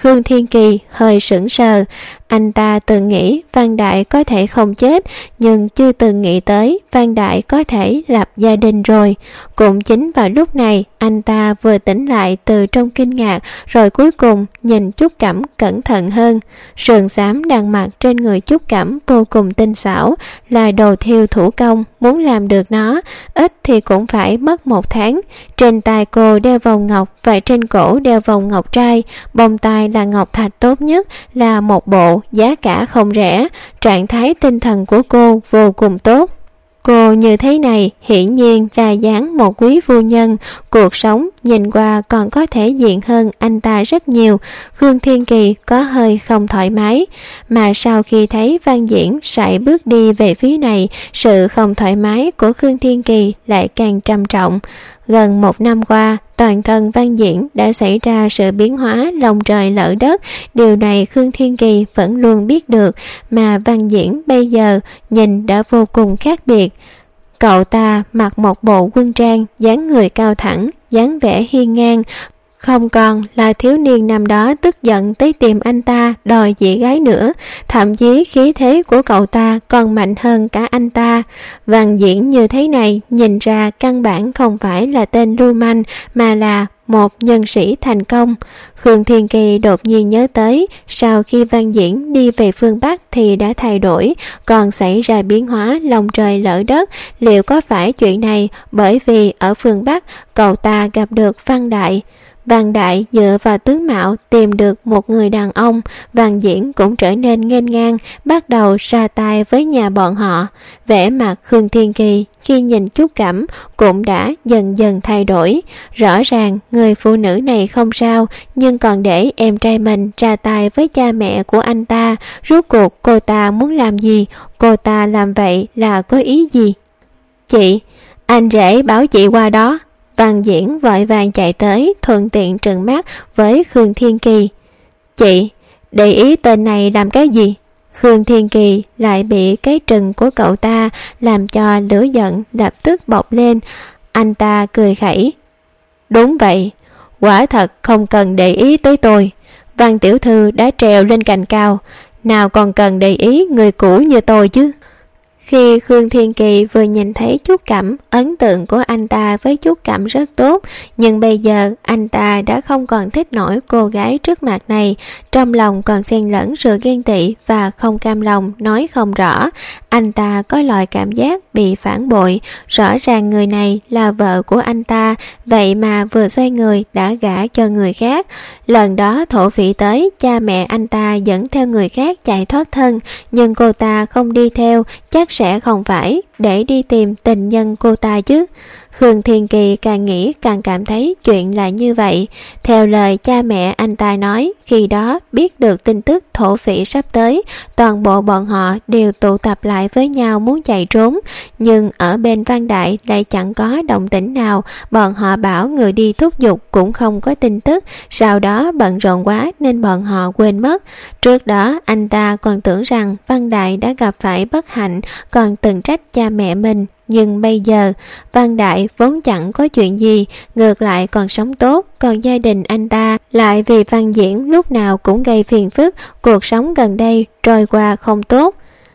Khương Thiên Kỳ hơi sững sờ. Anh ta từng nghĩ Văn Đại có thể không chết, nhưng chưa từng nghĩ tới Văn Đại có thể lập gia đình rồi. Cũng chính vào lúc này, anh ta vừa tỉnh lại từ trong kinh ngạc, rồi cuối cùng nhìn Trúc Cẩm cẩn thận hơn. Sườn xám đang mặc trên người Trúc Cẩm vô cùng tinh xảo, là đồ thêu thủ công, muốn làm được nó ít thì cũng phải mất 1 tháng. Trên tay cô đeo vòng ngọc và trên cổ đeo vòng ngọc trai, bông tai là ngọc thạch tốt nhất, là một bộ, giá cả không rẻ. Trạng thái tinh thần của cô vô cùng tốt. Cô như thế này hiển nhiên ra dáng một quý phu nhân, cuộc sống nhìn qua còn có thể diện hơn anh ta rất nhiều. Khương Thiên Kỳ có hơi không thoải mái, mà sau khi thấy Văn Diễn sải bước đi về phía này, sự không thoải mái của Khương Thiên Kỳ lại càng trầm trọng. Gần 1 năm qua, toàn thân Văn Diễn đã xảy ra sự biến hóa lòng trời lở đất. Điều này Khương Thiên Kỳ vẫn luôn biết được, mà Văn Diễn bây giờ nhìn đã vô cùng khác biệt. Cậu ta mặc một bộ quân trang, dáng người cao thẳng, dáng vẻ hiên ngang, không còn là thiếu niên năm đó tức giận tới tìm anh ta đòi chị gái nữa. Thậm chí khí thế của cậu ta còn mạnh hơn cả anh ta. Văn Diễn như thế này nhìn ra căn bản không phải là tên lưu manh, mà là một nhân sĩ thành công. Khương Thiên Kỳ đột nhiên nhớ tới, sau khi Văn Diễn đi về phương Bắc thì đã thay đổi, còn xảy ra biến hóa lòng trời lở đất. Liệu có phải chuyện này bởi vì ở phương Bắc cậu ta gặp được Văn Đại? Văn Đại dựa vào tướng mạo tìm được một người đàn ông. Văn Diễn cũng trở nên nghênh ngang, bắt đầu ra tay với nhà bọn họ. Vẻ mặt Khương Thiên Kỳ khi nhìn Trúc Cẩm cũng đã dần dần thay đổi. Rõ ràng người phụ nữ này không sao, nhưng còn để em trai mình ra tay với cha mẹ của anh ta. Rốt cuộc cô ta muốn làm gì? Cô ta làm vậy là có ý gì? Chị, anh rể bảo chị qua đó. Văn Diễn vội vàng chạy tới, thuận tiện trừng mắt với Khương Thiên Kỳ. Chị, để ý tên này làm cái gì? Khương Thiên Kỳ lại bị cái trừng của cậu ta làm cho lửa giận lập tức bộc lên. Anh ta cười khẩy. Đúng vậy, quả thật không cần để ý tới tôi. Văn tiểu thư đã trèo lên cành cao, nào còn cần để ý người cũ như tôi chứ. Khi Khương Thiên Kỳ vừa nhìn thấy Trúc Cẩm, ấn tượng của anh ta với Trúc Cẩm rất tốt, nhưng bây giờ anh ta đã không còn thích nổi cô gái trước mặt này. Trong lòng còn xen lẫn sự ghen tị và không cam lòng nói không rõ. Anh ta có loại cảm giác bị phản bội. Rõ ràng người này là vợ của anh ta, vậy mà vừa xoay người đã gả cho người khác. Lần đó thổ phỉ tới, cha mẹ anh ta dẫn theo người khác chạy thoát thân, nhưng cô ta không đi theo, chắc sẽ không phải để đi tìm tình nhân cô ta chứ. Khương Thiên Kỳ càng nghĩ càng cảm thấy chuyện là như vậy. Theo lời cha mẹ anh ta nói, khi đó biết được tin tức thổ phỉ sắp tới, toàn bộ bọn họ đều tụ tập lại với nhau muốn chạy trốn. Nhưng ở bên Văn Đại lại chẳng có động tĩnh nào. Bọn họ bảo người đi thúc giục cũng không có tin tức. Sau đó bận rộn quá nên bọn họ quên mất. Trước đó anh ta còn tưởng rằng Văn Đại đã gặp phải bất hạnh, còn từng trách cha mẹ mình. Nhưng bây giờ Văn Đại vốn chẳng có chuyện gì, ngược lại còn sống tốt, còn gia đình anh ta lại vì Văn Diễn lúc nào cũng gây phiền phức, cuộc sống gần đây trôi qua không tốt.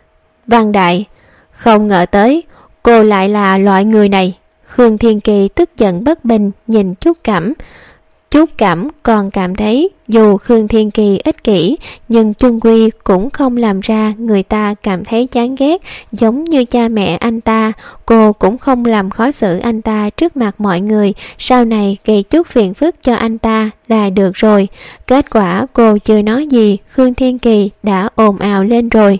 Văn Đại, không ngờ tới cô lại là loại người này. Khương Thiên Kỳ tức giận bất bình nhìn Trúc Cẩm. Trúc Cẩm còn cảm thấy dù Khương Thiên Kỳ ích kỷ, nhưng chung quy cũng không làm ra người ta cảm thấy chán ghét giống như cha mẹ anh ta. Cô cũng không làm khó xử anh ta trước mặt mọi người, sau này gây chút phiền phức cho anh ta là được rồi. Kết quả cô chưa nói gì, Khương Thiên Kỳ đã ồn ào lên rồi.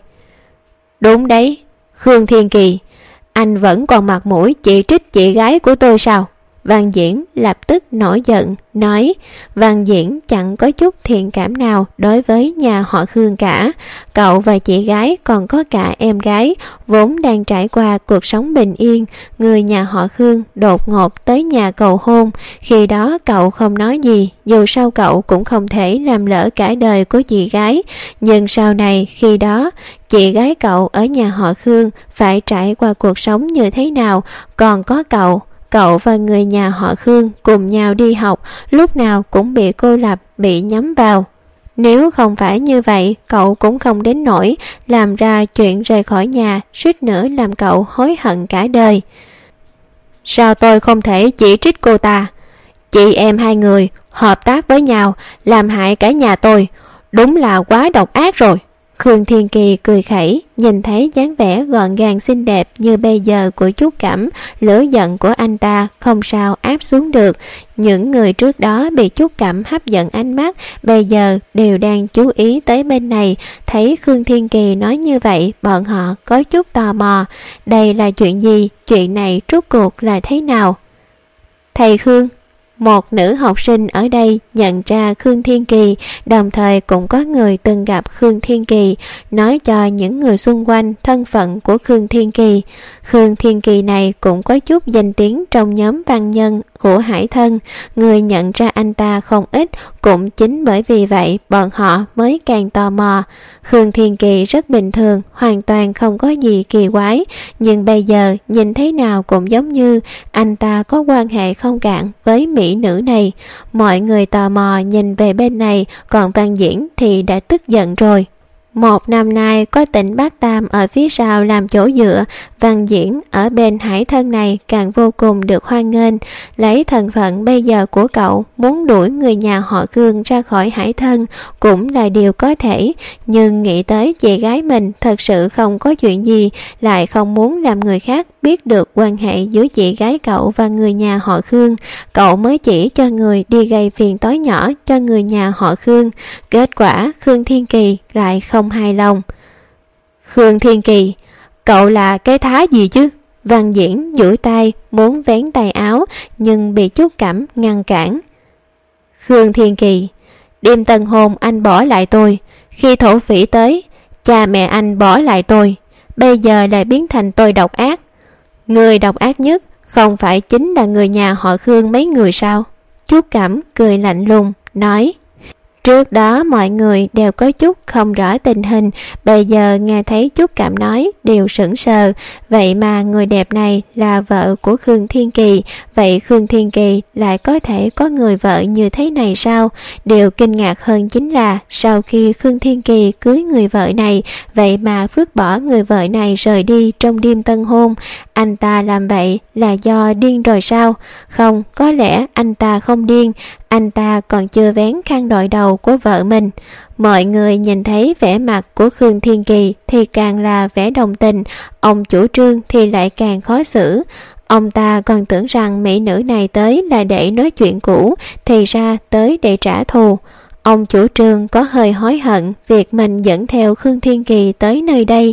Đúng đấy, Khương Thiên Kỳ, anh vẫn còn mặt mũi chỉ trích chị gái của tôi sao? Văn Diễn lập tức nổi giận, nói Văn Diễn chẳng có chút thiện cảm nào đối với nhà họ Khương cả. Cậu và chị gái còn có cả em gái, vốn đang trải qua cuộc sống bình yên. Người nhà họ Khương đột ngột tới nhà cầu hôn. Khi đó cậu không nói gì, dù sao cậu cũng không thể làm lỡ cả đời của chị gái. Nhưng sau này khi đó chị gái cậu ở nhà họ Khương phải trải qua cuộc sống như thế nào, còn có cậu và người nhà họ Khương cùng nhau đi học, lúc nào cũng bị cô lập, bị nhắm vào. Nếu không phải như vậy, cậu cũng không đến nỗi làm ra chuyện rời khỏi nhà, suýt nữa làm cậu hối hận cả đời. Sao tôi không thể chỉ trích cô ta? Chị em hai người hợp tác với nhau làm hại cả nhà tôi, đúng là quá độc ác rồi. Khương Thiên Kỳ cười khẩy, nhìn thấy dáng vẻ gọn gàng xinh đẹp như bây giờ của Trúc Cẩm, lửa giận của anh ta không sao áp xuống được. Những người trước đó bị Trúc Cẩm hấp dẫn ánh mắt, bây giờ đều đang chú ý tới bên này. Thấy Khương Thiên Kỳ nói như vậy, bọn họ có chút tò mò. Đây là chuyện gì? Chuyện này rốt cuộc là thế nào? Thầy Khương. Một nữ học sinh ở đây nhận ra Khương Thiên Kỳ, đồng thời cũng có người từng gặp Khương Thiên Kỳ, nói cho những người xung quanh thân phận của Khương Thiên Kỳ. Khương Thiên Kỳ này cũng có chút danh tiếng trong nhóm văn nhân của Hải Thân, người nhận ra anh ta không ít, cũng chính bởi vì vậy bọn họ mới càng tò mò. Khương Thiên Kỳ rất bình thường, hoàn toàn không có gì kỳ quái, nhưng bây giờ nhìn thế nào cũng giống như anh ta có quan hệ không cạn với mỹ nữ này. Mọi người tò mò nhìn về bên này, còn Văn Diễn thì đã tức giận rồi. Một năm nay có Tỉnh Bắc Tam ở phía sau làm chỗ dựa, Văn Diễn ở bên Hải Thân này càng vô cùng được hoan nghênh. Lấy thân phận bây giờ của cậu, muốn đuổi người nhà họ Khương ra khỏi Hải Thân cũng là điều có thể, nhưng nghĩ tới chị gái mình thật sự không có chuyện gì, lại không muốn làm người khác biết được quan hệ giữa chị gái cậu và người nhà họ Khương, cậu mới chỉ cho người đi gây phiền toái nhỏ cho người nhà họ Khương. Kết quả Khương Thiên Kỳ lại không hài lòng. Khương Thiên Kỳ, cậu là cái thá gì chứ? Văn Diễn duỗi tay muốn vén tay áo, nhưng bị Trúc Cẩm ngăn cản. Khương Thiên Kỳ, đêm tân hôn anh bỏ lại tôi, khi thổ phỉ tới, cha mẹ anh bỏ lại tôi, bây giờ lại biến thành tôi độc ác. Người độc ác nhất không phải chính là người nhà họ Khương mấy người sao? Trúc Cẩm cười lạnh lùng nói. Trước đó mọi người đều có chút không rõ tình hình, bây giờ nghe thấy Trúc Cẩm nói đều sững sờ. Vậy mà người đẹp này là vợ của Khương Thiên Kỳ, vậy Khương Thiên Kỳ lại có thể có người vợ như thế này sao? Điều kinh ngạc hơn chính là sau khi Khương Thiên Kỳ cưới người vợ này, vậy mà vứt bỏ người vợ này rời đi trong đêm tân hôn. Anh ta làm vậy là do điên rồi sao? Không, có lẽ anh ta không điên, anh ta còn chưa vén khăn đội đầu của vợ mình. Mọi người nhìn thấy vẻ mặt của Khương Thiên Kỳ thì càng là vẻ đồng tình, ông chủ Trương thì lại càng khó xử. Ông ta còn tưởng rằng mỹ nữ này tới là để nói chuyện cũ, thì ra tới để trả thù. Ông chủ Trương có hơi hối hận việc mình dẫn theo Khương Thiên Kỳ tới nơi đây.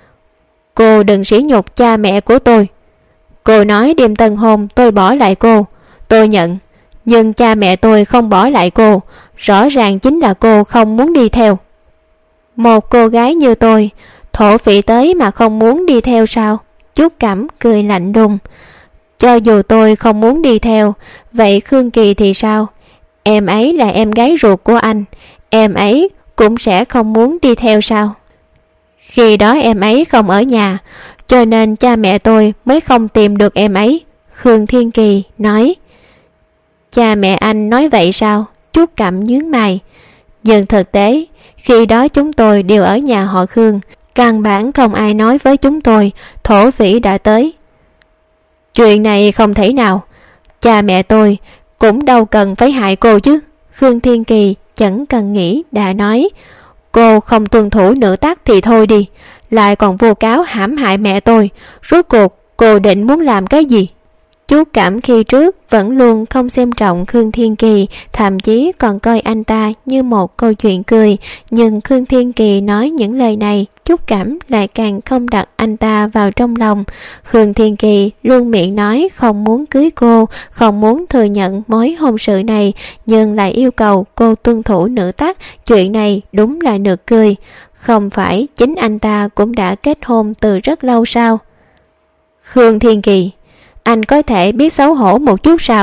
Cô đừng sỉ nhục cha mẹ của tôi. Cô nói đêm tân hôn tôi bỏ lại cô, tôi nhận, nhưng cha mẹ tôi không bỏ lại cô, rõ ràng chính là cô không muốn đi theo. Một cô gái như tôi, thổ phỉ tới mà không muốn đi theo sao? Trúc Cẩm cười lạnh lùng. Cho dù tôi không muốn đi theo, vậy Khương Kỳ thì sao? Em ấy là em gái ruột của anh, em ấy cũng sẽ không muốn đi theo sao? Khi đó em ấy không ở nhà, cho nên cha mẹ tôi mới không tìm được em ấy. Khương Thiên Kỳ nói. Cha mẹ anh nói vậy sao? Trúc Cẩm nhướng mày. Nhưng thực tế, khi đó chúng tôi đều ở nhà họ Khương, căn bản không ai nói với chúng tôi thổ phỉ đã tới. Chuyện này không thể nào, cha mẹ tôi cũng đâu cần phải hại cô chứ. Khương Thiên Kỳ chẳng cần nghĩ đã nói. Cô không tuân thủ nữ tắc thì thôi đi, lại còn vô cáo hãm hại mẹ tôi, rốt cuộc cô định muốn làm cái gì? Trúc Cẩm khi trước vẫn luôn không xem trọng Khương Thiên Kỳ, thậm chí còn coi anh ta như một câu chuyện cười, nhưng Khương Thiên Kỳ nói những lời này, Trúc Cẩm lại càng không đặt anh ta vào trong lòng. Khương Thiên Kỳ luôn miệng nói không muốn cưới cô, không muốn thừa nhận mối hôn sự này, nhưng lại yêu cầu cô tuân thủ nữ tắc, chuyện này đúng là nực cười. Không phải chính anh ta cũng đã kết hôn từ rất lâu sao? Khương Thiên Kỳ, anh có thể biết xấu hổ một chút sao?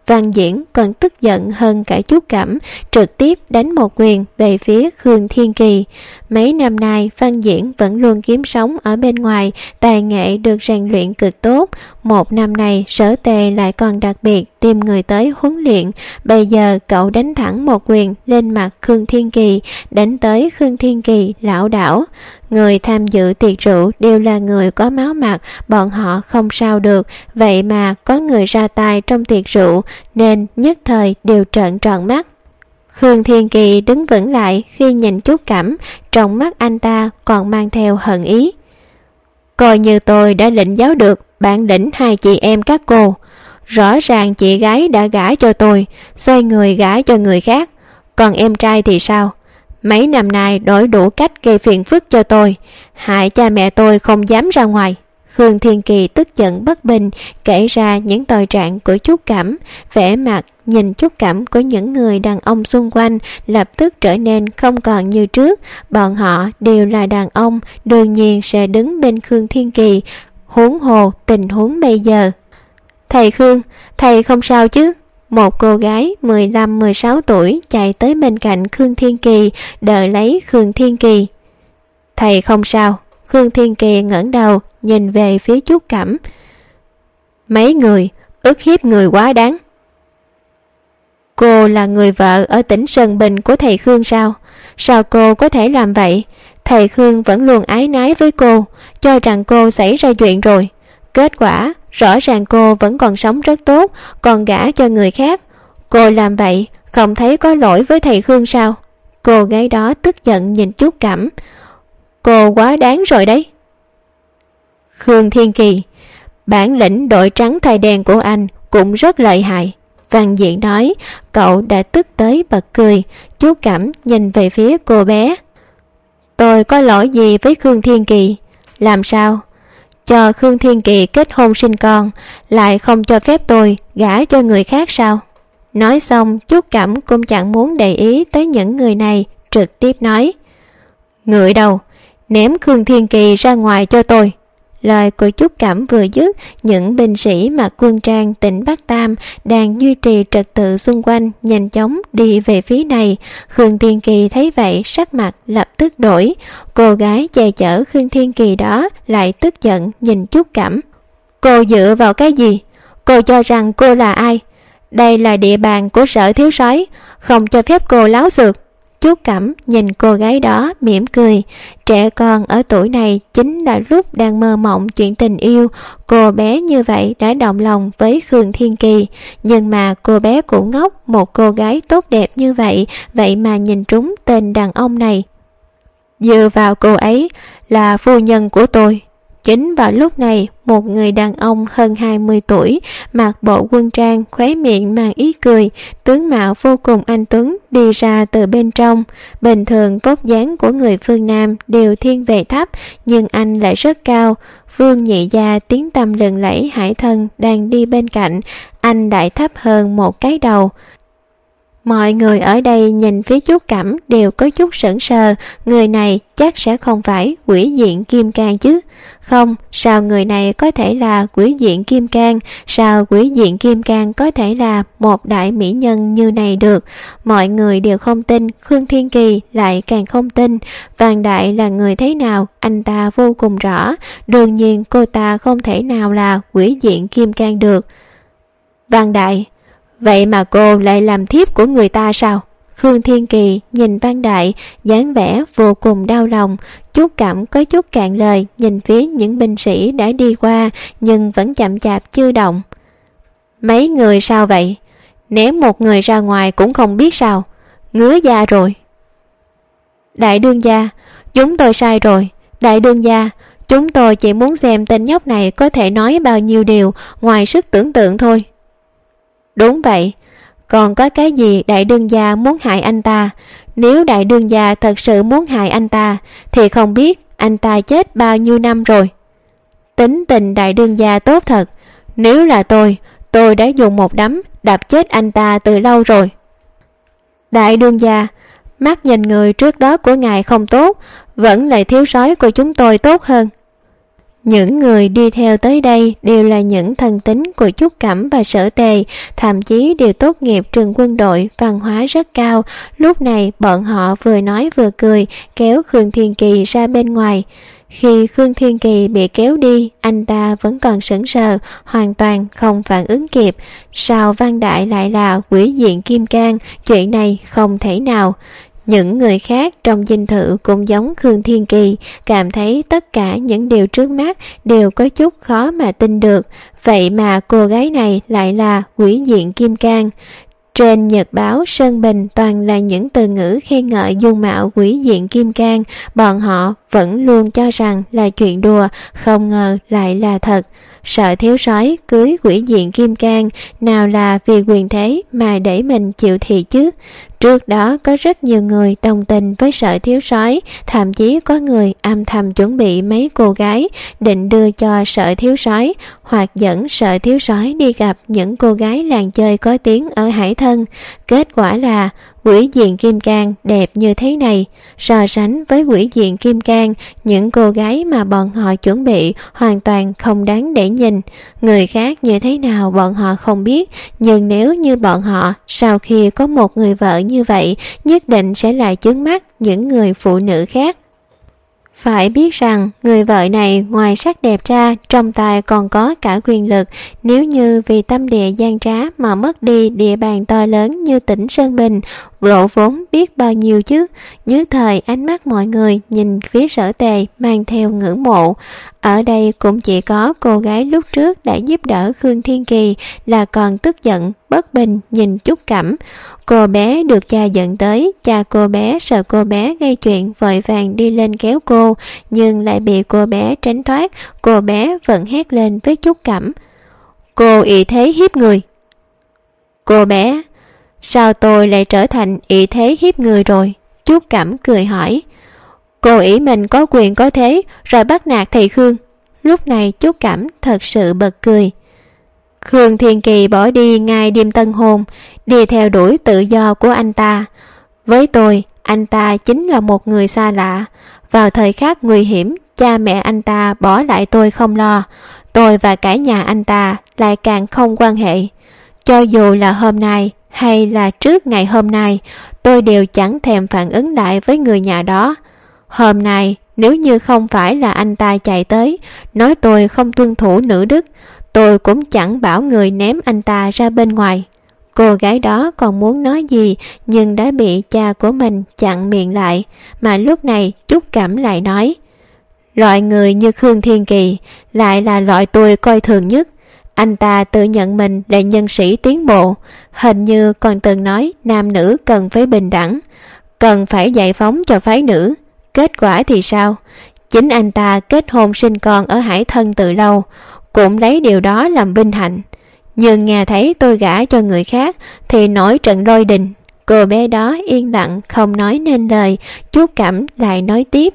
Văn Diễn còn tức giận hơn cả Trúc Cẩm, trực tiếp đánh một quyền về phía Khương Thiên Kỳ. Mấy năm nay Văn Diễn vẫn luôn kiếm sống ở bên ngoài, tài nghệ được rèn luyện cực tốt. Một năm này Sở Tề lại còn đặc biệt tìm người tới huấn luyện. Bây giờ cậu đánh thẳng một quyền lên mặt Khương Thiên Kỳ, đánh tới Khương Thiên Kỳ lảo đảo. Người tham dự tiệc rượu đều là người có máu mặt, bọn họ không sao được, vậy mà có người ra tay trong tiệc rượu nên nhất thời đều trợn tròn mắt. Khương Thiên Kỳ đứng vững lại khi nhìn Trúc Cẩm, trong mắt anh ta còn mang theo hận ý. Coi như tôi đã lĩnh giáo được bản lĩnh hai chị em các cô. Rõ ràng chị gái đã gả cho tôi, xoay người gả cho người khác. Còn em trai thì sao? Mấy năm nay đổi đủ cách gây phiền phức cho tôi, hại cha mẹ tôi không dám ra ngoài. Khương Thiên Kỳ tức giận bất bình, kể ra những tội trạng của Trúc Cẩm. Vẻ mặt nhìn Trúc Cẩm của những người đàn ông xung quanh lập tức trở nên không còn như trước. Bọn họ đều là đàn ông, đương nhiên sẽ đứng bên Khương Thiên Kỳ. Huống hồ tình huống bây giờ. Thầy Khương, thầy không sao chứ? Một cô gái 15-16 tuổi chạy tới bên cạnh Khương Thiên Kỳ, đợi lấy Khương Thiên Kỳ. Thầy không sao. Khương Thiên Kỳ ngẩng đầu nhìn về phía Trúc Cẩm. Mấy người ức hiếp người quá đáng. Cô là người vợ ở tỉnh Sơn Bình của thầy Khương sao? Sao cô có thể làm vậy? Thầy Khương vẫn luôn ái nái với cô, cho rằng cô xảy ra chuyện rồi. Kết quả rõ ràng cô vẫn còn sống rất tốt, còn gả cho người khác. Cô làm vậy không thấy có lỗi với thầy Khương sao? Cô gái đó tức giận nhìn Trúc Cẩm. Cô quá đáng rồi đấy. Khương Thiên Kỳ, bản lĩnh đội trắng thay đen của anh cũng rất lợi hại. Văn Diễn nói. Cậu đã tức tới bật cười. Trúc Cẩm nhìn về phía cô bé. Tôi có lỗi gì với Khương Thiên Kỳ? Làm sao? Cho Khương Thiên Kỳ kết hôn sinh con, lại không cho phép tôi gả cho người khác sao? Nói xong Trúc Cẩm cũng chẳng muốn để ý tới những người này, trực tiếp nói. Người đâu? Ném Khương Thiên Kỳ ra ngoài cho tôi. Lời của Trúc Cẩm vừa dứt, những binh sĩ mặc quân trang tỉnh Bắc Tam đang duy trì trật tự xung quanh nhanh chóng đi về phía này. Khương Thiên Kỳ thấy vậy sắc mặt lập tức đổi. Cô gái che chở Khương Thiên Kỳ đó lại tức giận nhìn Trúc Cẩm. Cô dựa vào cái gì? Cô cho rằng cô là ai? Đây là địa bàn của Sở thiếu soái, không cho phép cô láo xược. Trúc Cẩm nhìn cô gái đó mỉm cười. Trẻ con ở tuổi này chính là lúc đang mơ mộng chuyện tình yêu. Cô bé như vậy đã động lòng với Khương Thiên Kỳ. Nhưng mà cô bé cũng ngốc, một cô gái tốt đẹp như vậy, vậy mà nhìn trúng tên đàn ông này. Dựa vào cô ấy là phu nhân của tôi. Chính vào lúc này, một người đàn ông hơn 20 tuổi, mặc bộ quân trang, khóe miệng mang ý cười, tướng mạo vô cùng anh tuấn đi ra từ bên trong. Bình thường vóc dáng của người phương Nam đều thiên về thấp, nhưng anh lại rất cao. Vương Nhị Gia tiếng tăm lừng lẫy hải thân đang đi bên cạnh, anh lại thấp hơn một cái đầu. Mọi người ở đây nhìn phía Trúc Cẩm đều có chút sững sờ. Người này chắc sẽ không phải Quỷ Diện Kim Cang chứ? Không, sao người này có thể là Quỷ Diện Kim Cang? Sao Quỷ Diện Kim Cang có thể là một đại mỹ nhân như này được? Mọi người đều không tin, Khương Thiên Kỳ lại càng không tin. Vàng Đại là người thế nào anh ta vô cùng rõ. Đương nhiên cô ta không thể nào là Quỷ Diện Kim Cang được. Vàng Đại, vậy mà cô lại làm thiếp của người ta sao? Khương Thiên Kỳ nhìn Văn Đại, dáng vẻ vô cùng đau lòng. Trúc Cẩm có chút cạn lời, nhìn phía những binh sĩ đã đi qua, nhưng vẫn chậm chạp chưa động. Mấy người sao vậy? Ném một người ra ngoài cũng không biết sao? Ngứa da rồi. Đại đương gia, chúng tôi sai rồi. Đại đương gia, chúng tôi chỉ muốn xem tên nhóc này có thể nói bao nhiêu điều ngoài sức tưởng tượng thôi. Đúng vậy, còn có cái gì đại đương gia muốn hại anh ta? Nếu đại đương gia thật sự muốn hại anh ta thì không biết anh ta chết bao nhiêu năm rồi. Tính tình đại đương gia tốt thật. Nếu là tôi đã dùng một đấm đập chết anh ta từ lâu rồi. Đại đương gia, mắt nhìn người trước đó của ngài không tốt, vẫn là thiếu soái của chúng tôi tốt hơn. Những người đi theo tới đây đều là những thân tín của Trúc Cẩm và Sở Tề, thậm chí đều tốt nghiệp trường quân đội, văn hóa rất cao. Lúc này bọn họ vừa nói vừa cười, kéo Khương Thiên Kỳ ra bên ngoài. Khi Khương Thiên Kỳ bị kéo đi, anh ta vẫn còn sững sờ, hoàn toàn không phản ứng kịp. Sao Văn Đại lại là quỷ diện Kim Cang? Chuyện này không thể nào. Những người khác trong dinh thự cũng giống Khương Thiên Kỳ, cảm thấy tất cả những điều trước mắt đều có chút khó mà tin được. Vậy mà cô gái này lại là quỷ diện Kim Cang. Trên nhật báo Sơn Bình toàn là những từ ngữ khen ngợi dung mạo quỷ diện Kim Cang, bọn họ vẫn luôn cho rằng là chuyện đùa, không ngờ lại là thật. Sở thiếu soái cưới quỷ diện Kim Cang, nào là vì quyền thế mà để mình chịu thiệt chứ. Trước đó có rất nhiều người đồng tình với Sở thiếu soái, thậm chí có người âm thầm chuẩn bị mấy cô gái định đưa cho Sở thiếu soái, hoặc dẫn Sở thiếu soái đi gặp những cô gái làng chơi có tiếng ở Hải Thân. Kết quả là quỷ diện Kim Cang đẹp như thế này. So sánh với quỷ diện Kim Cang, những cô gái mà bọn họ chuẩn bị hoàn toàn không đáng để nhìn. Người khác như thế nào bọn họ không biết, nhưng nếu như bọn họ sau khi có một người vợ như vậy, nhất định sẽ lại chướng mắt những người phụ nữ khác. Phải biết rằng người vợ này ngoài sắc đẹp ra, trong tay còn có cả quyền lực. Nếu như vì tâm địa gian trá mà mất đi địa bàn to lớn như tỉnh Sơn Bình, lộ vốn biết bao nhiêu chứ. Nhất thời ánh mắt mọi người nhìn phía Sở Tề mang theo ngưỡng mộ. Ở đây cũng chỉ có cô gái lúc trước đã giúp đỡ Khương Thiên Kỳ là còn tức giận bất bình nhìn Trúc Cẩm. Cô bé được cha dẫn tới, cha cô bé sợ cô bé gây chuyện vội vàng đi lên kéo cô, nhưng lại bị cô bé tránh thoát. Cô bé vẫn hét lên với Trúc Cẩm: "Cô ỷ thế hiếp người!" "Cô bé, sao tôi lại trở thành ỷ thế hiếp người rồi?" Trúc Cẩm cười hỏi. "Cô ỷ mình có quyền có thế, rồi bắt nạt thầy Khương." Lúc này Trúc Cẩm thật sự bật cười. Khương Thiên Kỳ bỏ đi ngay đêm tân hôn, đi theo đuổi tự do của anh ta. Với tôi, anh ta chính là một người xa lạ. Vào thời khắc nguy hiểm, cha mẹ anh ta bỏ lại tôi không lo. Tôi và cả nhà anh ta lại càng không quan hệ. Cho dù là hôm nay hay là trước ngày hôm nay, tôi đều chẳng thèm phản ứng lại với người nhà đó. Hôm nay, nếu như không phải là anh ta chạy tới, nói tôi không tuân thủ nữ đức, tôi cũng chẳng bảo người ném anh ta ra bên ngoài. Cô gái đó còn muốn nói gì, nhưng đã bị cha của mình chặn miệng lại. Mà lúc này Trúc Cẩm lại nói: "Loại người như Khương Thiên Kỳ lại là loại tôi coi thường nhất. Anh ta tự nhận mình là nhân sĩ tiến bộ, hình như còn từng nói nam nữ cần phải bình đẳng, cần phải giải phóng cho phái nữ. Kết quả thì sao? Chính anh ta kết hôn sinh con ở Hải Thân từ lâu, cũng lấy điều đó làm vinh hạnh. Nhưng nghe thấy tôi gả cho người khác thì nổi trận lôi đình." Cô bé đó yên lặng không nói nên lời. Trúc Cẩm lại nói tiếp: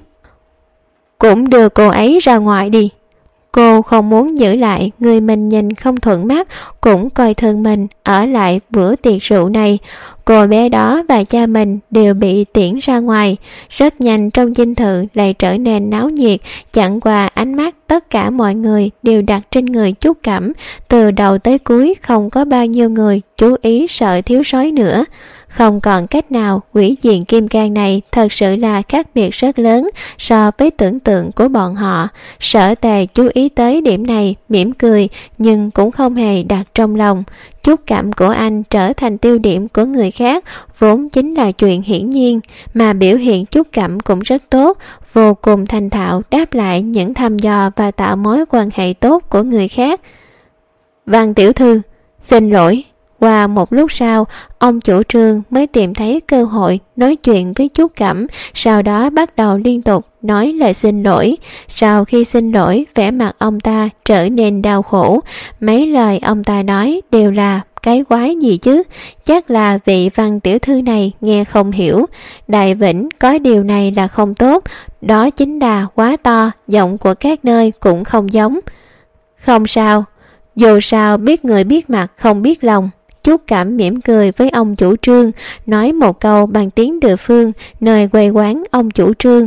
"Cũng đưa cô ấy ra ngoài đi." Cô không muốn giữ lại người mình nhìn không thuận mắt, cũng coi thường mình ở lại bữa tiệc rượu này. Cô bé đó và cha mình đều bị tiễn ra ngoài. Rất nhanh trong dinh thự lại trở nên náo nhiệt, chẳng qua ánh mắt tất cả mọi người đều đặt trên người Trúc Cẩm. Từ đầu tới cuối không có bao nhiêu người chú ý Sở thiếu soái nữa. Không còn cách nào, quỷ diện Kim Cang này thật sự là khác biệt rất lớn so với tưởng tượng của bọn họ. Sở Tề chú ý tới điểm này, mỉm cười, nhưng cũng không hề đặt trong lòng. Trúc Cẩm của anh trở thành tiêu điểm của người khác vốn chính là chuyện hiển nhiên, mà biểu hiện Trúc Cẩm cũng rất tốt, vô cùng thành thạo đáp lại những thăm dò và tạo mối quan hệ tốt của người khác. "Văn tiểu thư, xin lỗi." Qua một lúc sau, ông chủ trương mới tìm thấy cơ hội nói chuyện với Trúc Cẩm, sau đó bắt đầu liên tục nói lời xin lỗi. Sau khi xin lỗi, vẻ mặt ông ta trở nên đau khổ. Mấy lời ông ta nói đều là cái quái gì chứ, chắc là vị Văn tiểu thư này nghe không hiểu. Đại Vĩnh có điều này là không tốt, đó chính là quá to, giọng của các nơi cũng không giống. "Không sao, dù sao biết người biết mặt không biết lòng." Trúc Cẩm mỉm cười với ông chủ trương, nói một câu bằng tiếng địa phương nơi quê quán ông chủ trương.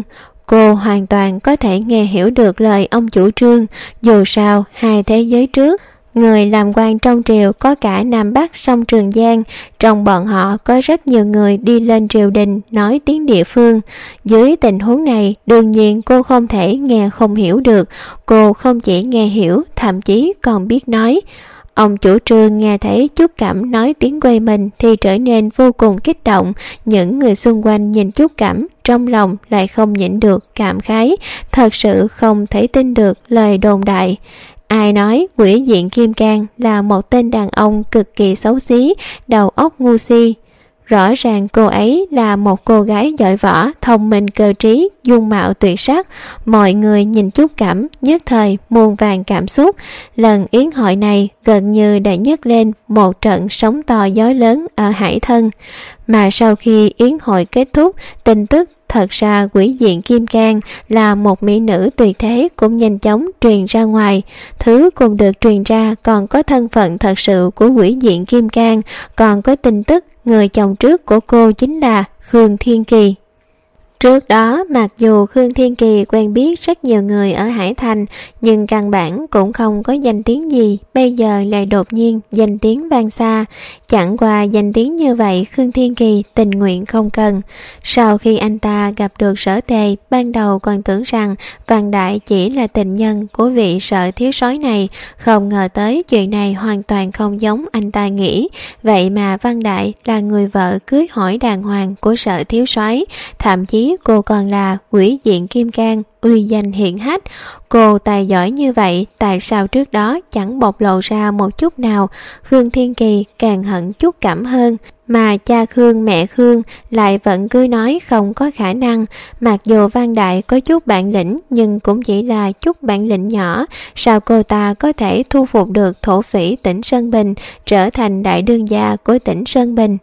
Cô hoàn toàn có thể nghe hiểu được lời ông chủ Trương. Dù sao, hai thế giới trước, người làm quan trong triều có cả Nam Bắc sông Trường Giang, trong bọn họ có rất nhiều người đi lên triều đình nói tiếng địa phương. Dưới tình huống này, đương nhiên cô không thể nghe không hiểu được. Cô không chỉ nghe hiểu, thậm chí còn biết nói. Ông chủ Trương nghe thấy Trúc Cẩm nói tiếng quê mình thì trở nên vô cùng kích động. Những người xung quanh nhìn Trúc Cẩm, trong lòng lại không nhịn được cảm khái, thật sự không thể tin được lời đồn đại. Ai nói Quỷ Diện Kim Cang là một tên đàn ông cực kỳ xấu xí, đầu óc ngu si. Rõ ràng cô ấy là một cô gái giỏi võ, thông minh cơ trí, dung mạo tuyệt sắc. Mọi người nhìn Trúc Cẩm nhất thời muôn vàn cảm xúc. Lần yến hội này gần như đã nhấc lên một trận sóng to gió lớn ở Hải Thân. Mà sau khi yến hội kết thúc, tin tức thật ra Quỷ Diện Kim Cang là một mỹ nữ tuyệt thế cũng nhanh chóng truyền ra ngoài. Thứ cùng được truyền ra còn có thân phận thật sự của Quỷ Diện Kim Cang, còn có tin tức người chồng trước của cô chính là Khương Thiên Kỳ. Trước đó, mặc dù Khương Thiên Kỳ quen biết rất nhiều người ở Hải Thành, nhưng căn bản cũng không có danh tiếng gì, bây giờ lại đột nhiên danh tiếng vang xa. Chẳng qua danh tiếng như vậy, Khương Thiên Kỳ tình nguyện không cần. Sau khi anh ta gặp được Sở Tề, ban đầu còn tưởng rằng Văn Đại chỉ là tình nhân của vị Sở thiếu soái này, không ngờ tới chuyện này hoàn toàn không giống anh ta nghĩ. Vậy mà Văn Đại là người vợ cưới hỏi đàng hoàng của Sở thiếu soái, thậm chí cô còn là Quỷ Diện Kim Cang, uy danh hiển hách. Cô tài giỏi như vậy, tại sao trước đó chẳng bộc lộ ra một chút nào? Khương Thiên Kỳ càng hận Trúc Cẩm hơn, mà cha Khương mẹ Khương lại vẫn cứ nói không có khả năng. Mặc dù Văn Đại có chút bản lĩnh, nhưng cũng chỉ là chút bản lĩnh nhỏ. Sao cô ta có thể thu phục được thổ phỉ tỉnh Sơn Bình, trở thành đại đương gia của tỉnh Sơn Bình?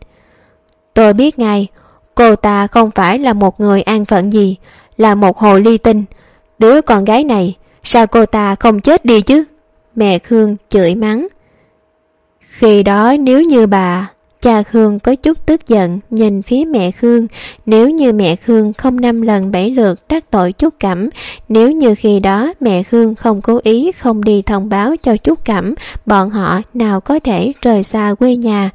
Tôi biết ngay, cô ta không phải là một người an phận gì, là một hồ ly tinh. Đứa con gái này, sao cô ta không chết đi chứ? Mẹ Khương chửi mắng. Khi đó nếu như bà... Cha Khương có chút tức giận nhìn phía mẹ Khương. Nếu như mẹ Khương không 5 lần 7 lượt đắc tội Trúc Cẩm, nếu như khi đó mẹ Khương không cố ý không đi thông báo cho Trúc Cẩm, bọn họ nào có thể rời xa quê nhà.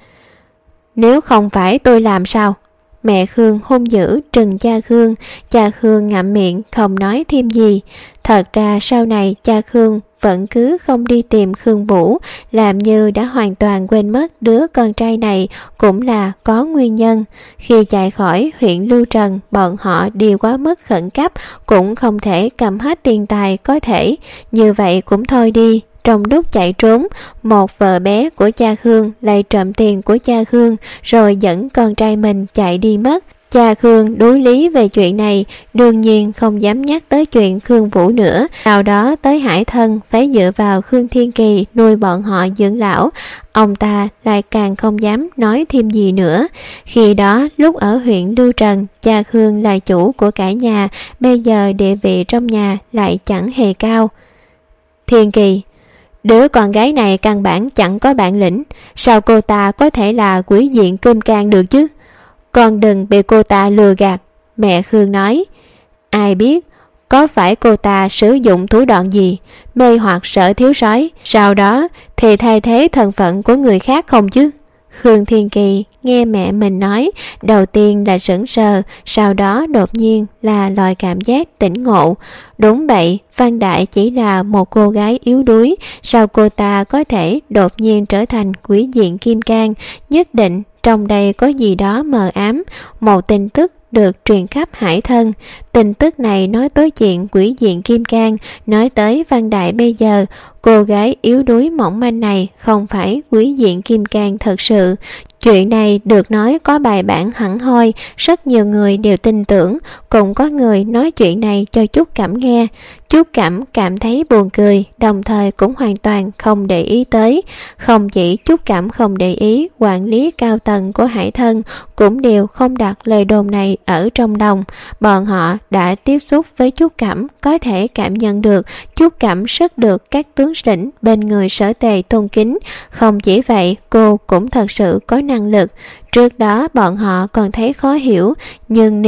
Nếu không phải tôi làm sao? Mẹ Khương hung dữ trừng cha Khương. Cha Khương ngậm miệng không nói thêm gì. Thật ra sau này cha Khương vẫn cứ không đi tìm Khương Vũ, làm như đã hoàn toàn quên mất đứa con trai này cũng là có nguyên nhân. Khi chạy khỏi huyện Lưu Trần, bọn họ đi quá mức khẩn cấp, cũng không thể cầm hết tiền tài có thể. Như vậy cũng thôi đi. Trong lúc chạy trốn, một vợ bé của cha Khương lại trộm tiền của cha Khương, rồi dẫn con trai mình chạy đi mất. Cha Khương đối lý về chuyện này, đương nhiên không dám nhắc tới chuyện Khương Vũ nữa. Sau đó tới Hải Thân phải dựa vào Khương Thiên Kỳ nuôi bọn họ dưỡng lão. Ông ta lại càng không dám nói thêm gì nữa. Khi đó lúc ở huyện Lưu Trần, cha Khương là chủ của cả nhà, bây giờ địa vị trong nhà lại chẳng hề cao. Thiên Kỳ, đứa con gái này căn bản chẳng có bản lĩnh, sao cô ta có thể là Quỷ Diện Kim Cang được chứ? Con đừng bị cô ta lừa gạt, mẹ Khương nói. Ai biết, có phải cô ta sử dụng thủ đoạn gì, mê hoặc Sở thiếu soái, sau đó thì thay thế thân phận của người khác không chứ? Khương Thiên Kỳ nghe mẹ mình nói, đầu tiên là sững sờ, sau đó đột nhiên là loại cảm giác tỉnh ngộ. Đúng vậy, Văn Đại chỉ là một cô gái yếu đuối, sao cô ta có thể đột nhiên trở thành Quỷ Diện Kim Cang? Nhất định trong đây có gì đó mờ ám. Một tin tức được truyền khắp Hải Thân. Tin tức này nói tới chuyện Quỷ Diện Kim Cang, nói tới Văn Đại bây giờ. Cô gái yếu đuối mỏng manh này không phải Quỷ Diện Kim Cang thật sự. Chuyện này được nói có bài bản hẳn hoi, rất nhiều người đều tin tưởng, cũng có người nói chuyện này cho Trúc Cẩm nghe. Trúc Cẩm cảm thấy buồn cười, đồng thời cũng hoàn toàn không để ý tới. Không chỉ Trúc Cẩm không để ý, quản lý cao tầng của Hải Thân cũng đều không đặt lời đồn này ở trong lòng. Bọn họ đã tiếp xúc với Trúc Cẩm, có thể cảm nhận được Trúc Cẩm rất được các tướng lĩnh bên người Sở Tề tôn kính. Không chỉ vậy, cô cũng thật sự có năng lực. Trước đó bọn họ còn thấy khó hiểu, nhưng nếu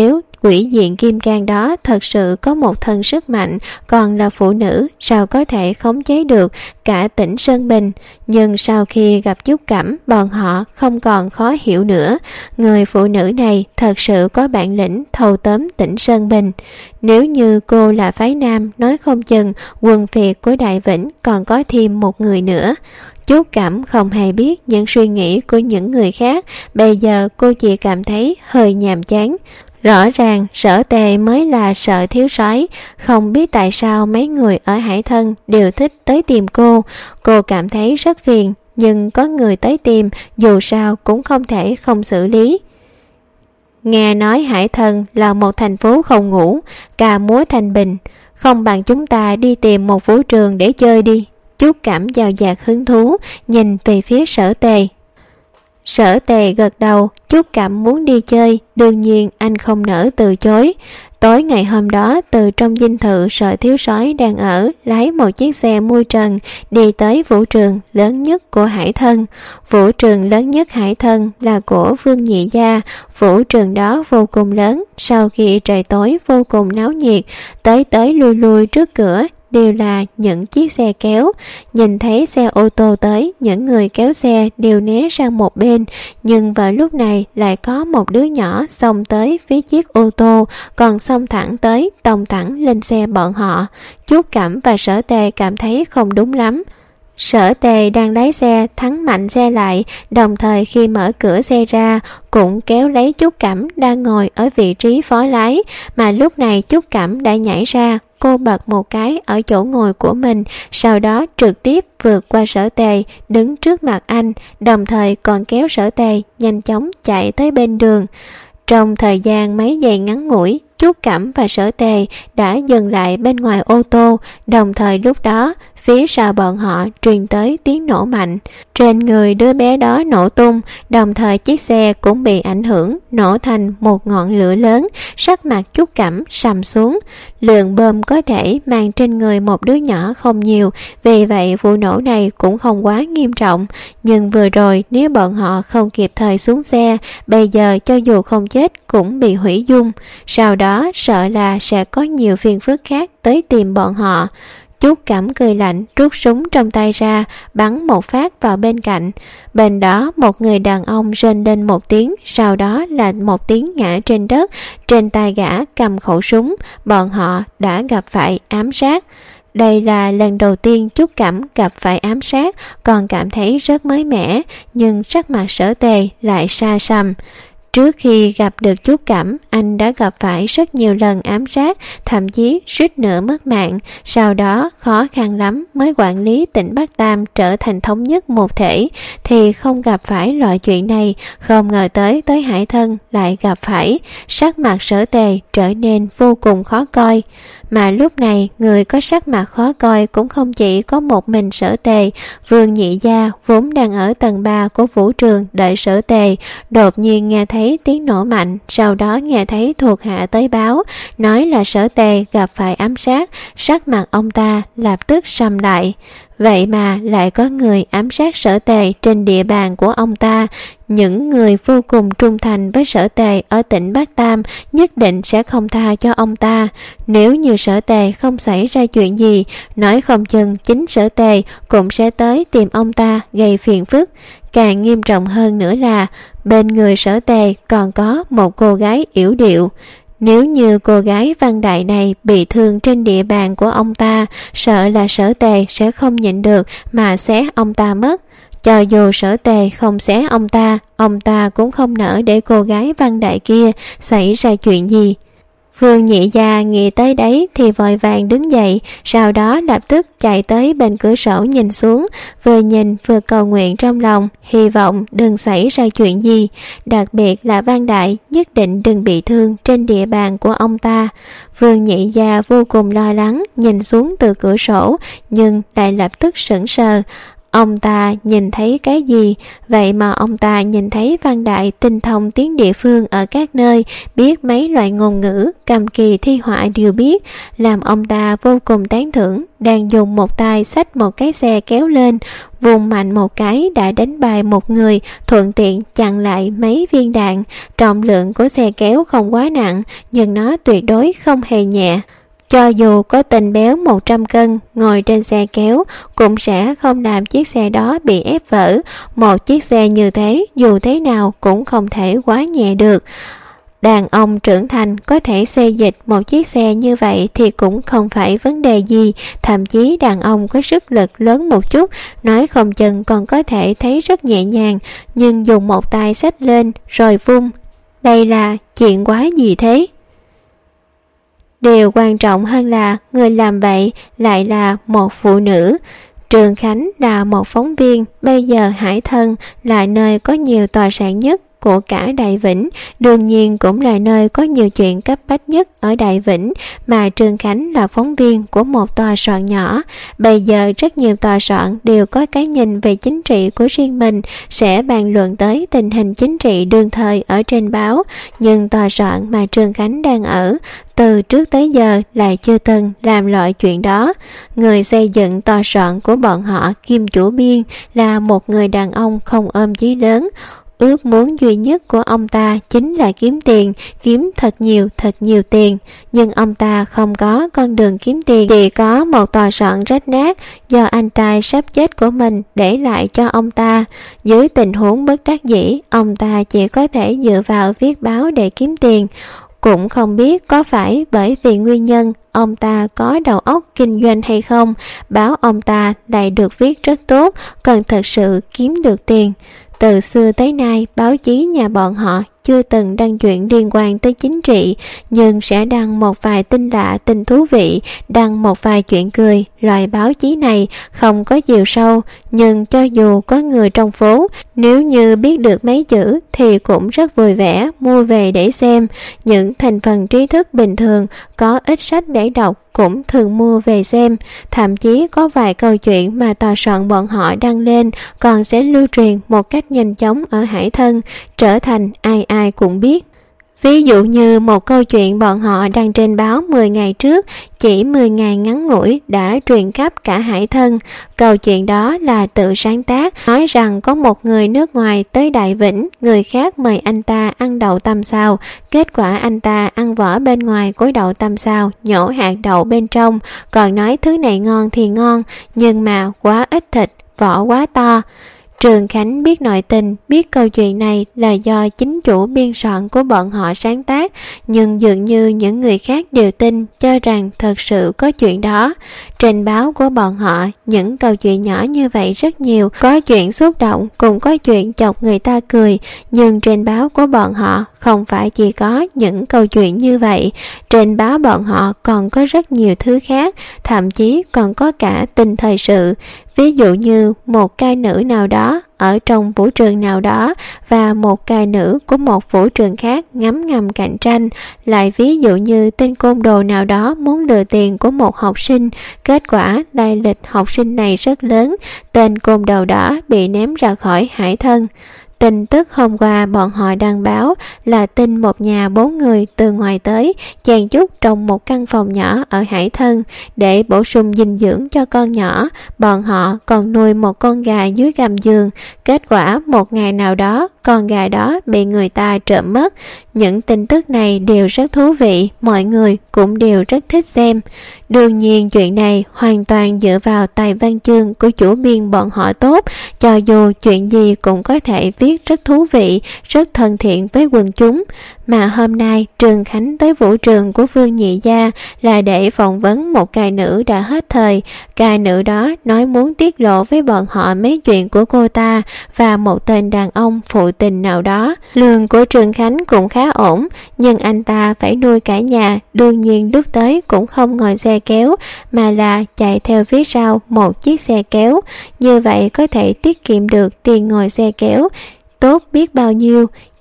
Quỷ diện kim cang đó thật sự có một thân sức mạnh, còn là phụ nữ sao có thể khống chế được cả tỉnh Sơn Bình. Nhưng sau khi gặp Trúc Cẩm, bọn họ không còn khó hiểu nữa. Người phụ nữ này thật sự có bản lĩnh thâu tóm tỉnh Sơn Bình. Nếu như cô là phái nam, nói không chừng quần phiệt của Đại Vĩnh còn có thêm một người nữa. Trúc Cẩm không hề biết những suy nghĩ của những người khác, bây giờ cô chỉ cảm thấy hơi nhàm chán. Rõ ràng Sở Tề mới là Sở thiếu soái, không biết tại sao mấy người ở Hải Thân đều thích tới tìm cô. Cô cảm thấy rất phiền, nhưng có người tới tìm dù sao cũng không thể không xử lý. Nghe nói Hải Thân là một thành phố không ngủ, ca múa thanh bình, không bằng chúng ta đi tìm một vũ trường để chơi đi. Trúc Cẩm dào dạt hứng thú nhìn về phía Sở Tề. Sở Tề gật đầu. Trúc Cẩm muốn đi chơi, đương nhiên anh không nỡ từ chối. Tối ngày hôm đó, từ trong dinh thự Sở thiếu soái đang ở, lái một chiếc xe mui trần đi tới vũ trường lớn nhất của Hải Thân. Vũ trường lớn nhất Hải Thân là của Vương Nhị gia. Vũ trường đó vô cùng lớn, sau khi trời tối vô cùng náo nhiệt, tới lui lui trước cửa đều là những chiếc xe kéo. Nhìn thấy xe ô tô tới, những người kéo xe đều né sang một bên, nhưng vào lúc này lại có một đứa nhỏ xông tới phía chiếc ô tô, còn xông thẳng tới, tông thẳng lên xe bọn họ. Trúc Cẩm và Sở Tề cảm thấy không đúng lắm. Sở Tề đang lái xe thắng mạnh xe lại, đồng thời khi mở cửa xe ra cũng kéo lấy Trúc Cẩm đang ngồi ở vị trí phó lái, mà lúc này Trúc Cẩm đã nhảy ra. Cô bật một cái ở chỗ ngồi của mình, sau đó trực tiếp vượt qua Sở Tề, đứng trước mặt anh, đồng thời còn kéo Sở Tề nhanh chóng chạy tới bên đường. Trong thời gian mấy giây ngắn ngủi, Trúc Cẩm và Sở Tề đã dừng lại bên ngoài ô tô, đồng thời lúc đó phía sau bọn họ truyền tới tiếng nổ mạnh. Trên người đứa bé đó nổ tung, đồng thời chiếc xe cũng bị ảnh hưởng, nổ thành một ngọn lửa lớn. Sắc mặt Trúc Cẩm sầm xuống. Lượng bom có thể mang trên người một đứa nhỏ không nhiều, vì vậy vụ nổ này cũng không quá nghiêm trọng. Nhưng vừa rồi nếu bọn họ không kịp thời xuống xe, bây giờ cho dù không chết cũng bị hủy dung. Sau đó sợ là sẽ có nhiều phiền phức khác tới tìm bọn họ. Trúc Cẩm cười lạnh, rút súng trong tay ra, bắn một phát vào bên cạnh. Bên đó một người đàn ông rên lên một tiếng, sau đó là một tiếng ngã trên đất. Trên tay gã cầm khẩu súng. Bọn họ đã gặp phải ám sát. Đây là lần đầu tiên Trúc Cẩm gặp phải ám sát, còn cảm thấy rất mới mẻ, nhưng sắc mặt Sở Tề lại xa xăm. Trước khi gặp được Trúc Cẩm, anh đã gặp phải rất nhiều lần ám sát, thậm chí suýt nữa mất mạng. Sau đó khó khăn lắm mới quản lý tỉnh Bắc Tam trở thành thống nhất một thể, thì không gặp phải loại chuyện này. Không ngờ tới Hải Thân lại gặp phải. Sắc mặt Sở Tề trở nên vô cùng khó coi. Mà lúc này người có sắc mặt khó coi cũng không chỉ có một mình Sở Tề. Vương Nhị gia vốn đang ở tầng 3 của vũ trường đợi Sở Tề, đột nhiên nghe thấy tiếng nổ mạnh, sau đó nghe thấy thuộc hạ tới báo, nói là Sở Tề gặp phải ám sát. Sắc mặt ông ta lập tức sầm lại. Vậy mà lại có người ám sát Sở Tề trên địa bàn của ông ta. Những người vô cùng trung thành với Sở Tề ở tỉnh Bắc Tam nhất định sẽ không tha cho ông ta. Nếu như Sở Tề không xảy ra chuyện gì, nói không chừng chính Sở Tề cũng sẽ tới tìm ông ta gây phiền phức. Càng nghiêm trọng hơn nữa là bên người Sở Tề còn có một cô gái yểu điệu. Nếu như cô gái Văn Đại này bị thương trên địa bàn của ông ta, sợ là Sở Tề sẽ không nhịn được mà xé ông ta mất. Cho dù Sở Tề không xé ông ta cũng không nỡ để cô gái Văn Đại kia xảy ra chuyện gì. Vương Nhị gia nghĩ tới đấy thì vội vàng đứng dậy, sau đó lập tức chạy tới bên cửa sổ nhìn xuống, vừa nhìn vừa cầu nguyện trong lòng, hy vọng đừng xảy ra chuyện gì, đặc biệt là Văn Đại nhất định đừng bị thương trên địa bàn của ông ta. Vương Nhị gia vô cùng lo lắng nhìn xuống từ cửa sổ, nhưng lại lập tức sững sờ. Ông ta nhìn thấy cái gì? Vậy mà ông ta nhìn thấy Văn Đại tinh thông tiếng địa phương ở các nơi, biết mấy loại ngôn ngữ, cầm kỳ thi họa đều biết, làm ông ta vô cùng tán thưởng. Đang dùng một tay xách một cái xe kéo lên, vùng mạnh một cái đã đánh bại một người, thuận tiện chặn lại mấy viên đạn. Trọng lượng của xe kéo không quá nặng, nhưng nó tuyệt đối không hề nhẹ. Cho dù có tên béo 100 cân ngồi trên xe kéo cũng sẽ không làm chiếc xe đó bị ép vỡ. Một chiếc xe như thế dù thế nào cũng không thể quá nhẹ được. Đàn ông trưởng thành có thể xê dịch một chiếc xe như vậy thì cũng không phải vấn đề gì. Thậm chí đàn ông có sức lực lớn một chút, nói không chừng còn có thể thấy rất nhẹ nhàng. Nhưng dùng một tay xách lên rồi vung, đây là chuyện quá gì thế? Điều quan trọng hơn là người làm vậy lại là một phụ nữ. Trường Khánh là một phóng viên, bây giờ Hải Thân là nơi có nhiều tòa soạn nhất của cả Đại Vĩnh, đương nhiên cũng là nơi có nhiều chuyện cấp bách nhất ở Đại Vĩnh, mà Trương Khánh là phóng viên của một tòa soạn nhỏ. Bây giờ rất nhiều tòa soạn đều có cái nhìn về chính trị của riêng mình, sẽ bàn luận tới tình hình chính trị đương thời ở trên báo, nhưng tòa soạn mà Trương Khánh đang ở từ trước tới giờ lại chưa từng làm loại chuyện đó. Người xây dựng tòa soạn của bọn họ, Kim chủ biên, là một người đàn ông không ôm chí lớn. Ước muốn duy nhất của ông ta chính là kiếm tiền, kiếm thật nhiều tiền. Nhưng ông ta không có con đường kiếm tiền, chỉ có một tòa soạn rách nát do anh trai sắp chết của mình để lại cho ông ta. Dưới tình huống bất đắc dĩ, ông ta chỉ có thể dựa vào viết báo để kiếm tiền. Cũng không biết có phải bởi vì nguyên nhân ông ta có đầu óc kinh doanh hay không, báo ông ta lại được viết rất tốt, cần thật sự kiếm được tiền. Từ xưa tới nay, báo chí nhà bọn họ chưa từng đăng chuyện liên quan tới chính trị, nhưng sẽ đăng một vài tin lạ, tin thú vị, đăng một vài chuyện cười. Loại báo chí này không có chiều sâu, nhưng cho dù có người trong phố, nếu như biết được mấy chữ thì cũng rất vui vẻ mua về để xem. Những thành phần trí thức bình thường có ít sách để đọc cũng thường mua về xem. Thậm chí có vài câu chuyện mà tòa soạn bọn họ đăng lên còn sẽ lưu truyền một cách nhanh chóng ở Hải Thân, trở thành ai cũng biết. Ví dụ như một câu chuyện bọn họ đăng trên báo 10 ngày trước, chỉ 10 ngày ngắn ngủi đã truyền khắp cả Hải Thân. Câu chuyện đó là tự sáng tác, nói rằng có một người nước ngoài tới Đại Vĩnh, người khác mời anh ta ăn đậu tăm xào, kết quả anh ta ăn vỏ bên ngoài của đậu tăm xào, nhổ hạt đậu bên trong, còn nói thứ này ngon thì ngon, nhưng mà quá ít thịt, vỏ quá to. Trương Khánh biết nội tình, biết câu chuyện này là do chính chủ biên soạn của bọn họ sáng tác, nhưng dường như những người khác đều tin, cho rằng thật sự có chuyện đó. Trên báo của bọn họ, những câu chuyện nhỏ như vậy rất nhiều, có chuyện xúc động, cũng có chuyện chọc người ta cười, nhưng trên báo của bọn họ không phải chỉ có những câu chuyện như vậy. Trên báo bọn họ còn có rất nhiều thứ khác, thậm chí còn có cả tin thời sự. Ví dụ như một cai nữ nào đó ở trong vũ trường nào đó và một cai nữ của một vũ trường khác ngấm ngầm cạnh tranh. Lại ví dụ như tên côn đồ nào đó muốn lừa tiền của một học sinh, kết quả lai lịch học sinh này rất lớn, tên côn đồ đó bị ném ra khỏi Hải Thân. Tin tức hôm qua bọn họ đăng báo là tin một nhà 4 người từ ngoài tới, chen chúc trong một căn phòng nhỏ ở Hải Thân. Để bổ sung dinh dưỡng cho con nhỏ, bọn họ còn nuôi một con gà dưới gầm giường. Kết quả một ngày nào đó, con gà đó bị người ta trộm mất. Những tin tức này đều rất thú vị, mọi người cũng đều rất thích xem. Đương nhiên chuyện này hoàn toàn dựa vào tài văn chương của chủ biên bọn họ tốt, cho dù chuyện gì cũng có thể viết rất thú vị, rất thân thiện với quần chúng. Mà hôm nay Trương Khánh tới vũ trường của Vương Nhị Gia là để phỏng vấn một cai nữ đã hết thời. Cai nữ đó nói muốn tiết lộ với bọn họ mấy chuyện của cô ta và một tên đàn ông phụ tình nào đó. Lương của Trương Khánh cũng khá ổn, nhưng anh ta phải nuôi cả nhà, đương nhiên lúc tới cũng không ngồi xe kéo mà là chạy theo phía sau một chiếc xe kéo. Như vậy có thể tiết kiệm được tiền ngồi xe kéo tốt biết bao nhiêu.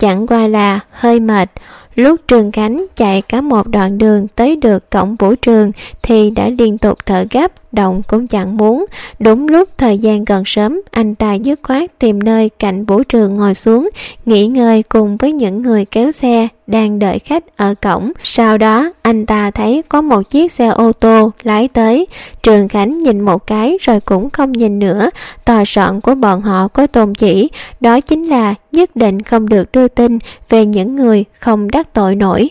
chẳng qua là hơi mệt. Lúc Trương Khánh chạy cả một đoạn đường tới được cổng vũ trường thì đã liên tục thở gấp, động cũng chẳng muốn. Đúng lúc thời gian gần sớm, anh ta dứt khoát tìm nơi cạnh vũ trường ngồi xuống, nghỉ ngơi cùng với những người kéo xe đang đợi khách ở cổng. Sau đó anh ta thấy có một chiếc xe ô tô lái tới. Trương Khánh nhìn một cái rồi cũng không nhìn nữa. Tòa soạn của bọn họ có tôn chỉ, đó chính là nhất định không được đưa tin về những người không đắc tội nổi.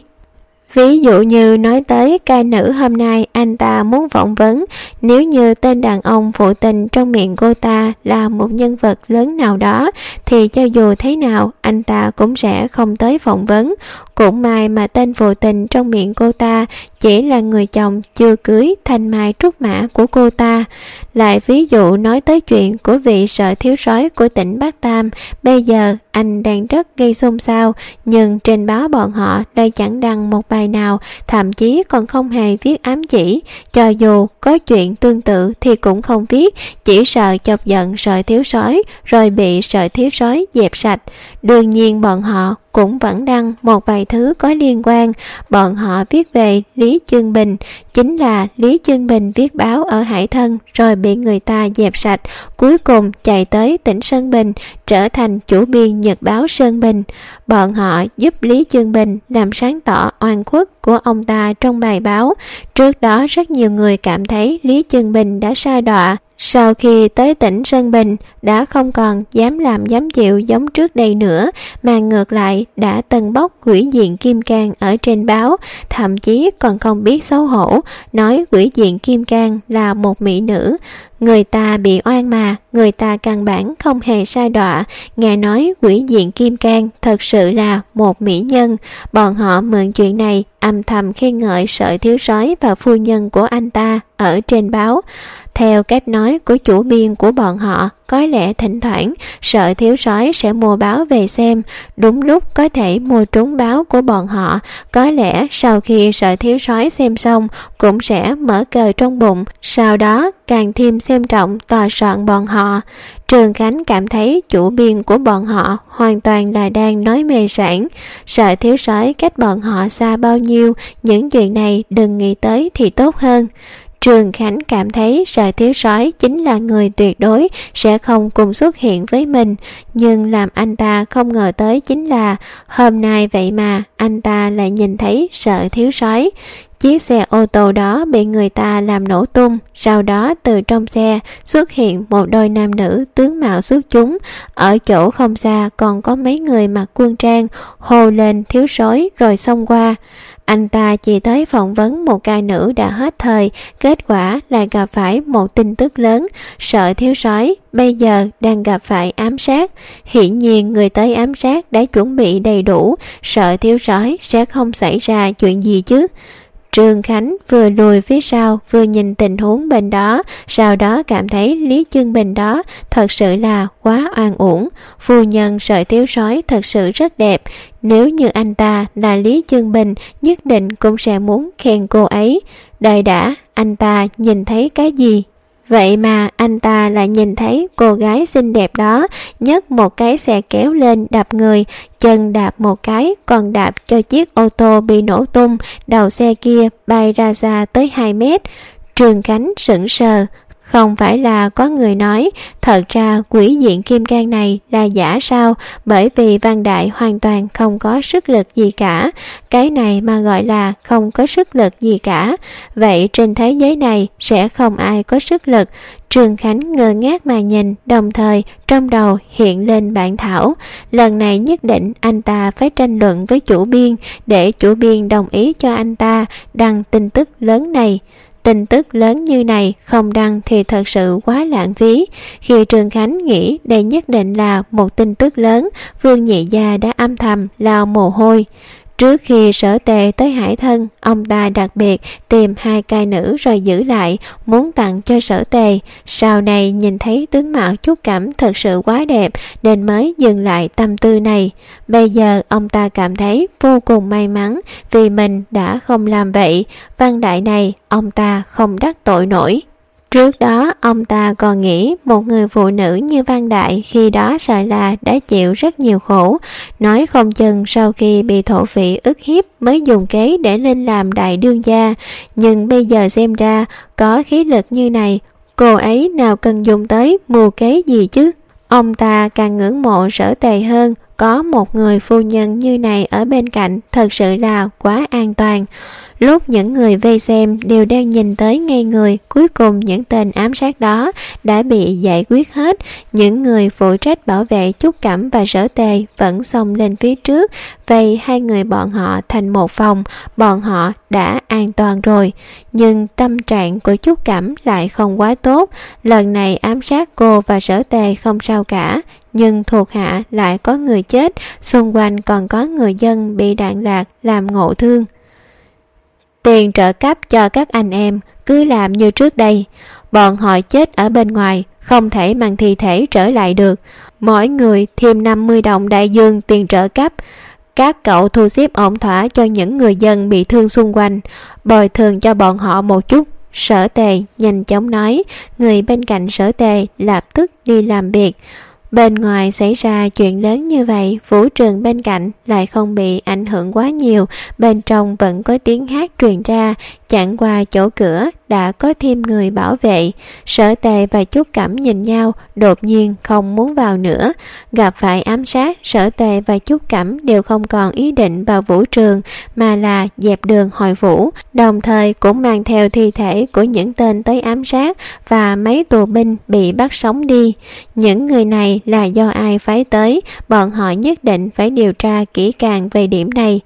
Ví dụ như nói tới ca nữ hôm nay anh ta muốn phỏng vấn, nếu như tên đàn ông phụ tình trong miệng cô ta là một nhân vật lớn nào đó thì cho dù thế nào anh ta cũng sẽ không tới phỏng vấn. Cũng may mà tên phụ tình trong miệng cô ta chỉ là người chồng chưa cưới thanh mai trúc mã của cô ta. Lại ví dụ nói tới chuyện của vị sở thiếu soái của tỉnh Bắc Tam, bây giờ anh đang rất gây xôn xao, nhưng trên báo bọn họ lại chẳng đăng một bài nào, thậm chí còn không hề viết ám chỉ. Cho dù có chuyện tương tự thì cũng không viết, chỉ sợ chọc giận sở thiếu soái rồi bị sở thiếu soái dẹp sạch. Đương nhiên bọn họ cũng vẫn đăng một vài thứ có liên quan. Bọn họ viết về Lý Chương Bình, chính là Lý Chương Bình viết báo ở Hải Thân rồi bị người ta dẹp sạch, cuối cùng chạy tới tỉnh Sơn Bình, trở thành chủ biên nhật báo Sơn Bình. Bọn họ giúp Lý Chương Bình làm sáng tỏ oan khuất của ông ta trong bài báo. Trước đó rất nhiều người cảm thấy Lý Chương Bình đã sa đọa, sau khi tới tỉnh Sơn Bình đã không còn dám làm dám chịu giống trước đây nữa, mà ngược lại đã tâng bốc quỷ diện Kim Cang ở trên báo, thậm chí còn không biết xấu hổ, nói quỷ diện Kim Cang là một mỹ nữ. Người ta bị oan mà, người ta căn bản không hề sa đọa. Nghe nói quỷ diện Kim Cang thật sự là một mỹ nhân. Bọn họ mượn chuyện này âm thầm khen ngợi sở thiếu soái và phu nhân của anh ta ở trên báo. Theo cách nói của chủ biên của bọn họ, có lẽ thỉnh thoảng sở thiếu soái sẽ mua báo về xem, đúng lúc có thể mua trúng báo của bọn họ. Có lẽ sau khi sở thiếu soái xem xong cũng sẽ mở cờ trong bụng, sau đó càng thêm xem trọng tòa soạn bọn họ. Trương Khánh cảm thấy chủ biên của bọn họ hoàn toàn là đang nói mê sảng. Sở thiếu soái cách bọn họ xa bao nhiêu, những chuyện này đừng nghĩ tới thì tốt hơn. Trương Khánh cảm thấy sở thiếu soái chính là người tuyệt đối sẽ không cùng xuất hiện với mình, nhưng làm anh ta không ngờ tới chính là hôm nay vậy mà anh ta lại nhìn thấy sở thiếu soái. Chiếc xe ô tô đó bị người ta làm nổ tung, sau đó từ trong xe xuất hiện một đôi nam nữ tướng mạo xuất chúng. Ở chỗ không xa còn có mấy người mặc quân trang hô lên thiếu soái rồi xông qua. Anh ta chỉ tới phỏng vấn một ca nữ đã hết thời, kết quả là gặp phải một tin tức lớn. Sở thiếu soái bây giờ đang gặp phải ám sát. Hiển nhiên người tới ám sát đã chuẩn bị đầy đủ, sở thiếu soái sẽ không xảy ra chuyện gì chứ. Trương Khánh vừa lùi phía sau vừa nhìn tình huống bên đó, sau đó cảm thấy Lý Chương Bình đó thật sự là quá oan uổng. Phu nhân sở thiếu soái thật sự rất đẹp, nếu như anh ta là Lý Chương Bình nhất định cũng sẽ muốn khen cô ấy. Đợi đã, anh ta nhìn thấy cái gì? Vậy mà anh ta lại nhìn thấy cô gái xinh đẹp đó nhấc một cái xe kéo lên đạp người, chân đạp một cái còn đạp cho chiếc ô tô bị nổ tung, đầu xe kia bay ra xa tới 2 mét. Trương Khánh sững sờ. Không phải là có người nói thật ra quỷ diện Kim Cang này là giả sao, bởi vì Văn Đại hoàn toàn không có sức lực gì cả. Cái này mà gọi là không có sức lực gì cả, vậy trên thế giới này sẽ không ai có sức lực. Trương Khánh ngơ ngác mà nhìn, đồng thời trong đầu hiện lên bản thảo. Lần này nhất định anh ta phải tranh luận với chủ biên, để chủ biên đồng ý cho anh ta đăng tin tức lớn này. Tin tức lớn như này không đăng thì thật sự quá lãng phí. Khi Trương Khánh nghĩ đây nhất định là một tin tức lớn, Vương Nhị Gia đã âm thầm lau mồ hôi. Trước khi Sở Tề tới Hải Thân, ông ta đặc biệt tìm 2 ca nữ rồi giữ lại, muốn tặng cho Sở Tề. Sau này nhìn thấy tướng mạo Trúc Cẩm thật sự quá đẹp nên mới dừng lại tâm tư này. Bây giờ ông ta cảm thấy vô cùng may mắn vì mình đã không làm vậy. Văn Đại này ông ta không đắc tội nổi. Trước đó ông ta còn nghĩ một người phụ nữ như Văn Đại khi đó sợ là đã chịu rất nhiều khổ, nói không chừng sau khi bị thổ phỉ ức hiếp mới dùng kế để lên làm đại đương gia. Nhưng bây giờ xem ra có khí lực như này, cô ấy nào cần dùng tới mưu kế gì chứ. Ông ta càng ngưỡng mộ Sở Tề hơn, có một người phu nhân như này ở bên cạnh thật sự là quá an toàn. Lúc những người vây xem đều đang nhìn tới ngây người, cuối cùng những tên ám sát đó đã bị giải quyết hết. Những người phụ trách bảo vệ Trúc Cẩm và Sở Tề vẫn xông lên phía trước, vây hai người bọn họ thành một phòng. Bọn họ đã an toàn rồi, nhưng tâm trạng của Trúc Cẩm lại không quá tốt. Lần này ám sát cô và Sở Tề không sao cả, nhưng thuộc hạ lại có người chết, xung quanh còn có người dân bị đạn lạc làm ngộ thương. Tiền trợ cấp cho các anh em cứ làm như trước đây. Bọn họ chết ở bên ngoài, không thể mang thi thể trở lại được. Mỗi người thêm 50 đồng đại dương tiền trợ cấp. Các cậu thu xếp ổn thỏa cho những người dân bị thương xung quanh, bồi thường cho bọn họ một chút. Sở Tề nhanh chóng nói. Người bên cạnh Sở Tề lập tức đi làm việc. Bên ngoài xảy ra chuyện lớn như vậy, vũ trường bên cạnh lại không bị ảnh hưởng quá nhiều, bên trong vẫn có tiếng hát truyền ra, chẳng qua chỗ cửa đã có thêm người bảo vệ. Sở Tề và Trúc Cẩm nhìn nhau, đột nhiên không muốn vào nữa. Gặp phải ám sát, Sở Tề và Trúc Cẩm đều không còn ý định vào vũ trường, mà là dẹp đường hồi vũ, đồng thời cũng mang theo thi thể của những tên tới ám sát và mấy tù binh bị bắt sống đi. Những người này là do ai phái tới, bọn họ nhất định phải điều tra kỹ càng về điểm này.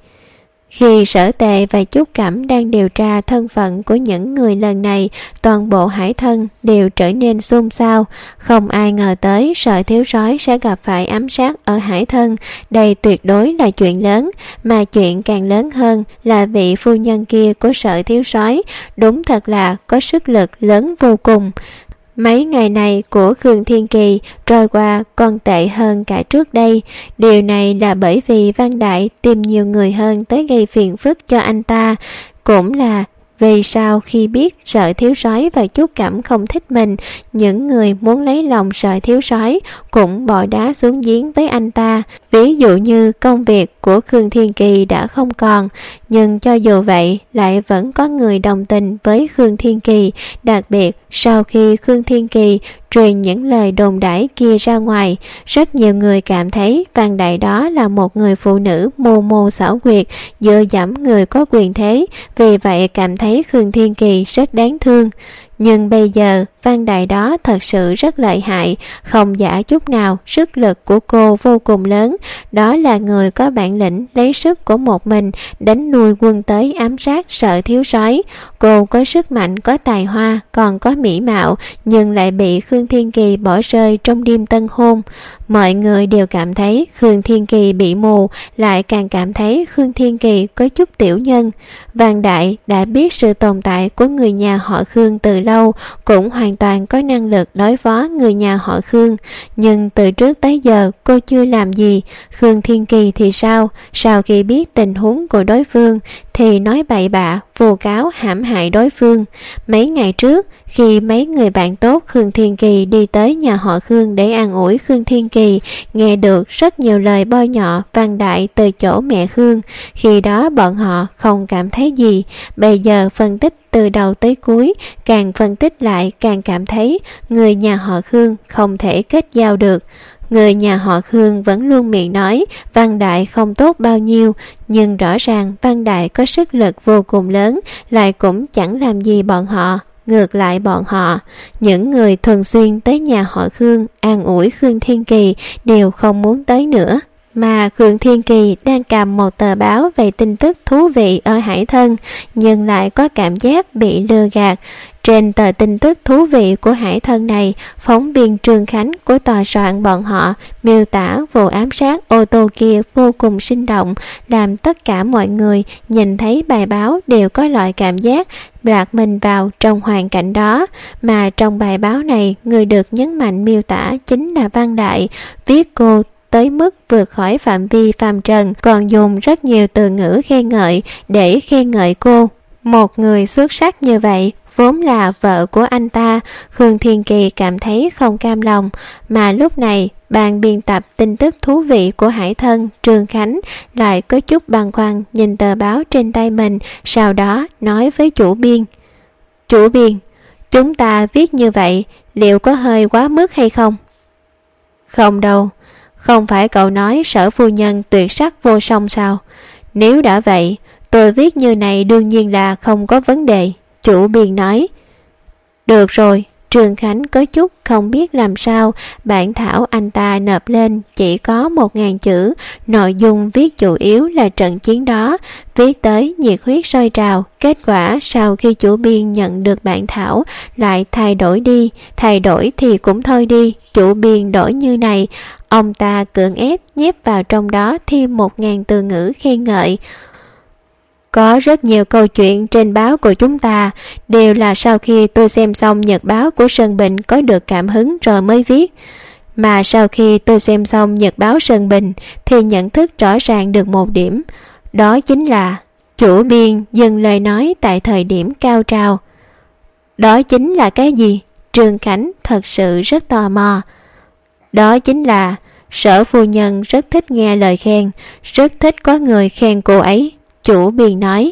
Khi Sở Tề và Trúc Cẩm đang điều tra thân phận của những người lần này, toàn bộ Hải Thân đều trở nên xôn xao. Không ai ngờ tới Sở Thiếu Soái sẽ gặp phải ám sát ở Hải Thân. Đây tuyệt đối là chuyện lớn, mà chuyện càng lớn hơn là vị phu nhân kia của Sở Thiếu Soái đúng thật là có sức lực lớn vô cùng. Mấy ngày này của Khương Thiên Kỳ trôi qua còn tệ hơn cả trước đây. Điều này là bởi vì Văn Đại tìm nhiều người hơn tới gây phiền phức cho anh ta. Cũng là vì sao khi biết Sở Thiếu Soái và Trúc Cẩm không thích mình, những người muốn lấy lòng Sở Thiếu Soái cũng bỏ đá xuống giếng với anh ta. Ví dụ như công việc của Khương Thiên Kỳ đã không còn, nhưng cho dù vậy lại vẫn có người đồng tình với Khương Thiên Kỳ, đặc biệt sau khi Khương Thiên Kỳ truyền những lời đồn đãi kia ra ngoài, rất nhiều người cảm thấy Văn Đại đó là một người phụ nữ mưu mô xảo quyệt, dựa dẫm người có quyền thế, vì vậy cảm thấy Khương Thiên Kỳ rất đáng thương. Nhưng bây giờ Văn Đại đó thật sự rất lợi hại, không giả chút nào, sức lực của cô vô cùng lớn. Đó là người có bản lĩnh lấy sức của một mình đánh nuôi quân tới ám sát Sở Thiếu Soái. Cô có sức mạnh, có tài hoa, còn có mỹ mạo, nhưng lại bị Khương Thiên Kỳ bỏ rơi trong đêm tân hôn. Mọi người đều cảm thấy Khương Thiên Kỳ bị mù, lại càng cảm thấy Khương Thiên Kỳ có chút tiểu nhân. Văn Đại đã biết sự tồn tại của người nhà họ Khương từ lâu, cũng hoàn toàn có năng lực đối phó người nhà họ Khương, nhưng từ trước tới giờ cô chưa làm gì. Khương Thiên Kỳ thì sao? Sau khi biết tình huống của đối phương thì nói bậy bạ, vu cáo hãm hại đối phương. Mấy ngày trước, khi mấy người bạn tốt Khương Thiên Kỳ đi tới nhà họ Khương để an ủi Khương Thiên Kỳ, nghe được rất nhiều lời bôi nhọ Văn Đại từ chỗ mẹ Khương. Khi đó bọn họ không cảm thấy gì, bây giờ phân tích từ đầu tới cuối, càng phân tích lại càng cảm thấy người nhà họ Khương không thể kết giao được. Người nhà họ Khương vẫn luôn miệng nói Văn Đại không tốt bao nhiêu, nhưng rõ ràng Văn Đại có sức lực vô cùng lớn, lại cũng chẳng làm gì bọn họ. Ngược lại bọn họ, những người thường xuyên tới nhà họ Khương an ủi Khương Thiên Kỳ đều không muốn tới nữa. Mà Khương Thiên Kỳ đang cầm một tờ báo về tin tức thú vị ở Hải Thân, nhưng lại có cảm giác bị lừa gạt. Trên tờ tin tức thú vị của Hải Thân này, phóng viên Trương Khánh của tòa soạn bọn họ miêu tả vụ ám sát ô tô kia vô cùng sinh động, làm tất cả mọi người nhìn thấy bài báo đều có loại cảm giác lạc mình vào trong hoàn cảnh đó. Mà trong bài báo này, người được nhấn mạnh miêu tả chính là Văn Đại, viết cô tới mức vượt khỏi phạm vi phàm trần, còn dùng rất nhiều từ ngữ khen ngợi để khen ngợi cô. Một người xuất sắc như vậy vốn là vợ của anh ta. Khương Thiên Kỳ cảm thấy không cam lòng, mà lúc này ban biên tập tin tức thú vị của Hải Thân Trương Khánh lại có chút băn khoăn nhìn tờ báo trên tay mình, sau đó nói với chủ biên: "Chủ biên, chúng ta viết như vậy liệu có hơi quá mức hay không?" "Không đâu, không phải cậu nói Sở phu nhân tuyệt sắc vô song sao? Nếu đã vậy, tôi viết như này đương nhiên là không có vấn đề." Chủ biên nói. "Được rồi." Trương Khánh có chút không biết làm sao, bản thảo anh ta nộp lên chỉ có 1000 chữ, nội dung viết chủ yếu là trận chiến đó, viết tới nhiệt huyết sôi trào. Kết quả sau khi chủ biên nhận được bản thảo lại thay đổi thì cũng thôi đi, chủ biên đổi như này, ông ta cưỡng ép nhét vào trong đó thêm 1000 từ ngữ khen ngợi. "Có rất nhiều câu chuyện trên báo của chúng ta đều là sau khi tôi xem xong nhật báo của Sơn Bình có được cảm hứng rồi mới viết. Mà sau khi tôi xem xong nhật báo Sơn Bình thì nhận thức rõ ràng được một điểm, đó chính là..." Chủ biên dừng lời nói tại thời điểm cao trào. "Đó chính là cái gì?" Trương Khánh thật sự rất tò mò. "Đó chính là Sở phu nhân rất thích nghe lời khen, rất thích có người khen cô ấy." Chủ biên nói.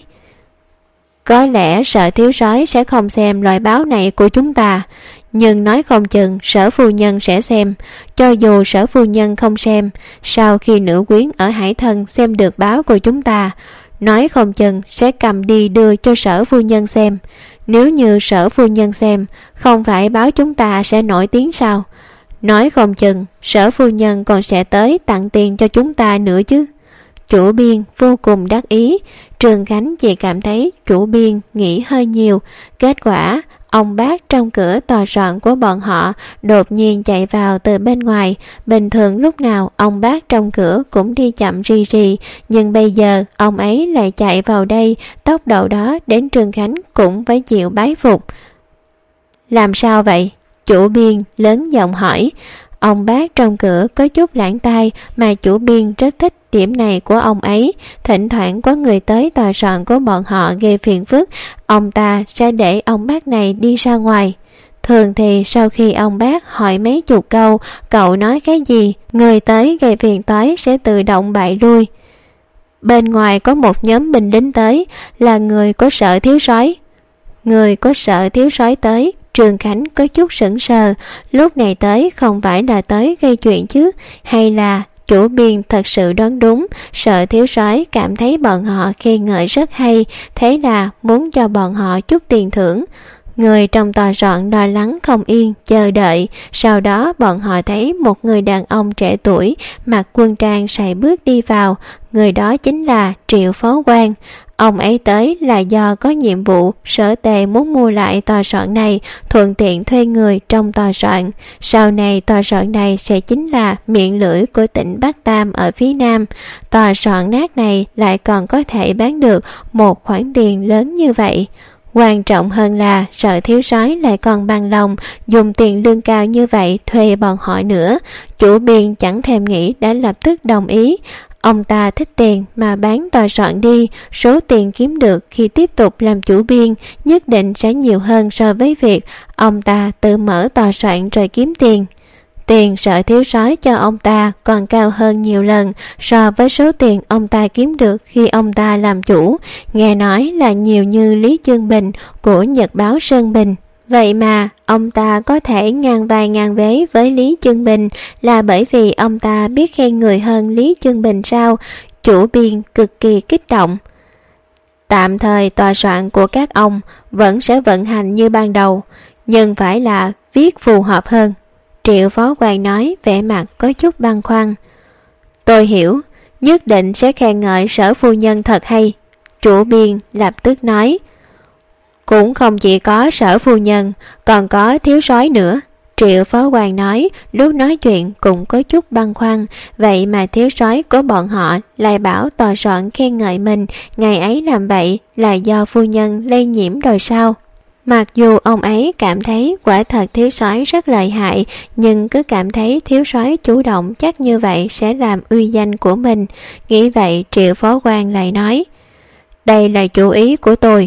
"Có lẽ Sở thiếu soái sẽ không xem loại báo này của chúng ta, nhưng nói không chừng Sở phu nhân sẽ xem. Cho dù Sở phu nhân không xem, sau khi nữ quyến ở Hải Thân xem được báo của chúng ta, nói không chừng sẽ cầm đi đưa cho Sở phu nhân xem. Nếu như Sở phu nhân xem, không phải báo chúng ta sẽ nổi tiếng sao? Nói không chừng Sở phu nhân còn sẽ tới tặng tiền cho chúng ta nữa chứ." Chủ biên vô cùng đắc ý. Trương Khánh chỉ cảm thấy chủ biên nghĩ hơi nhiều. Kết quả ông bác trong cửa tòa soạn của bọn họ đột nhiên chạy vào từ bên ngoài. Bình thường lúc nào ông bác trong cửa cũng đi chậm rì rì, nhưng bây giờ ông ấy lại chạy vào đây, tốc độ đó đến Trương Khánh cũng phải chịu bái phục. "Làm sao vậy?" Chủ biên lớn giọng hỏi. Ông bác trong cửa có chút lãng tai, mà chủ biên rất thích điểm này của ông ấy. Thỉnh thoảng có người tới tòa soạn của bọn họ gây phiền phức, ông ta sẽ để ông bác này đi ra ngoài. Thường thì sau khi ông bác hỏi mấy chục câu, cậu nói cái gì, người tới gây phiền toái sẽ tự động bại lui. Bên ngoài có một nhóm binh lính tới, là người của Sở thiếu soái. Người của Sở thiếu soái tới. Trương Khánh có chút sững sờ, lúc này tới không phải là tới gây chuyện chứ, hay là chủ biên thật sự đoán đúng, Sở thiếu soái cảm thấy bọn họ khen ngợi rất hay, thế là muốn cho bọn họ chút tiền thưởng. Người trong tòa soạn lo lắng không yên, chờ đợi. Sau đó bọn họ thấy một người đàn ông trẻ tuổi mặc quân trang sải bước đi vào. Người đó chính là Triệu Phó Quan. Ông ấy tới là do có nhiệm vụ, Sở Tề muốn mua lại tòa soạn này, thuận tiện thuê người trong tòa soạn. Sau này tòa soạn này sẽ chính là miệng lưỡi của tỉnh Bắc Tam ở phía Nam. Tòa soạn nát này lại còn có thể bán được một khoản tiền lớn như vậy. Quan trọng hơn là Sở thiếu soái lại còn bằng lòng dùng tiền lương cao như vậy thuê bọn họ nữa. Chủ biên chẳng thèm nghĩ đã lập tức đồng ý. Ông ta thích tiền mà bán tòa soạn đi, số tiền kiếm được khi tiếp tục làm chủ biên nhất định sẽ nhiều hơn so với việc ông ta tự mở tòa soạn rồi kiếm tiền. Tiền Sở thiếu soái cho ông ta còn cao hơn nhiều lần so với số tiền ông ta kiếm được khi ông ta làm chủ, nghe nói là nhiều như Lý Chương Bình của nhật báo Sơn Bình. Vậy mà ông ta có thể ngang vai ngang vế với Lý Chương Bình là bởi vì ông ta biết khen người hơn Lý Chương Bình sao? Chủ biên cực kỳ kích động. Tạm thời tòa soạn của các ông vẫn sẽ vận hành như ban đầu, nhưng phải là viết phù hợp hơn. Triệu Phó Quan nói, vẻ mặt có chút băn khoăn. Tôi hiểu, nhất định sẽ khen ngợi Sở phu nhân thật hay. Chủ biên lập tức nói. Cũng không chỉ có Sở phu nhân, còn có thiếu soái nữa. Triệu Phó Quan nói, lúc nói chuyện cũng có chút băn khoăn. Vậy mà thiếu soái của bọn họ lại bảo tòa soạn khen ngợi mình, ngày ấy làm vậy là do phu nhân lây nhiễm rồi sao? Mặc dù ông ấy cảm thấy quả thật thiếu soái rất lợi hại, nhưng cứ cảm thấy thiếu soái chủ động chắc như vậy sẽ làm uy danh của mình. Nghĩ vậy Triệu Phó Quan lại nói, đây là chủ ý của tôi.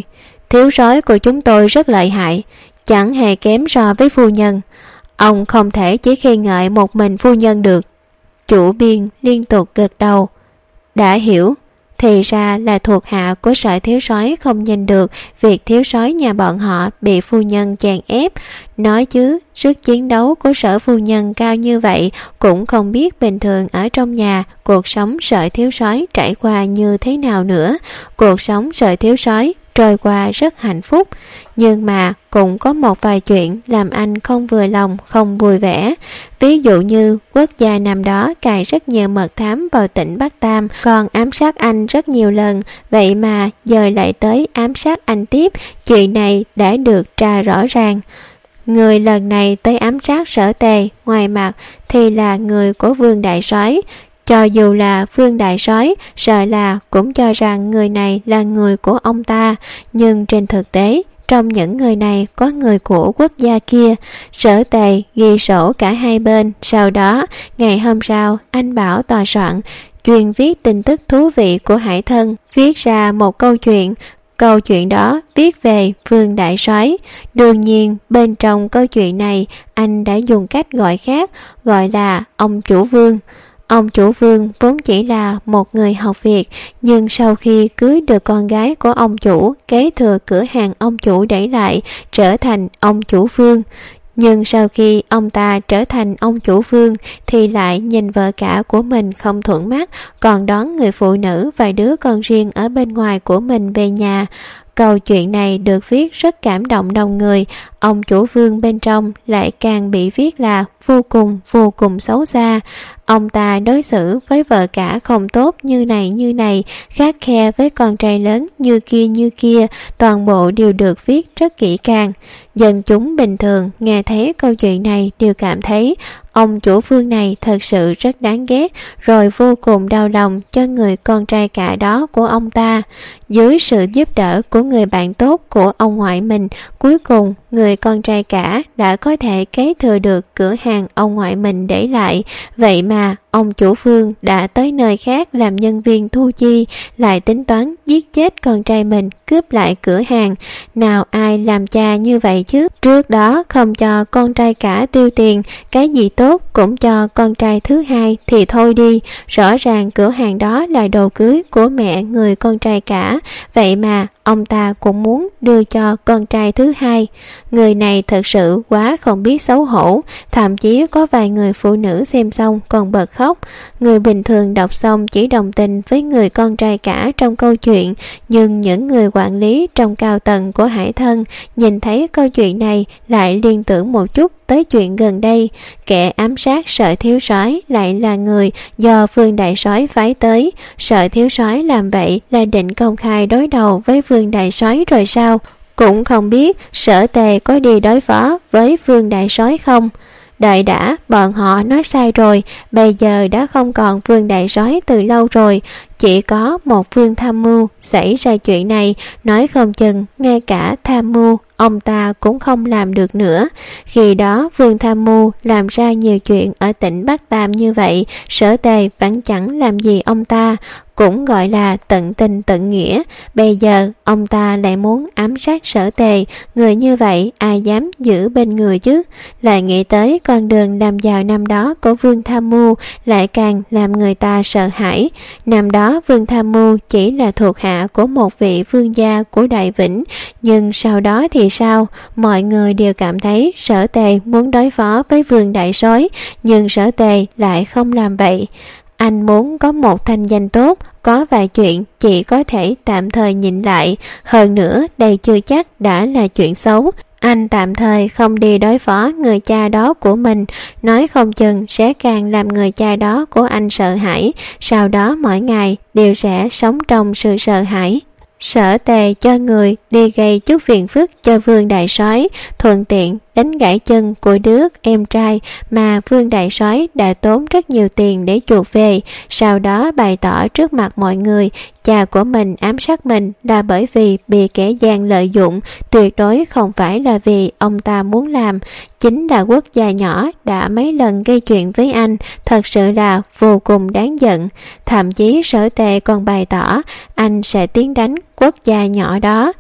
thiếu soái của chúng tôi rất lợi hại, chẳng hề kém so với phu nhân. Ông không thể chỉ khen ngợi một mình phu nhân được. Chủ biên liên tục gật đầu. Đã hiểu, thì ra là thuộc hạ của Sở thiếu soái không nhìn được việc thiếu soái nhà bọn họ bị phu nhân chèn ép. Nói chứ, sức chiến đấu của Sở phu nhân cao như vậy, cũng không biết bình thường ở trong nhà cuộc sống Sở thiếu soái trải qua như thế nào nữa. Cuộc sống Sở thiếu soái trôi qua rất hạnh phúc, nhưng mà cũng có một vài chuyện làm anh không vừa lòng, không vui vẻ. Ví dụ như quốc gia năm đó cài rất nhiều mật thám vào tỉnh Bắc Tam, còn ám sát anh rất nhiều lần, vậy mà giờ lại tới ám sát anh tiếp. Chuyện này đã được tra rõ ràng. Người lần này tới ám sát Sở Tề, ngoài mặt thì là người của Vương đại soái. Cho dù là Vương đại soái sợ là cũng cho rằng người này là người của ông ta, nhưng trên thực tế trong những người này có người của quốc gia kia. Sở Tề ghi sổ cả hai bên. Sau đó ngày hôm sau anh bảo tòa soạn chuyên viết tin tức thú vị của Hải Thân, viết ra một câu chuyện. Câu chuyện đó viết về Vương đại soái. Đương nhiên bên trong câu chuyện này anh đã dùng cách gọi khác, gọi là ông chủ Vương. Ông chủ Vương vốn chỉ là một người học việc, nhưng sau khi cưới được con gái của ông chủ, kế thừa cửa hàng ông chủ để lại, trở thành ông chủ Vương. Nhưng sau khi ông ta trở thành ông chủ Vương thì lại nhìn vợ cả của mình không thuận mắt, còn đón người phụ nữ và đứa con riêng ở bên ngoài của mình về nhà. Câu chuyện này được viết rất cảm động lòng người. Ông chủ Vương bên trong lại càng bị viết là vô cùng xấu xa. Ông ta đối xử với vợ cả không tốt như này, khắt khe với con trai lớn như kia, toàn bộ đều được viết rất kỹ càng. Dân chúng bình thường nghe thấy câu chuyện này đều cảm thấy ông chủ Vương này thật sự rất đáng ghét, rồi vô cùng đau lòng cho người con trai cả đó của ông ta. Dưới sự giúp đỡ của người bạn tốt của ông ngoại mình, cuối cùng người con trai cả đã có thể kế thừa được cửa hàng ông ngoại mình để lại. Vậy mà ông chủ Vương đã tới nơi khác làm nhân viên thu chi, lại tính toán giết chết con trai mình, cướp lại cửa hàng. Nào ai làm cha như vậy chứ? Trước đó không cho con trai cả tiêu tiền, cái gì tốt cũng cho con trai thứ hai thì thôi đi. Rõ ràng cửa hàng đó là đồ cưới của mẹ người con trai cả, vậy mà ông ta cũng muốn đưa cho con trai thứ hai. Người này thật sự quá không biết xấu hổ. Thậm chí có vài người phụ nữ xem xong còn bật khóc. Người bình thường đọc xong chỉ đồng tình với người con trai cả trong câu chuyện, nhưng những người quản lý trong cao tầng của Hải Thân nhìn thấy câu chuyện này lại liên tưởng một chút tới chuyện gần đây. Kẻ ám sát Sở thiếu soái lại là người do Vương đại soái phái tới. Sở thiếu soái làm vậy là định công khai đối đầu với Vương đại soái rồi sao? Cũng không biết Sở Tề có đi đối phó với Vương đại soái không. Đợi đã, bọn họ nói sai rồi. Bây giờ đã không còn Vương đại soái từ lâu rồi, chỉ có một Vương tham mưu. Xảy ra chuyện này, nói không chừng ngay cả tham mưu ông ta cũng không làm được nữa. Khi đó Vương tham mưu làm ra nhiều chuyện ở tỉnh Bắc Tam như vậy, Sở Tề vẫn chẳng làm gì ông ta, cũng gọi là tận tình tận nghĩa. Bây giờ ông ta lại muốn ám sát Sở Tề, người như vậy ai dám giữ bên người chứ? Lại nghĩ tới con đường làm giàu năm đó của Vương tham mưu, lại càng làm người ta sợ hãi. Năm đó Vương tham mưu chỉ là thuộc hạ của một vị vương gia của Đại Vĩnh, nhưng sau đó thì sao? Mọi người đều cảm thấy Sở Tề muốn đối phó với Vương đại soái, nhưng Sở Tề lại không làm vậy. Anh muốn có một thanh danh tốt, có vài chuyện chỉ có thể tạm thời nhịn lại. Hơn nữa đây chưa chắc đã là chuyện xấu. Anh tạm thời không đi đối phó người cha đó của mình, nói không chừng sẽ càng làm người cha đó của anh sợ hãi. Sau đó mỗi ngày đều sẽ sống trong sự sợ hãi. Sở Tề cho người đi gây chút phiền phức cho Vương đại soái, thuận tiện đánh gãy chân của đứa em trai mà Vương đại soái đã tốn rất nhiều tiền để chuộc về. Sau đó bày tỏ trước mặt mọi người cha của mình ám sát mình là bởi vì bị kẻ gian lợi dụng, tuyệt đối không phải là vì ông ta muốn làm. Chính là quốc gia nhỏ đã mấy lần gây chuyện với anh, thật sự là vô cùng đáng giận. Thậm chí Sở Tề còn bày tỏ anh sẽ tiến đánh quốc gia nhỏ đó.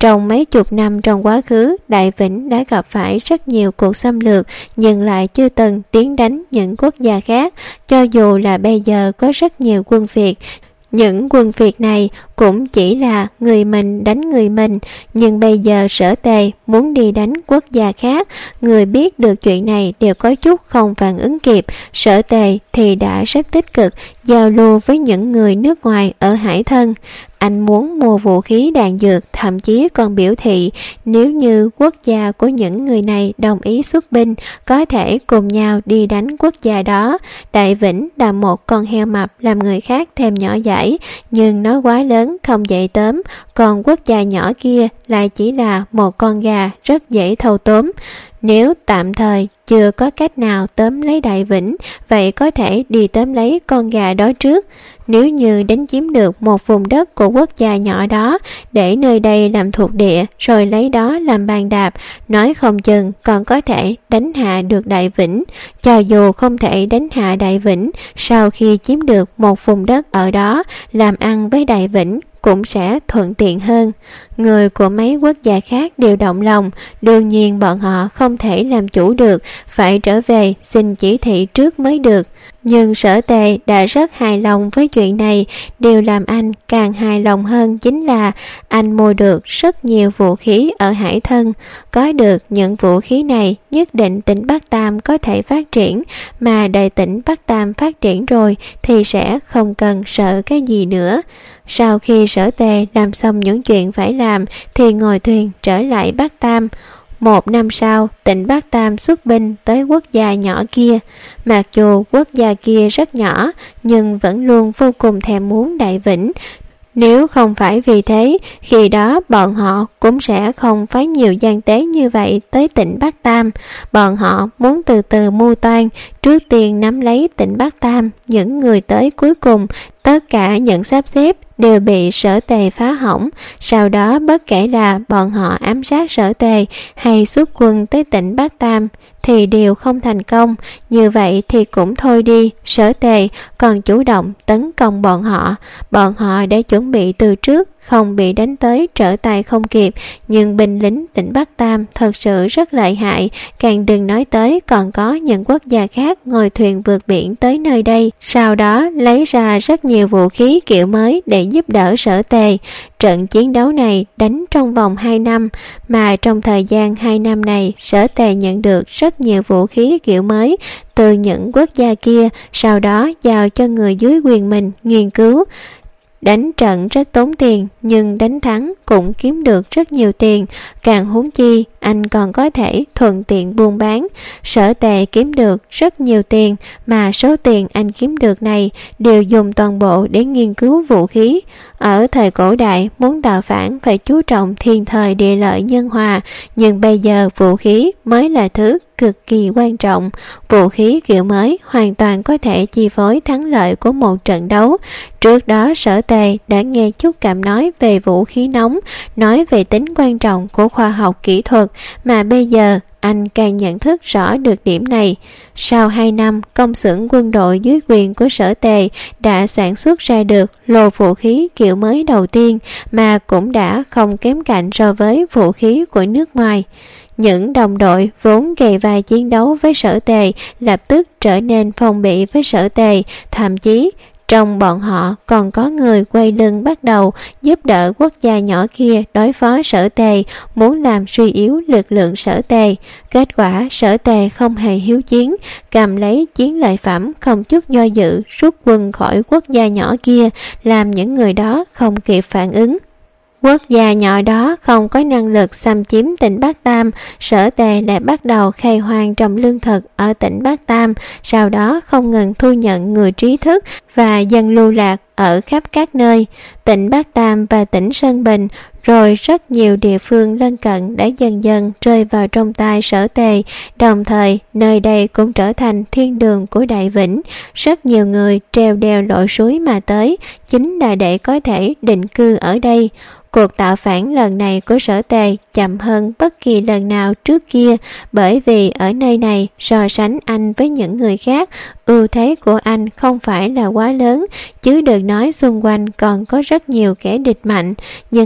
Trong mấy chục năm trong quá khứ, Đại Vĩnh đã gặp phải rất nhiều cuộc xâm lược nhưng lại chưa từng tiến đánh những quốc gia khác. Cho dù là bây giờ có rất nhiều quân Việt, những quân Việt này cũng chỉ là người mình đánh người mình, nhưng bây giờ Sở Tề muốn đi đánh quốc gia khác, người biết được chuyện này đều có chút không phản ứng kịp. Sở Tề thì đã rất tích cực giao lưu với những người nước ngoài ở Hải Thân. Anh muốn mua vũ khí đạn dược, thậm chí còn biểu thị nếu như quốc gia của những người này đồng ý xuất binh, có thể cùng nhau đi đánh quốc gia đó. Đại Vĩnh là một con heo mập làm người khác thêm nhỏ dãi, nhưng nó quá lớn không dậy tóm, còn quốc gia nhỏ kia lại chỉ là một con gà rất dễ thâu tóm. Nếu tạm thời chưa có cách nào tóm lấy Đại Vĩnh, vậy có thể đi tóm lấy con gà đó trước. Nếu như đánh chiếm được một vùng đất của quốc gia nhỏ đó, để nơi đây làm thuộc địa, rồi lấy đó làm bàn đạp, nói không chừng còn có thể đánh hạ được Đại Vĩnh. Cho dù không thể đánh hạ Đại Vĩnh, sau khi chiếm được một vùng đất ở đó, làm ăn với Đại Vĩnh cũng sẽ thuận tiện hơn. Người của mấy quốc gia khác đều động lòng, đương nhiên bọn họ không thể làm chủ được, phải trở về xin chỉ thị trước mới được. Nhưng Sở Tề đã rất hài lòng với chuyện này. Điều làm anh càng hài lòng hơn chính là anh mua được rất nhiều vũ khí ở Hải Thân. Có được những vũ khí này, nhất định tỉnh Bắc Tam có thể phát triển, mà đợi tỉnh Bắc Tam phát triển rồi thì sẽ không cần sợ cái gì nữa. Sau khi Sở Tề làm xong những chuyện phải làm thì ngồi thuyền trở lại Bắc Tam. 1 năm sau, tỉnh Bắc Tam xuất binh tới quốc gia nhỏ kia. Mặc dù quốc gia kia rất nhỏ, nhưng vẫn luôn vô cùng thèm muốn Đại Vĩnh. Nếu không phải vì thế, khi đó bọn họ cũng sẽ không phái nhiều gian tế như vậy tới tỉnh Bắc Tam. Bọn họ muốn từ từ mưu toan, trước tiên nắm lấy tỉnh Bắc Tam. Những người tới cuối cùng, tất cả những sắp xếp đều bị Sở Tề phá hỏng. Sau đó bất kể là bọn họ ám sát Sở Tề hay xuất quân tới tỉnh Bắc Tam thì đều không thành công. Như vậy thì cũng thôi đi, Sở Tề còn chủ động tấn công bọn họ. Bọn họ đã chuẩn bị từ trước, không bị đánh tới trở tay không kịp. Nhưng binh lính tỉnh Bắc Tam thật sự rất lợi hại, càng đừng nói tới còn có những quốc gia khác ngồi thuyền vượt biển tới nơi đây, sau đó lấy ra rất nhiều vũ khí kiểu mới để giúp đỡ Sở Tề. Trận chiến đấu này đánh trong vòng 2 năm, mà trong thời gian 2 năm này, Sở Tề nhận được rất nhiều vũ khí kiểu mới từ những quốc gia kia, sau đó giao cho người dưới quyền mình nghiên cứu. Đánh trận rất tốn tiền, nhưng đánh thắng cũng kiếm được rất nhiều tiền. Càng huống chi, anh còn có thể thuận tiện buôn bán. Sở Tề kiếm được rất nhiều tiền, mà số tiền anh kiếm được này đều dùng toàn bộ để nghiên cứu vũ khí. Ở thời cổ đại, muốn tạo phản phải chú trọng thiên thời địa lợi nhân hòa, nhưng bây giờ vũ khí mới là thứ cực kỳ quan trọng. Vũ khí kiểu mới hoàn toàn có thể chi phối thắng lợi của một trận đấu. Trước đó Sở Tề đã nghe Chúc Cảm nói về vũ khí nóng, nói về tính quan trọng của khoa học kỹ thuật, mà bây giờ anh càng nhận thức rõ được điểm này. Sau 2 năm, công xưởng quân đội dưới quyền của Sở Tề đã sản xuất ra được lô vũ khí kiểu mới đầu tiên, mà cũng đã không kém cạnh so với vũ khí của nước ngoài. Những đồng đội vốn kề vai chiến đấu với Sở Tề lập tức trở nên phong bị với Sở Tề, thậm chí trong bọn họ còn có người quay lưng bắt đầu giúp đỡ quốc gia nhỏ kia đối phó Sở Tề, muốn làm suy yếu lực lượng Sở Tề. Kết quả Sở Tề không hề hiếu chiến, cầm lấy chiến lợi phẩm không chút do dự rút quân khỏi quốc gia nhỏ kia, làm những người đó không kịp phản ứng. Quốc gia nhỏ đó không có năng lực xâm chiếm tỉnh Bắc Tam, Sở Tề lại bắt đầu khai hoang trồng lương thực ở tỉnh Bắc Tam, sau đó không ngừng thu nhận người trí thức và dân lưu lạc ở khắp các nơi. Tỉnh Bắc Tam và tỉnh Sơn Bình, rồi rất nhiều địa phương lân cận đã dần dần rơi vào trong tay Sở Tề, đồng thời nơi đây cũng trở thành thiên đường của Đại Vĩnh. Rất nhiều người treo đèo lội suối mà tới, chính là để có thể định cư ở đây. Cuộc tạo phản lần này của Sở Tề chậm hơn bất kỳ lần nào trước kia, bởi vì ở nơi này so sánh anh với những người khác, ưu thế của anh không phải là quá lớn, chứ đừng nói xung quanh còn có rất nhiều kẻ địch mạnh, nhưng anh không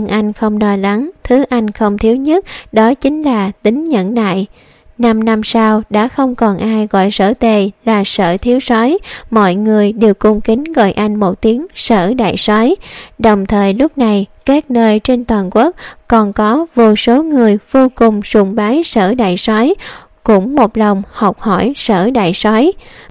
không lo lắng, thứ anh không thiếu nhất đó chính là tính nhẫn nại. 5 năm sau đã không còn ai gọi Sở Tề là Sở thiếu soái, mọi người đều cung kính gọi anh một tiếng Sở đại soái. Đồng thời lúc này các nơi trên toàn quốc còn có vô số người vô cùng sùng bái Sở đại soái, cũng một lòng học hỏi Sở đại soái.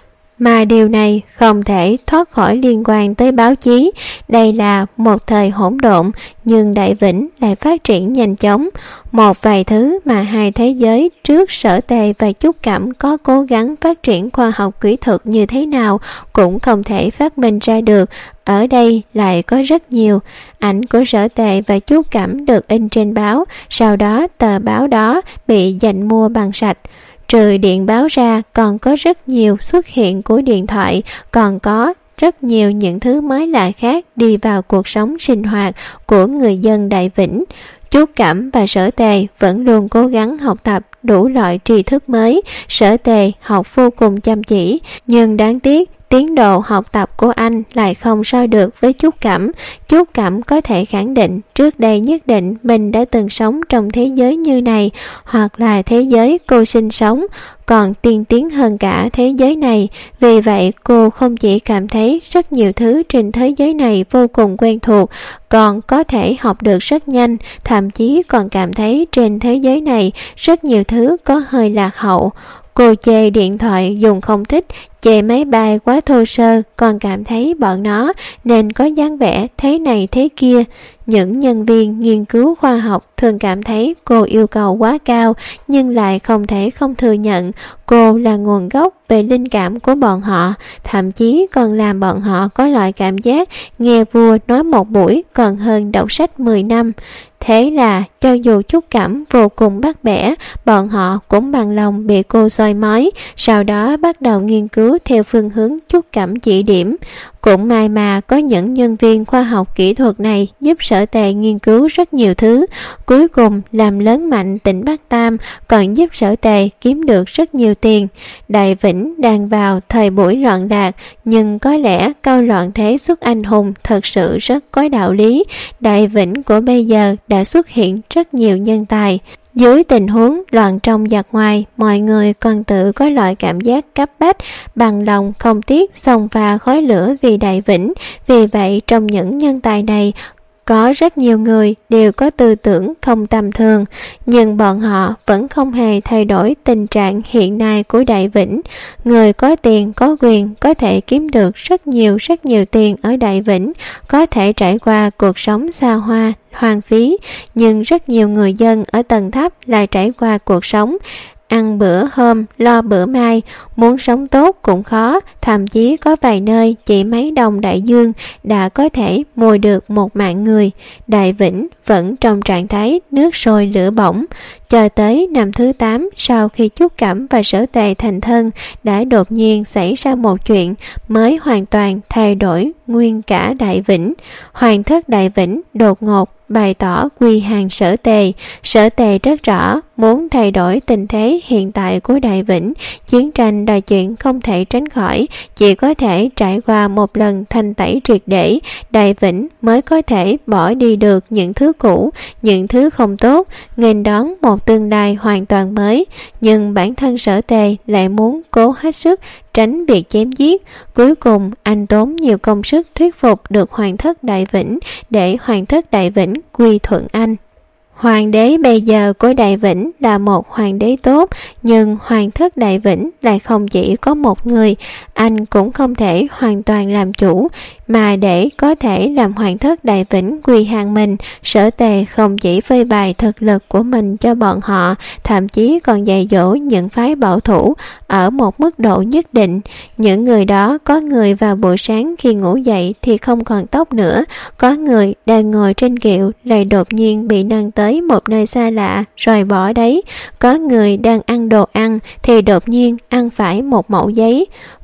Mà điều này không thể thoát khỏi liên quan tới báo chí. Đây là một thời hỗn độn, nhưng Đại Vĩnh lại phát triển nhanh chóng. Một vài thứ mà hai thế giới trước Sở Tề và Chúc Cẩm có cố gắng phát triển khoa học kỹ thuật như thế nào cũng không thể phát minh ra được. Ở đây lại có rất nhiều ảnh của Sở Tề và Chúc Cẩm được in trên báo, sau đó tờ báo đó bị giành mua bằng sạch. Trừ điện báo ra còn có rất nhiều xuất hiện của điện thoại, còn có rất nhiều những thứ mới lạ khác đi vào cuộc sống sinh hoạt của người dân Đại Vĩnh. Chúc Cẩm và Sở Tề vẫn luôn cố gắng học tập đủ loại tri thức mới. Sở Tề học vô cùng chăm chỉ, nhưng đáng tiếc tiến độ học tập của anh lại không so được với Chúc Cẩm. Chúc Cẩm có thể khẳng định trước đây nhất định mình đã từng sống trong thế giới như này, hoặc là thế giới cô sinh sống còn tiên tiến hơn cả thế giới này. Vì vậy cô không chỉ cảm thấy rất nhiều thứ trên thế giới này vô cùng quen thuộc, còn có thể học được rất nhanh, thậm chí còn cảm thấy trên thế giới này rất nhiều thứ có hơi lạc hậu. Cô chê điện thoại dùng không thích, chê máy bay quá thô sơ, còn cảm thấy bọn nó nên có dáng vẻ thế này thế kia. Những nhân viên nghiên cứu khoa học thường cảm thấy cô yêu cầu quá cao, nhưng lại không thể không thừa nhận cô là nguồn gốc về linh cảm của bọn họ, thậm chí còn làm bọn họ có loại cảm giác nghe vua nói một buổi còn hơn đọc sách 10 năm. Thế là cho dù Chúc Cẩm vô cùng bắt bẻ, bọn họ cũng bằng lòng bị cô soi mói, sau đó bắt đầu nghiên cứu theo phương hướng Chúc Cẩm chỉ điểm. Cũng may mà có những nhân viên khoa học kỹ thuật này giúp Sở Tề nghiên cứu rất nhiều thứ, cuối cùng làm lớn mạnh tỉnh Bắc Tam, còn giúp Sở Tề kiếm được rất nhiều tiền. Đại Vĩnh đang vào thời buổi loạn lạc, nhưng có lẽ câu loạn thế xuất anh hùng thật sự rất có đạo lý. Đại Vĩnh của bây giờ đã xuất hiện rất nhiều nhân tài. Dưới tình huống loạn trong giặc ngoài, mọi người còn tự có loại cảm giác cấp bách, bằng lòng không tiếc xông pha khói lửa vì Đại Vĩnh. Vì vậy trong những nhân tài này có rất nhiều người đều có tư tưởng không tầm thường, nhưng bọn họ vẫn không hề thay đổi tình trạng hiện nay của Đại Vĩnh. Người có tiền có quyền có thể kiếm được rất nhiều tiền ở Đại Vĩnh, có thể trải qua cuộc sống xa hoa hoang phí, nhưng rất nhiều người dân ở tầng thấp lại trải qua cuộc sống ăn bữa hôm lo bữa mai, muốn sống tốt cũng khó, thậm chí có vài nơi chỉ mấy đồng đại dương đã có thể mua được một mạng người. Đại Vĩnh vẫn trong trạng thái nước sôi lửa bỏng. Cho tới năm thứ 8, sau khi Chúc Cẩm và Sở Tề thành thân, đã đột nhiên xảy ra một chuyện mới hoàn toàn thay đổi nguyên cả Đại Vĩnh. Hoàng thất Đại Vĩnh đột ngột bày tỏ quy hàng Sở Tề. Sở Tề rất rõ muốn thay đổi tình thế hiện tại của Đại Vĩnh. Chiến tranh là chuyện không thể tránh khỏi, chỉ có thể trải qua một lần thanh tẩy triệt để, Đại Vĩnh mới có thể bỏ đi được những thứ cũ, những thứ không tốt, nghênh đón một tương lai hoàn toàn mới. Nhưng bản thân Sở Tề lại muốn cố hết sức tránh việc chém giết. Cuối cùng anh tốn nhiều công sức thuyết phục được Hoàng thất Đại Vĩnh để Hoàng thất Đại Vĩnh quy thuận anh. Hoàng đế bây giờ của Đại Vĩnh là một hoàng đế tốt, nhưng Hoàng thất Đại Vĩnh lại không chỉ có một người. Anh cũng không thể hoàn toàn làm chủ, mà để có thể làm Hoàng thất Đại Vĩnh quy hàng mình, Sở Tề không chỉ phơi bày thực lực của mình cho bọn họ, thậm chí còn dạy dỗ những phái bảo thủ ở một mức độ nhất định. Những người đó có người vào buổi sáng khi ngủ dậy thì không còn tóc nữa, có người đang ngồi trên kiệu lại đột nhiên bị nâng tới một nơi xa lạ rồi bỏ đấy, có người đang ăn đồ ăn thì đột nhiên ăn phải một mẩu giấy.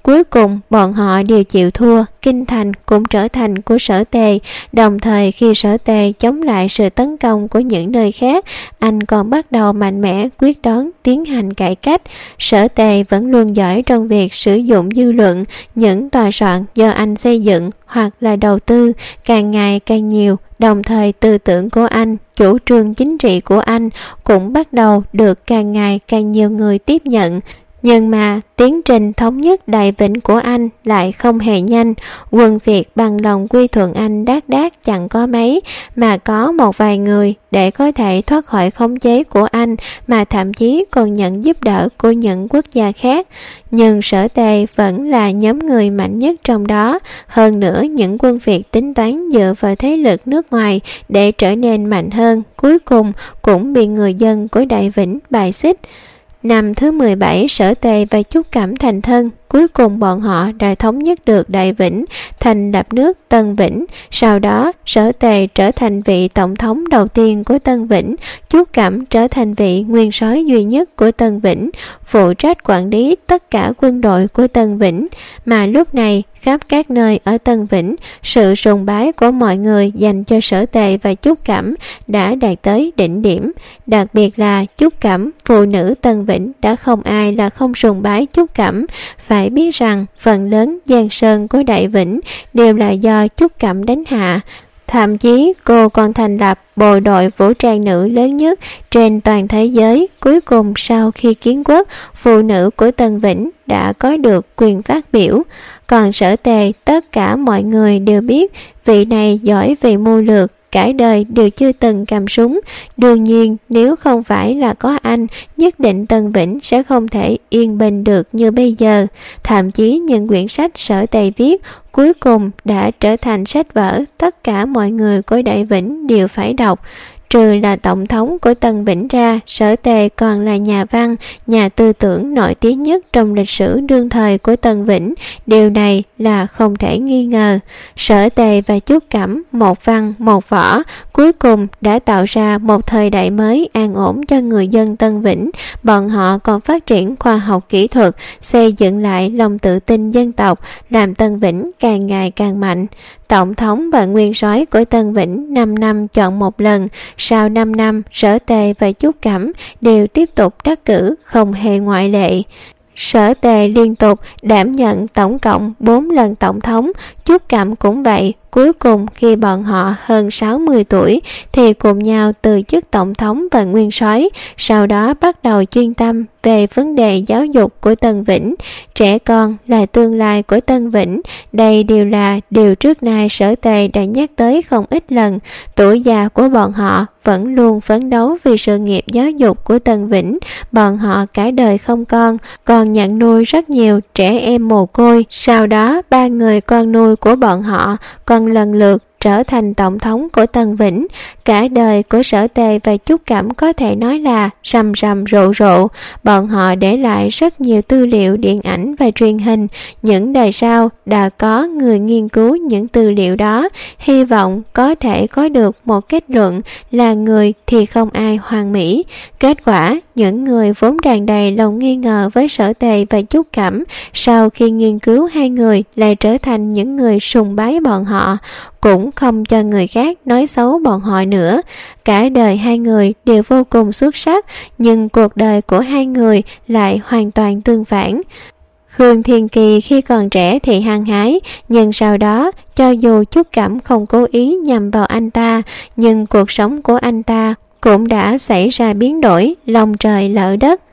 Cuối cùng bọn họ đều chịu thua, kinh thành cũng trở thành của Sở Tề. Đồng thời khi Sở Tề chống lại sự tấn công của những nơi khác, anh còn bắt đầu mạnh mẽ quyết đoán tiến hành cải cách. Sở Tề vẫn luôn giỏi trong việc sử dụng dư luận. Những tòa soạn do anh xây dựng hoặc là đầu tư càng ngày càng nhiều, đồng thời tư tưởng của anh, chủ trương chính trị của anh cũng bắt đầu được càng ngày càng nhiều người tiếp nhận. Nhưng mà tiến trình thống nhất Đại Vĩnh của anh lại không hề nhanh. Quân Việt bằng lòng quy thuận anh đác đác chẳng có mấy, mà có một vài người để có thể thoát khỏi khống chế của anh, mà thậm chí còn nhận giúp đỡ của những quốc gia khác. Nhưng Sở Tề vẫn là nhóm người mạnh nhất trong đó. Hơn nữa những quân Việt tính toán dựa vào thế lực nước ngoài để trở nên mạnh hơn, cuối cùng cũng bị người dân của Đại Vĩnh bài xích. Năm thứ 17, Sở Tề và Chúc Cẩm thành thân. Cuối cùng bọn họ đã thống nhất được Đại Vĩnh, thành lập nước Tân Vĩnh. Sau đó Sở Tề trở thành vị tổng thống đầu tiên của Tân Vĩnh, Chúc Cẩm trở thành vị nguyên soái duy nhất của Tân Vĩnh, phụ trách quản lý tất cả quân đội của Tân Vĩnh. Mà lúc này khắp các nơi ở Tân Vĩnh, sự sùng bái của mọi người dành cho Sở Tề và Chúc Cẩm đã đạt tới đỉnh điểm. Đặc biệt là Chúc Cẩm, phụ nữ Tân Vĩnh đã không ai là không sùng bái Chúc Cẩm. Phải biết rằng phần lớn giang sơn của Đại Vĩnh đều là do Chúc Cẩm đánh hạ. Thậm chí cô còn thành lập bộ đội vũ trang nữ lớn nhất trên toàn thế giới. Cuối cùng sau khi kiến quốc, phụ nữ của Tân Vĩnh đã có được quyền phát biểu. Còn Sở Tề, tất cả mọi người đều biết vị này giỏi về mưu lược, cả đời đều chưa từng cầm súng. Đương nhiên nếu không phải là có anh, nhất định Tân Vĩnh sẽ không thể yên bình được như bây giờ. Thậm chí những quyển sách Sở Tề viết cuối cùng đã trở thành sách vở tất cả mọi người của Đại Vĩnh đều phải đọc. Trừ là tổng thống của Tân Vĩnh ra, Sở Tề còn là nhà văn, nhà tư tưởng nổi tiếng nhất trong lịch sử đương thời của Tân Vĩnh. Điều này là không thể nghi ngờ. Sở Tề và Chúc Cẩm, một văn một võ, cuối cùng đã tạo ra một thời đại mới an ổn cho người dân Tân Vĩnh. Bọn họ còn phát triển khoa học kỹ thuật, xây dựng lại lòng tự tin dân tộc, làm Tân Vĩnh càng ngày càng mạnh. Tổng thống và nguyên soái của Tân Vĩnh 5 năm chọn một lần. Sau 5 năm, Sở Tề và Chúc Cẩm đều tiếp tục đắc cử, không hề ngoại lệ. Sở Tề liên tục đảm nhận tổng cộng 4 lần tổng thống, Chúc Cẩm cũng vậy. Cuối cùng khi bọn họ hơn 60 tuổi thì cùng nhau từ chức tổng thống và nguyên soái, sau đó bắt đầu chuyên tâm về vấn đề giáo dục của Tân Vĩnh. Trẻ con là tương lai của Tân Vĩnh, đây đều là điều trước nay Sở Tề đã nhắc tới không ít lần. Tuổi già của bọn họ vẫn luôn phấn đấu vì sự nghiệp giáo dục của Tân Vĩnh. Bọn họ cả đời không con, còn nhận nuôi rất nhiều trẻ em mồ côi. Sau đó 3 người con nuôi của bọn họ còn lần lượt trở thành tổng thống của Tân Vĩnh. Cả đời của Sở Tề và Chúc Cẩm có thể nói là rầm rầm rộ rộ. Bọn họ để lại rất nhiều tư liệu điện ảnh và truyền hình. Những đời sau đã có người nghiên cứu những tư liệu đó, hy vọng có thể có được một kết luận là người thì không ai hoàn mỹ. Kết quả, những người vốn tràn đầy lòng nghi ngờ với Sở Tề và Chúc Cẩm, sau khi nghiên cứu hai người lại trở thành những người sùng bái bọn họ, cũng không cho người khác nói xấu bọn họ nữa. Cả đời hai người đều vô cùng xuất sắc, nhưng cuộc đời của hai người lại hoàn toàn tương phản. Khương Thiên Kỳ khi còn trẻ thì hăng hái, nhưng sau đó cho dù Chúc Cẩm không cố ý nhằm vào anh ta, nhưng cuộc sống của anh ta cũng đã xảy ra biến đổi long trời lỡ đất.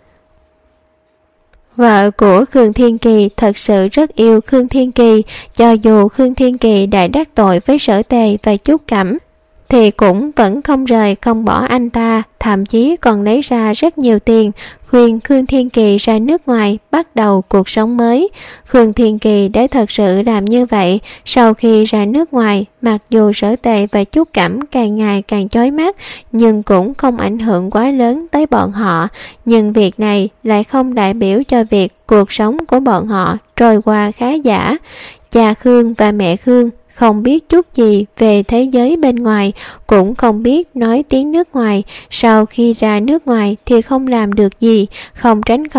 Vợ của Khương Thiên Kỳ thật sự rất yêu Khương Thiên Kỳ, cho dù Khương Thiên Kỳ đã đắc tội với Sở Tề và Chúc Cẩm thì cũng vẫn không rời không bỏ anh ta, thậm chí còn lấy ra rất nhiều tiền khuyên Khương Thiên Kỳ ra nước ngoài bắt đầu cuộc sống mới. Khương Thiên Kỳ đã thật sự làm như vậy. Sau khi ra nước ngoài, mặc dù Sở Tề và Chúc Cẩm càng ngày càng chói mắt, nhưng cũng không ảnh hưởng quá lớn tới bọn họ. Nhưng việc này lại không đại biểu cho việc cuộc sống của bọn họ trôi qua khá giả. Cha Khương và mẹ Khương không biết chút gì về thế giới bên ngoài, cũng không biết nói tiếng nước ngoài. Sau khi ra nước ngoài thì không làm được gì, không tránh khỏi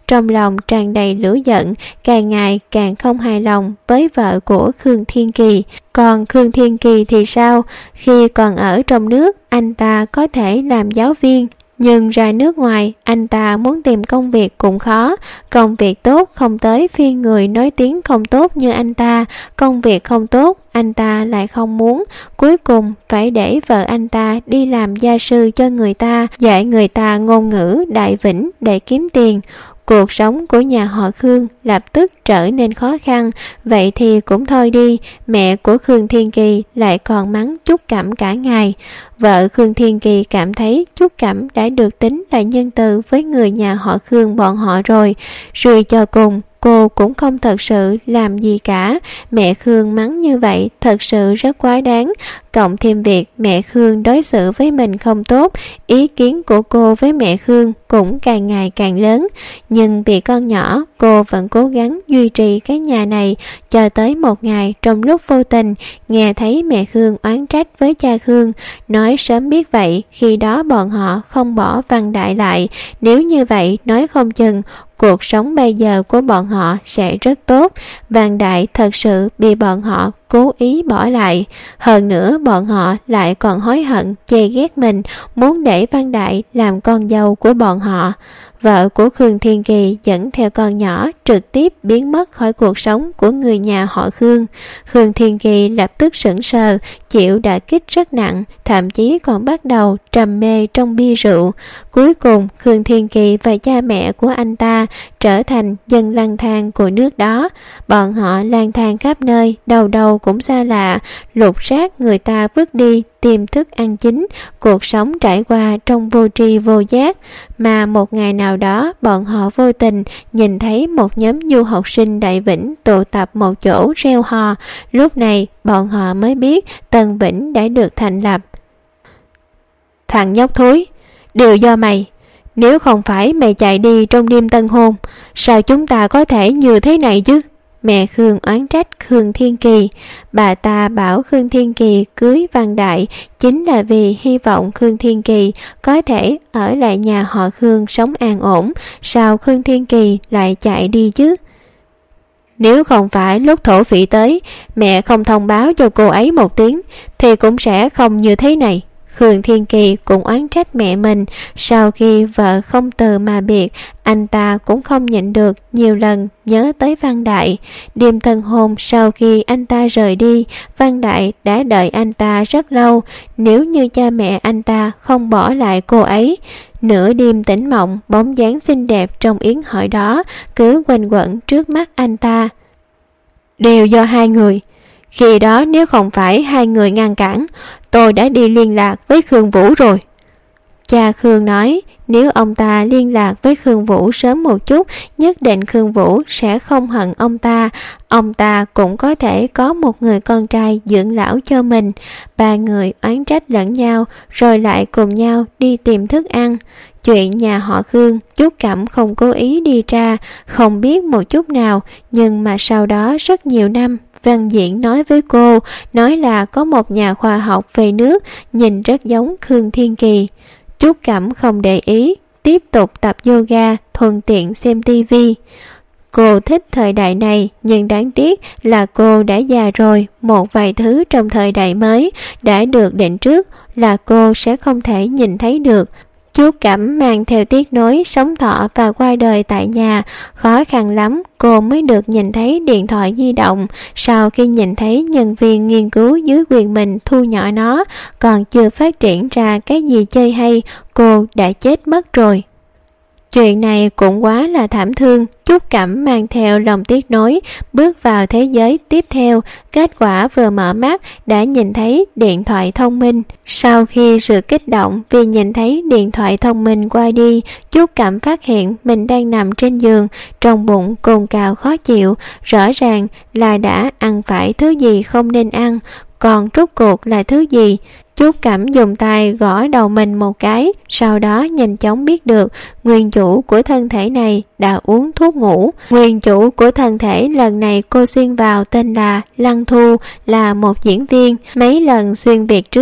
trong lòng tràn đầy lửa giận, càng ngày càng không hài lòng với vợ của Khương Thiên Kỳ. Còn Khương Thiên Kỳ thì sao? Khi còn ở trong nước, anh ta có thể làm giáo viên, nhưng ra nước ngoài anh ta muốn tìm công việc cũng khó. Công việc tốt không tới phiên người nói tiếng không tốt như anh ta, công việc không tốt anh ta lại không muốn, cuối cùng phải để vợ anh ta đi làm gia sư cho người ta, dạy người ta ngôn ngữ Đại Vĩnh để kiếm tiền. Cuộc sống của nhà họ Khương lập tức trở nên khó khăn. Vậy thì cũng thôi đi. Mẹ của Khương Thiên Kỳ lại còn mắng Trúc Cẩm cả ngày. Vợ Khương Thiên Kỳ cảm thấy Trúc Cẩm đã được tính là nhân từ với người nhà họ Khương bọn họ rồi. Suy cho cùng, cô cũng không thật sự làm gì cả. Mẹ Khương mắng như vậy thật sự rất quá đáng. Cộng thêm việc mẹ Khương đối xử với mình không tốt, ý kiến của cô với mẹ Khương cũng càng ngày càng lớn. Nhưng vì con nhỏ, cô vẫn cố gắng duy trì cái nhà này, cho tới một ngày trong lúc vô tình nghe thấy mẹ Khương oán trách với cha Khương, nói sớm biết vậy khi đó bọn họ không bỏ Văn Đại lại, nếu như vậy nói không chừng cuộc sống bây giờ của bọn họ sẽ rất tốt. Văn Đại thật sự bị bọn họ cố ý bỏ lại. Hơn nữa bọn họ lại còn hối hận chê ghét mình, muốn để Văn Đại làm con dâu của bọn họ. Vợ của Khương Thiên Kỳ dẫn theo con nhỏ trực tiếp biến mất khỏi cuộc sống của người nhà họ Khương. Khương Thiên Kỳ lập tức sững sờ, chịu đả kích rất nặng, thậm chí còn bắt đầu trầm mê trong bia rượu. Cuối cùng Khương Thiên Kỳ và cha mẹ của anh ta trở thành dân lang thang của nước đó. Bọn họ lang thang khắp nơi, đầu đầu cũng xa lạ, lục rác người ta vứt đi tìm thức ăn chính, cuộc sống trải qua trong vô tri vô giác. Mà một ngày nào đó bọn họ vô tình nhìn thấy một nhóm du học sinh Đại Vĩnh tụ tập một chỗ reo hò. Lúc này bọn họ mới biết Tân Vĩnh đã được thành lập. Thằng nhóc thối, đều do mày. Nếu không phải mày chạy đi trong đêm tân hôn, sao chúng ta có thể như thế này chứ? Mẹ Khương oán trách Khương Thiên Kỳ. Bà ta bảo Khương Thiên Kỳ cưới Văn Đại chính là vì hy vọng Khương Thiên Kỳ có thể ở lại nhà họ Khương sống an ổn. Sao Khương Thiên Kỳ lại chạy đi chứ? Nếu không phải lúc thổ phỉ tới mẹ không thông báo cho cô ấy một tiếng thì cũng sẽ không như thế này. Khương Thiên Kỳ cũng oán trách mẹ mình. Sau khi vợ không từ mà biệt, anh ta cũng không nhịn được, nhiều lần nhớ tới Văn Đại. Đêm tân hôn sau khi anh ta rời đi, Văn Đại đã đợi anh ta rất lâu. Nếu như cha mẹ anh ta không bỏ lại cô ấy, nửa đêm tỉnh mộng, bóng dáng xinh đẹp trong yến hội đó cứ quanh quẩn trước mắt anh ta. Đều do hai người. Khi đó nếu không phải hai người ngăn cản, tôi đã đi liên lạc với Khương Vũ rồi. Cha Khương nói nếu ông ta liên lạc với Khương Vũ sớm một chút, nhất định Khương Vũ sẽ không hận ông ta. Ông ta cũng có thể có một người con trai dưỡng lão cho mình. Ba người oán trách lẫn nhau rồi lại cùng nhau đi tìm thức ăn. Chuyện nhà họ Khương, Trúc Cẩm không cố ý đi ra, không biết một chút nào, nhưng mà sau đó rất nhiều năm Văn Diễn nói với cô, nói là có một nhà khoa học về nước nhìn rất giống Khương Thiên Kỳ. Trúc Cẩm không để ý, tiếp tục tập yoga, thuận tiện xem tivi. Cô thích thời đại này, nhưng đáng tiếc là cô đã già rồi. Một vài thứ trong thời đại mới đã được định trước là cô sẽ không thể nhìn thấy được. Chú Cẩm mang theo tiếc nối, sống thọ và qua đời tại nhà. Khó khăn lắm cô mới được nhìn thấy điện thoại di động. Sau khi nhìn thấy nhân viên nghiên cứu dưới quyền mình thu nhỏ nó, còn chưa phát triển ra cái gì chơi hay, cô đã chết mất rồi. Chuyện này cũng quá là thảm thương. Trúc Cẩm mang theo lòng tiếc nối bước vào thế giới tiếp theo. Kết quả vừa mở mắt đã nhìn thấy điện thoại thông minh. Sau khi sự kích động vì nhìn thấy điện thoại thông minh qua đi, Trúc Cẩm phát hiện mình đang nằm trên giường, trong bụng cồn cào khó chịu. Rõ ràng là đã ăn phải thứ gì không nên ăn, còn rốt cuộc là thứ gì? Trúc Cẩm dùng tay gõ đầu mình một cái, sau đó nhanh chóng biết được nguyên chủ của thân thể này đã uống thuốc ngủ. Nguyên chủ của thân thể lần này cô xuyên vào tên là Lăng Thu, là một diễn viên. Mấy lần xuyên Việt trước,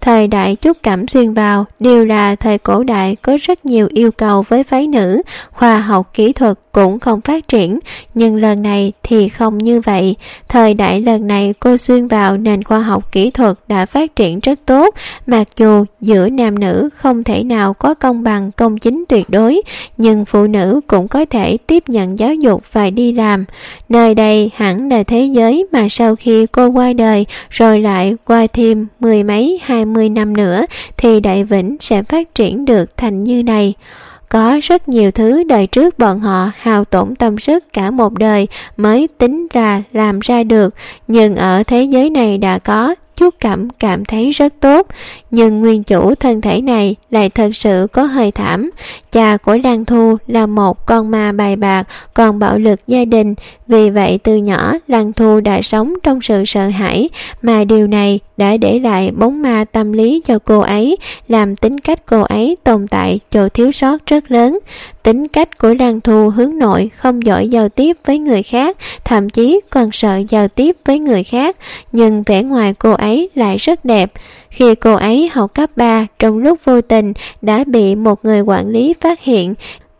thời đại Trúc Cẩm xuyên vào đều là thời cổ đại có rất nhiều yêu cầu với phái nữ, khoa học kỹ thuật cũng không phát triển, nhưng lần này thì không như vậy. Thời đại lần này cô xuyên vào nền khoa học kỹ thuật đã phát triển rất tốt, mặc dù giữa nam nữ không thể nào có công bằng công chính tuyệt đối, nhưng phụ nữ cũng có thể tiếp nhận giáo dục và đi làm. Nơi đây hẳn là thế giới mà sau khi cô qua đời rồi lại qua thêm 10 mấy 20 năm nữa thì Đại Vĩnh sẽ phát triển được thành như này. Có rất nhiều thứ đời trước bọn họ hao tổn tâm sức cả một đời mới tính ra làm ra được, nhưng ở thế giới này đã có. Trúc Cẩm cảm thấy rất tốt, nhưng nguyên chủ thân thể này lại thật sự có hơi thảm. Cha của Lăng Thu là một con ma bài bạc, còn bạo lực gia đình, vì vậy từ nhỏ Lăng Thu đã sống trong sự sợ hãi, mà điều này đã để lại bóng ma tâm lý cho cô ấy, làm tính cách cô ấy tồn tại chỗ thiếu sót rất lớn. Tính cách của Lăng Thu hướng nội, không giỏi giao tiếp với người khác, thậm chí còn sợ giao tiếp với người khác, nhưng vẻ ngoài cô ấy lại rất đẹp. Khi cô ấy học cấp 3, trong lúc vô tình đã bị một người quản lý phát hiện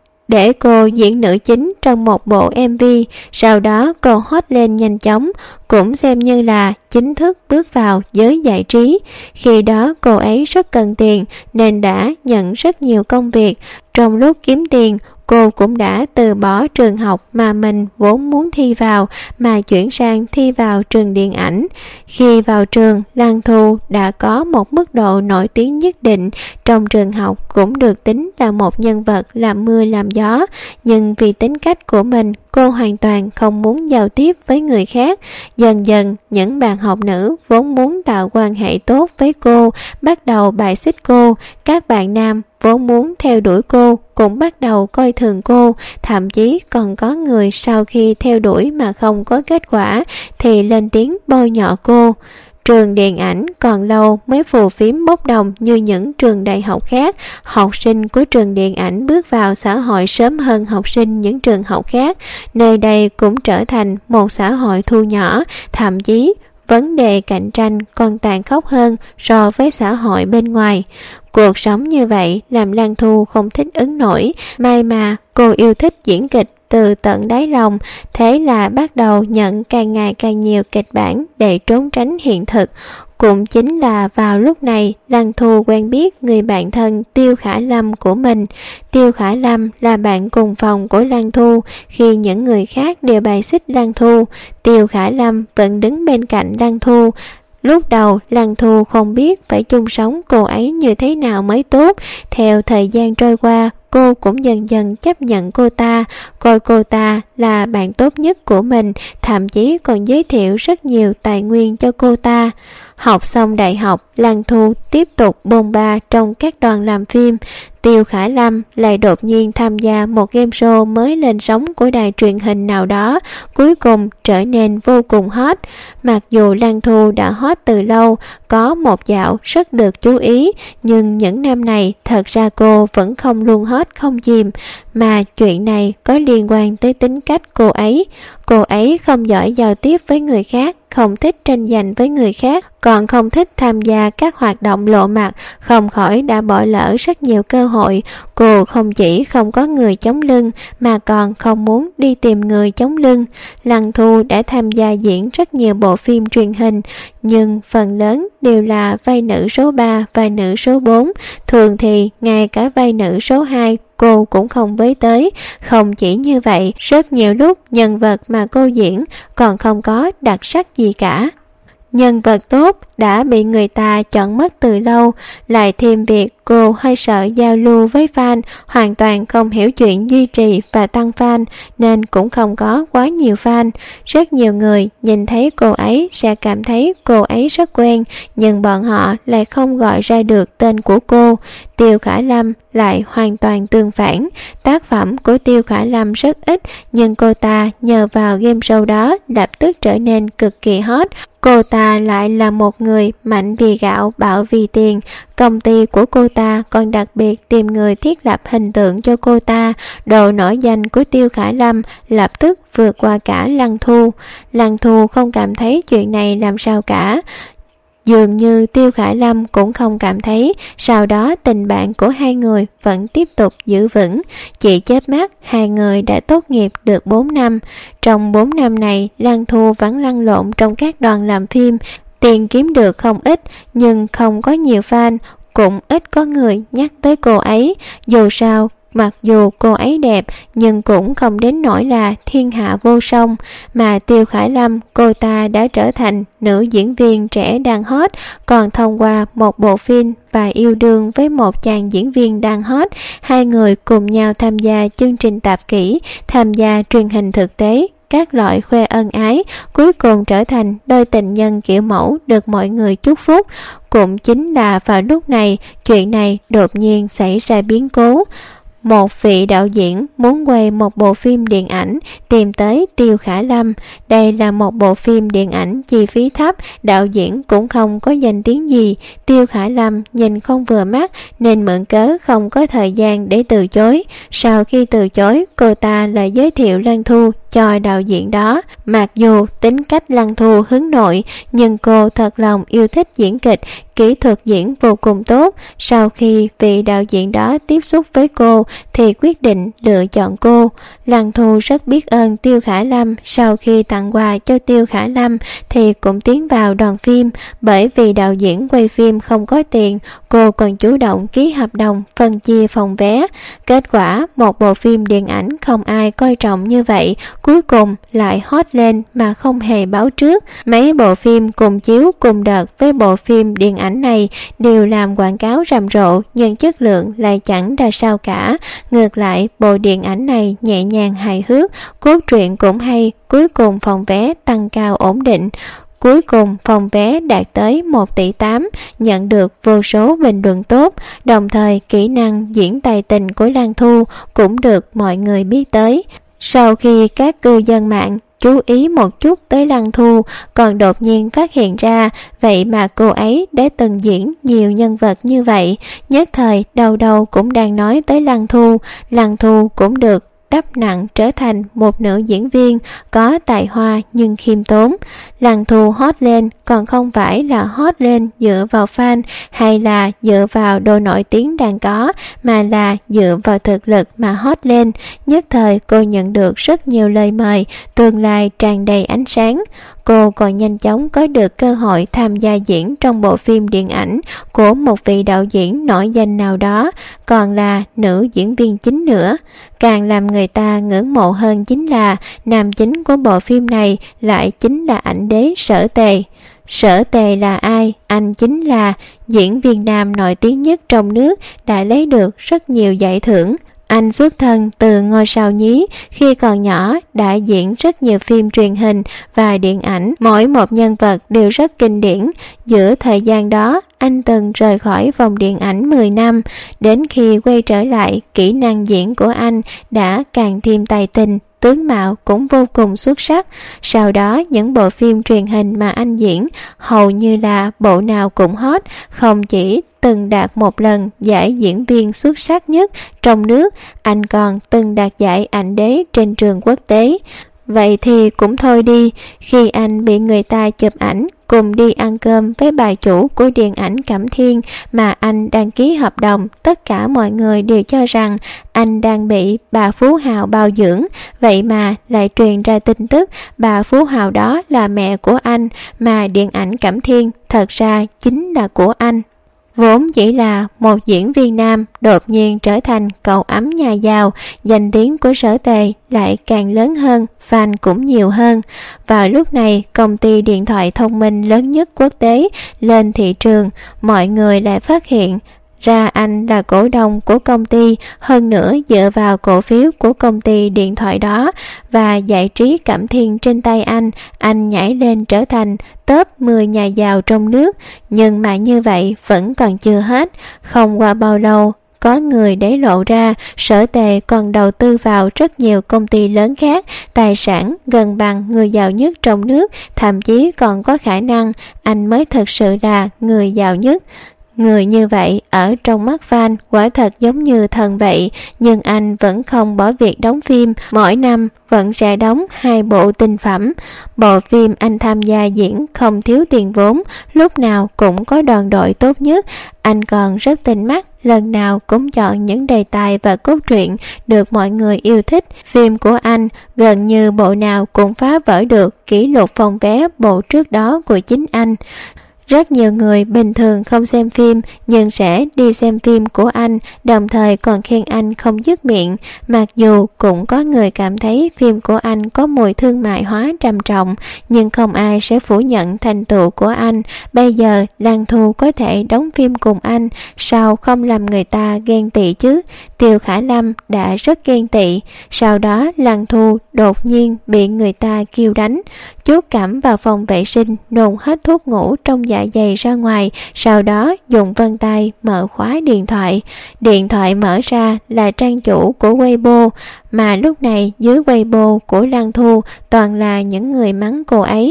để cô diễn nữ chính trong một bộ MV, sau đó cô hot lên nhanh chóng, cũng xem như là chính thức bước vào giới giải trí. Khi đó cô ấy rất cần tiền nên đã nhận rất nhiều công việc. Trong lúc kiếm tiền, cô cũng đã từ bỏ trường học mà mình vốn muốn thi vào mà chuyển sang thi vào trường điện ảnh. Khi vào trường, Lăng Thu đã có một mức độ nổi tiếng nhất định, trong trường học cũng được tính là một nhân vật làm mưa làm gió, nhưng vì tính cách của mình, cô hoàn toàn không muốn giao tiếp với người khác. Dần dần, những bạn học nữ vốn muốn tạo quan hệ tốt với cô bắt đầu bài xích cô, các bạn nam vốn muốn theo đuổi cô cũng bắt đầu coi thường cô, thậm chí còn có người sau khi theo đuổi mà không có kết quả thì lên tiếng bôi nhọ cô. Trường điện ảnh còn lâu mới phù phiếm bốc đồng như những trường đại học khác. Học sinh của trường điện ảnh bước vào xã hội sớm hơn học sinh những trường học khác. Nơi đây cũng trở thành một xã hội thu nhỏ, thậm chí vấn đề cạnh tranh còn tàn khốc hơn so với xã hội bên ngoài. Cuộc sống như vậy làm Lăng Thu không thích ứng nổi, may mà cô yêu thích diễn kịch từ tận đáy lòng, thế là bắt đầu nhận càng ngày càng nhiều kịch bản để trốn tránh hiện thực. Cũng chính là vào lúc này, Lăng Thu quen biết người bạn thân Tiêu Khả Lâm của mình. Tiêu Khả Lâm là bạn cùng phòng của Lăng Thu. Khi những người khác đều bài xích Lăng Thu, Tiêu Khả Lâm vẫn đứng bên cạnh Lăng Thu. Lúc đầu Lăng Thu không biết phải chung sống cô ấy như thế nào mới tốt. Theo thời gian trôi qua, cô cũng dần dần chấp nhận cô ta, coi cô ta là bạn tốt nhất của mình, thậm chí còn giới thiệu rất nhiều tài nguyên cho cô ta. Học xong đại học, Lăng Thu tiếp tục bôn ba trong các đoàn làm phim. Tiêu Khả Lâm lại đột nhiên tham gia một game show mới lên sóng của đài truyền hình nào đó, cuối cùng trở nên vô cùng hot. Mặc dù Lăng Thu đã hot từ lâu, có một dạo rất được chú ý, nhưng những năm này thật ra cô vẫn không luôn hot không chìm, mà chuyện này có liên quan tới tính cách cô ấy. Cô ấy không giỏi giao tiếp với người khác, không thích tranh giành với người khác, còn không thích tham gia các hoạt động lộ mặt, không khỏi đã bỏ lỡ rất nhiều cơ hội. Cô không chỉ không có người chống lưng mà còn không muốn đi tìm người chống lưng. Lăng Thu đã tham gia diễn rất nhiều bộ phim truyền hình, nhưng phần lớn đều là vai nữ số 3, vai nữ số 4. Thường thì ngay cả vai nữ số 2 cô cũng không với tới. Không chỉ như vậy, rất nhiều lúc nhân vật mà cô diễn còn không có đặc sắc gì cả. Nhân vật tốt đã bị người ta chọn mất từ lâu, lại thêm việc cô hơi sợ giao lưu với fan, hoàn toàn không hiểu chuyện duy trì và tăng fan, nên cũng không có quá nhiều fan. Rất nhiều người nhìn thấy cô ấy sẽ cảm thấy cô ấy rất quen, nhưng bọn họ lại không gọi ra được tên của cô. Tiêu Khả Lâm lại hoàn toàn tương phản. Tác phẩm của Tiêu Khả Lâm rất ít, nhưng cô ta nhờ vào game show đó lập tức trở nên cực kỳ hot. Cô ta lại là một người mạnh vì gạo, bạo vì tiền. Công ty của cô ta còn đặc biệt tìm người thiết lập hình tượng cho cô ta. Độ nổi danh của Tiêu Khả Lâm lập tức vượt qua cả Lăng Thu. Lăng Thu không cảm thấy chuyện này làm sao cả. Dường như Tiêu Khải Lâm cũng không cảm thấy. Sau đó tình bạn của hai người vẫn tiếp tục giữ vững. Chỉ chớp mắt hai người đã tốt nghiệp được 4 năm. Trong 4 năm này, Lăng Thu vẫn lăn lộn trong các đoàn làm phim. Tiền kiếm được không ít, nhưng không có nhiều fan, cũng ít có người nhắc tới cô ấy. Dù sao, mặc dù cô ấy đẹp, nhưng cũng không đến nỗi là thiên hạ vô song. Mà Tiêu Khải Lâm, cô ta đã trở thành nữ diễn viên trẻ đang hot, còn thông qua một bộ phim và yêu đương với một chàng diễn viên đang hot, hai người cùng nhau tham gia chương trình tạp kỹ, tham gia truyền hình thực tế, các loại khoe ân ái, cuối cùng trở thành đôi tình nhân kiểu mẫu được mọi người chúc phúc. Cũng chính là vào lúc này, chuyện này đột nhiên xảy ra biến cố. Một vị đạo diễn muốn quay một bộ phim điện ảnh, tìm tới Tiêu Khải Lâm. Đây là một bộ phim điện ảnh chi phí thấp, đạo diễn cũng không có danh tiếng gì. Tiêu Khải Lâm nhìn không vừa mắt nên mượn cớ không có thời gian để từ chối. Sau khi từ chối, cô ta lại giới thiệu Lăng Thu cho đạo diễn đó. Mặc dù tính cách Lăng Thu hướng nội, nhưng cô thật lòng yêu thích diễn kịch, kỹ thuật diễn vô cùng tốt. Sau khi vị đạo diễn đó tiếp xúc với cô thì quyết định lựa chọn cô. Lăng Thu rất biết ơn Tiêu Khải Lâm. Sau khi tặng quà cho Tiêu Khải Lâm thì cũng tiến vào đoàn phim. Bởi vì đạo diễn quay phim không có tiền, cô còn chủ động ký hợp đồng phân chia phòng vé. Kết quả một bộ phim điện ảnh không ai coi trọng như vậy, cuối cùng lại hot lên mà không hề báo trước. Mấy bộ phim cùng chiếu cùng đợt với bộ phim điện ảnh này đều làm quảng cáo rầm rộ, nhưng chất lượng lại chẳng ra sao cả. Ngược lại, bộ điện ảnh này nhẹ nhàng hài hước, cốt truyện cũng hay, cuối cùng phòng vé tăng cao ổn định. Cuối cùng phòng vé đạt tới 1,8 tỷ, nhận được vô số bình luận tốt. Đồng thời kỹ năng diễn tài tình của Lăng Thu cũng được mọi người biết tới. Sau khi các cư dân mạng chú ý một chút tới Lăng Thu, còn đột nhiên phát hiện ra vậy mà cô ấy đã từng diễn nhiều nhân vật như vậy. Nhất thời đầu đầu cũng đang nói tới Lăng Thu. Lăng Thu cũng được đắp nặng trở thành một nữ diễn viên có tài hoa nhưng khiêm tốn. Lăng Thu hot lên còn không phải là hot lên dựa vào fan hay là dựa vào đồ nổi tiếng đang có, mà là dựa vào thực lực mà hot lên. Nhất thời cô nhận được rất nhiều lời mời, tương lai tràn đầy ánh sáng. Cô còn nhanh chóng có được cơ hội tham gia diễn trong bộ phim điện ảnh của một vị đạo diễn nổi danh nào đó, còn là nữ diễn viên chính nữa. Càng làm người ta ngưỡng mộ hơn chính là nam chính của bộ phim này lại chính là ảnh đế Sở Tề. Sở Tề là ai? Anh chính là diễn viên nam nổi tiếng nhất trong nước, đã lấy được rất nhiều giải thưởng. Anh xuất thân từ ngôi sao nhí, khi còn nhỏ đã diễn rất nhiều phim truyền hình và điện ảnh, mỗi một nhân vật đều rất kinh điển. Giữa thời gian đó, anh từng rời khỏi vòng điện ảnh 10 năm, đến khi quay trở lại, kỹ năng diễn của anh đã càng thêm tài tình, tướng mạo cũng vô cùng xuất sắc. Sau đó những bộ phim truyền hình mà anh diễn hầu như là bộ nào cũng hot, không chỉ từng đạt một lần giải diễn viên xuất sắc nhất trong nước, anh còn từng đạt giải ảnh đế trên trường quốc tế. Vậy thì cũng thôi đi, khi anh bị người ta chụp ảnh cùng đi ăn cơm với bà chủ của điện ảnh Cẩm Thiên mà anh đăng ký hợp đồng, tất cả mọi người đều cho rằng anh đang bị bà Phú Hào bao dưỡng. Vậy mà lại truyền ra tin tức bà Phú Hào đó là mẹ của anh, mà điện ảnh Cẩm Thiên thật ra chính là của anh. Vốn chỉ là một diễn viên nam, đột nhiên trở thành cậu ấm nhà giàu, danh tiếng của Sở Tề lại càng lớn hơn, fan cũng nhiều hơn. Vào lúc này, công ty điện thoại thông minh lớn nhất quốc tế lên thị trường, mọi người lại phát hiện ra anh là cổ đông của công ty, hơn nữa dựa vào cổ phiếu của công ty điện thoại đó và giải trí Cẩm Thiên trên tay anh nhảy lên trở thành top 10 nhà giàu trong nước. Nhưng mà như vậy vẫn còn chưa hết. Không qua bao lâu, có người để lộ ra Sở Tề còn đầu tư vào rất nhiều công ty lớn khác, tài sản gần bằng người giàu nhất trong nước, thậm chí còn có khả năng anh mới thật sự là người giàu nhất. Người như vậy ở trong mắt fan quả thật giống như thần vậy, nhưng anh vẫn không bỏ việc đóng phim, mỗi năm vẫn sẽ đóng 2 bộ tinh phẩm. Bộ phim anh tham gia diễn không thiếu tiền vốn, lúc nào cũng có đoàn đội tốt nhất. Anh còn rất tinh mắt, lần nào cũng chọn những đề tài và cốt truyện được mọi người yêu thích. Phim của anh gần như bộ nào cũng phá vỡ được kỷ lục phòng vé bộ trước đó của chính anh. Rất nhiều người bình thường không xem phim nhưng sẽ đi xem phim của anh, đồng thời còn khen anh không dứt miệng. Mặc dù cũng có người cảm thấy phim của anh có mùi thương mại hóa trầm trọng, nhưng không ai sẽ phủ nhận thành tựu của anh. Bây giờ Lăng Thu có thể đóng phim cùng anh, sao không làm người ta ghen tị chứ? Tiêu Khả Lâm đã rất ghen tị. Sau đó Lăng Thu đột nhiên bị người ta kêu đánh. Chốt Cẩm vào phòng vệ sinh nôn hết thuốc ngủ trong dạ dày ra ngoài, sau đó dùng vân tay mở khóa điện thoại. Điện thoại mở ra là trang chủ của Weibo, mà lúc này dưới Weibo của Lăng Thu toàn là những người mắng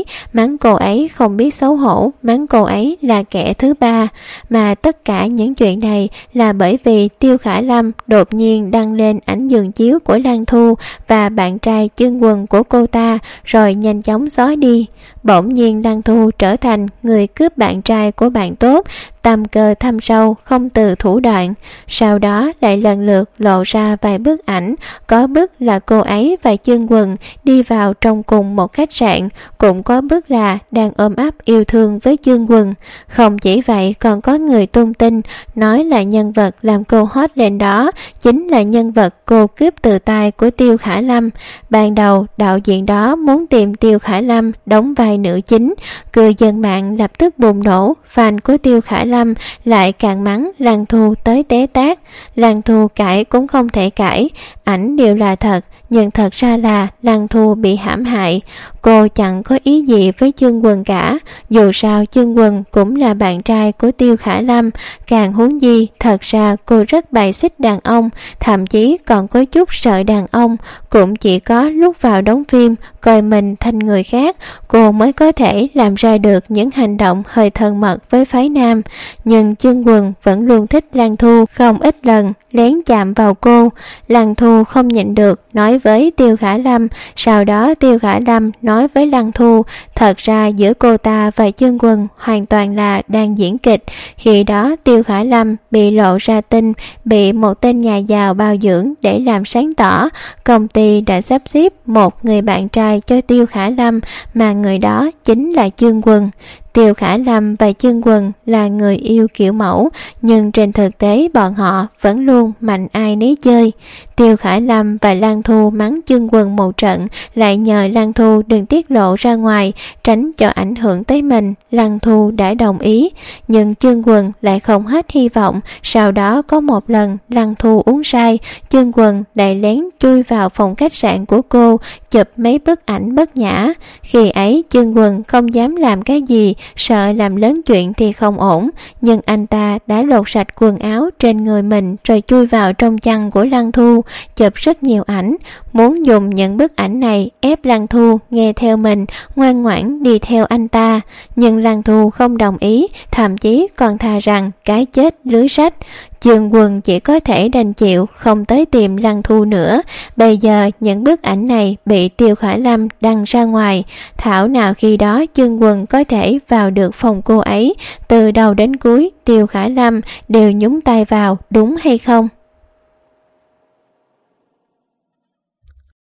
cô ấy không biết xấu hổ, mắng cô ấy là kẻ thứ ba. Mà tất cả những chuyện này là bởi vì Tiêu Khả Lâm đột nhiên đăng lên ảnh giường chiếu của Lăng Thu và bạn trai Chương Quần của cô ta, rồi nhanh chóng xóa đi. Bỗng nhiên Lăng Thu trở thành người cướp bạn trai của bạn tốt, tâm cơ thâm sâu không từ thủ đoạn. Sau đó lại lần lượt lộ ra vài bức ảnh, có bức là cô ấy và Chương Quần đi vào trong cùng một khách sạn, cũng có bức là đang ôm ấp yêu thương với Chương Quần. Không chỉ vậy, còn có người tung tin nói là nhân vật làm cô hot lên đó chính là nhân vật cô cướp từ tay của Tiêu Khả Lâm. Ban đầu đạo diễn đó muốn tìm Tiêu Khả Lâm đóng vai nữ chính, cư dân mạng lập tức bùng nổ, fan của Tiêu Khả Lâm lại càng mắng Lăng Thu tới té tát. Lăng Thu cãi cũng không thể cãi, ảnh đều là thật, nhưng thật ra là Lăng Thu bị hãm hại. Cô chẳng có ý gì với Chương Quần cả, dù sao Chương Quần cũng là bạn trai của Tiêu Khả Lâm. Càng huống gì, thật ra cô rất bài xích đàn ông, thậm chí còn có chút sợ đàn ông. Cũng chỉ có lúc vào đóng phim coi mình thành người khác, cô mới có thể làm ra được những hành động hơi thân mật với phái nam. Nhưng Chương Quần vẫn luôn thích Lăng Thu, không ít lần lén chạm vào cô. Lăng Thu không nhịn được nói với Tiêu Khả Lâm, sau đó Tiêu Khả Lâm nói với Lăng Thu, thật ra giữa cô ta và Chương Quần hoàn toàn là đang diễn kịch. Khi đó Tiêu Khả Lâm bị lộ ra tin bị một tên nhà giàu bao dưỡng để làm sáng tỏ, công ty đã sắp xếp một người bạn trai cho Tiêu Khả Lâm, mà người đó chính là Chương Quần. Tiêu Khả Lâm và Chương Quần là người yêu kiểu mẫu, nhưng trên thực tế bọn họ vẫn luôn mạnh ai nấy chơi. Tiêu Khả Lâm và Lăng Thu mắng Chương Quần một trận, lại nhờ Lăng Thu đừng tiết lộ ra ngoài, tránh cho ảnh hưởng tới mình. Lăng Thu đã đồng ý, nhưng Chương Quần lại không hết hy vọng. Sau đó có một lần Lăng Thu uống say, Chương Quần lại lén chui vào phòng khách sạn của cô, chụp mấy bức ảnh bất nhã. Khi ấy Chương Quần không dám làm cái gì, sợ làm lớn chuyện thì không ổn, nhưng anh ta đã lột sạch quần áo trên người mình rồi chui vào trong chăn của Lăng Thu, chụp rất nhiều ảnh, muốn dùng những bức ảnh này ép Lăng Thu nghe theo mình, ngoan ngoãn đi theo anh ta. Nhưng Lăng Thu không đồng ý, thậm chí còn thà rằng cái chết lưới rách. Chương Quần chỉ có thể đành chịu, không tới tìm Lăng Thu nữa. Bây giờ những bức ảnh này bị Tiêu Khả Lâm đăng ra ngoài, thảo nào khi đó Chương Quần có thể vào được phòng cô ấy. Từ đầu đến cuối Tiêu Khả Lâm đều nhúng tay vào, đúng hay không?